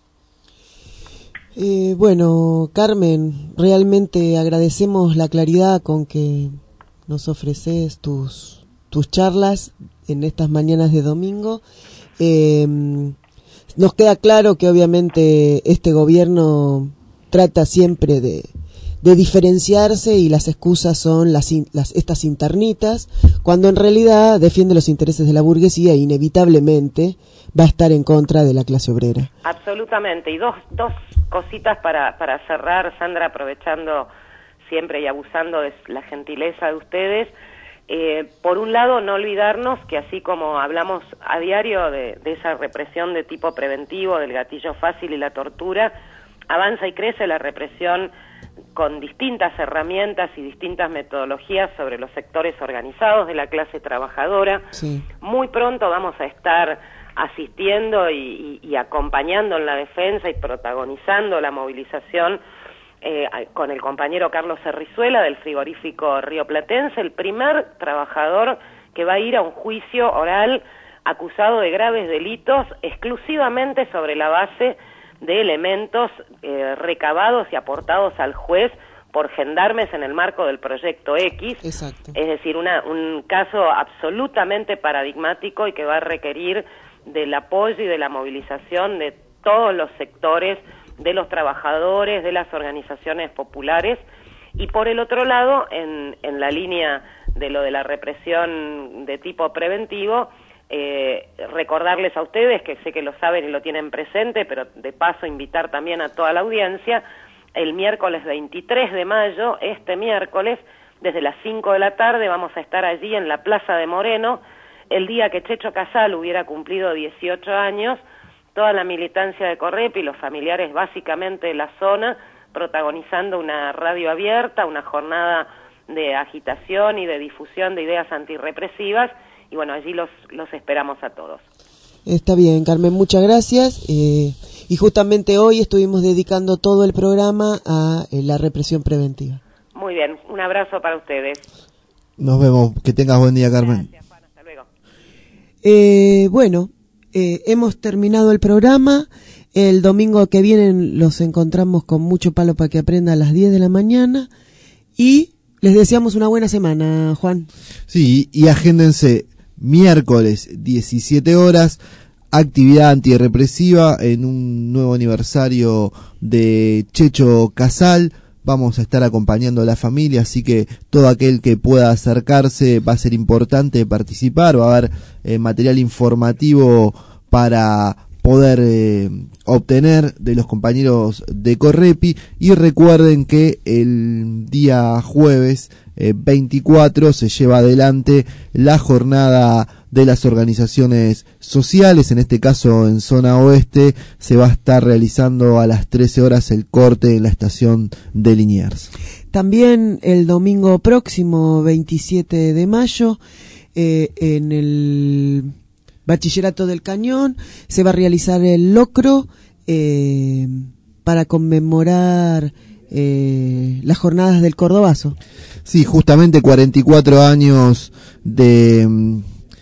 Eh, bueno, Carmen, realmente agradecemos la claridad con que nos ofreces tus, tus charlas en estas mañanas de domingo. Eh, nos queda claro que obviamente este gobierno trata siempre de, de diferenciarse y las excusas son las, las estas internitas, cuando en realidad defiende los intereses de la burguesía e inevitablemente va a estar en contra de la clase obrera. Absolutamente. Y dos, dos cositas para, para cerrar, Sandra, aprovechando siempre y abusando de la gentileza de ustedes. Eh, por un lado, no olvidarnos que así como hablamos a diario de, de esa represión de tipo preventivo, del gatillo fácil y la tortura, avanza y crece la represión con distintas herramientas y distintas metodologías sobre los sectores organizados de la clase trabajadora. Sí. Muy pronto vamos a estar asistiendo y, y, y acompañando en la defensa y protagonizando la movilización eh, con el compañero Carlos Cerrizuela del frigorífico rioplatense, el primer trabajador que va a ir a un juicio oral acusado de graves delitos exclusivamente sobre la base de elementos eh, recabados y aportados al juez por gendarmes en el marco del Proyecto X. Exacto. Es decir, una, un caso absolutamente paradigmático y que va a requerir del apoyo y de la movilización de todos los sectores, de los trabajadores, de las organizaciones populares. Y por el otro lado, en, en la línea de lo de la represión de tipo preventivo, eh, recordarles a ustedes, que sé que lo saben y lo tienen presente, pero de paso invitar también a toda la audiencia, el miércoles veintitrés de mayo, este miércoles, desde las cinco de la tarde, vamos a estar allí en la Plaza de Moreno, el día que Checho Casal hubiera cumplido dieciocho años, toda la militancia de Correpi y los familiares básicamente de la zona, protagonizando una radio abierta, una jornada de agitación y de difusión de ideas antirrepresivas, y bueno, allí los, los esperamos a todos. Está bien, Carmen, muchas gracias. Eh, y justamente hoy estuvimos dedicando todo el programa a eh, la represión preventiva. Muy bien, un abrazo para ustedes. Nos vemos, que tengas buen día, Carmen. Gracias, Juan, hasta luego. Eh, bueno, eh, hemos terminado el programa. El domingo que viene los encontramos con Mucho Palo para que aprenda a las diez de la mañana. Y les deseamos una buena semana, Juan. Sí, y agéndense miércoles diecisiete horas, actividad antirrepresiva en un nuevo aniversario de Checho Casal. Vamos a estar acompañando a la familia, así que todo aquel que pueda acercarse va a ser importante participar. Va a haber eh, material informativo para poder eh, obtener de los compañeros de Correpi, y recuerden que el día jueves eh, veinticuatro se lleva adelante la jornada de las organizaciones sociales. En este caso, en zona oeste se va a estar realizando a las trece horas el corte en la estación de Liniers. También el domingo próximo, veintisiete de mayo, eh, en el Bachillerato del Cañón se va a realizar el locro eh, para conmemorar eh, las jornadas del Cordobazo. Sí, justamente cuarenta y cuatro años de um,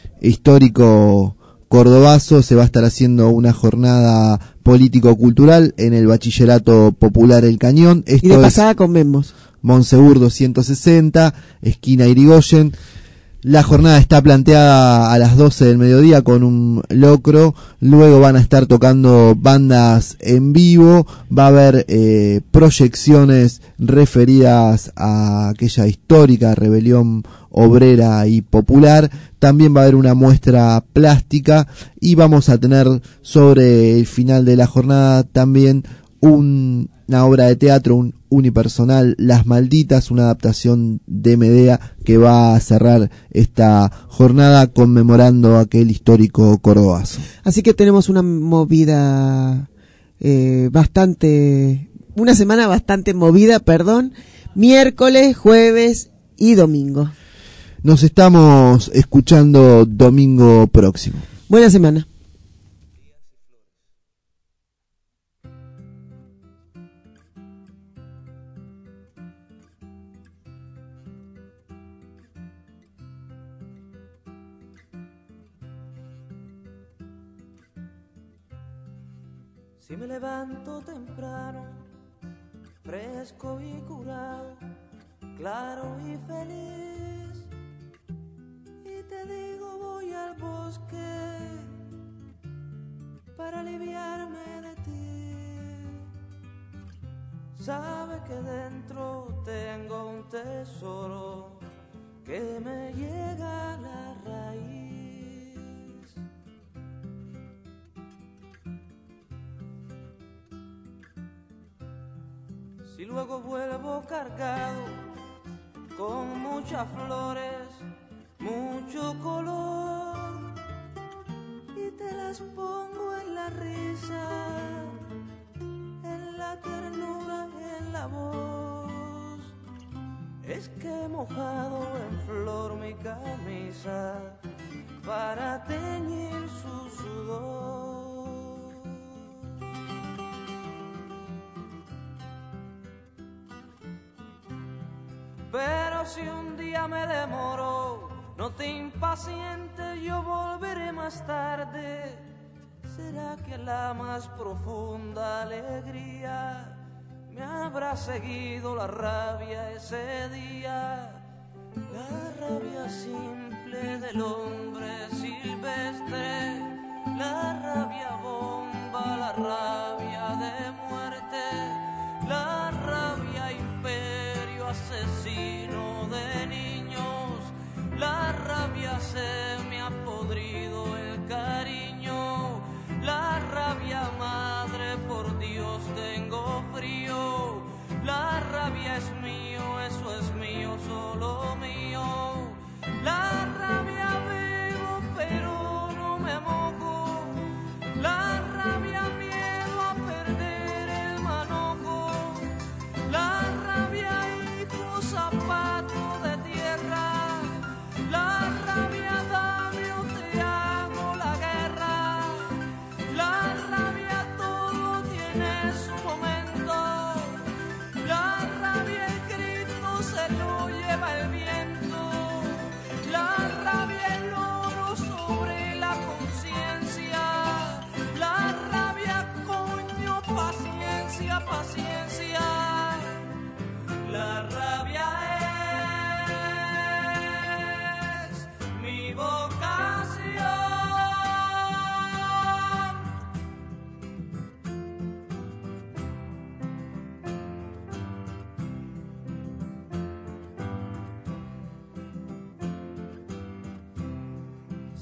histórico Cordobazo. Se va a estar haciendo una jornada político-cultural en el Bachillerato Popular El Cañón. Esto y de pasada es con Memos. Monsegur doscientos sesenta, esquina Irigoyen. La jornada está planteada a las doce del mediodía con un locro. Luego van a estar tocando bandas en vivo. Va a haber eh, proyecciones referidas a aquella histórica rebelión obrera y popular. También va a haber una muestra plástica, y vamos a tener sobre el final de la jornada también un, una obra de teatro, un unipersonal, Las Malditas, una adaptación de Medea, que va a cerrar esta jornada conmemorando aquel histórico Cordobazo. Así que tenemos una movida eh, bastante, una semana bastante movida, perdón, miércoles, jueves y domingo. Nos estamos escuchando domingo próximo. Buena semana. Si me levanto temprano, fresco y curado, claro y feliz, y te digo voy al bosque para aliviarme de ti, sabe que dentro tengo un tesoro que me llega a la raíz. Si luego vuelvo cargado con muchas flores, mucho color, y te las pongo en la risa, en la ternura y en la voz, es que he mojado en flor mi camisa para teñir su sudor. Pero si un día me demoro, no te impacientes, yo volveré más tarde. ¿Será que la más profunda alegría me habrá seguido la rabia ese día? La rabia simple del hombre silvestre, la rabia bomba, la rabia de muerte, la rabia imperio asesino de niños, la rabia se me ha podrido el cariño, la rabia madre, por Dios tengo frío, la rabia es mío, eso es mío, solo mío, la rabia vivo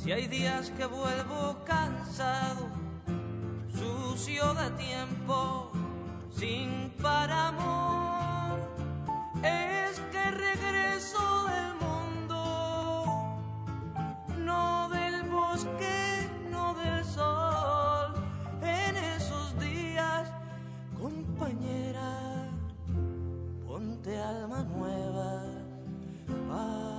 Si hay días que vuelvo cansado, sucio de tiempo, sin par amor, es que regreso del mundo, no del bosque, no del sol. En esos días, compañera, ponte alma nueva. Ah.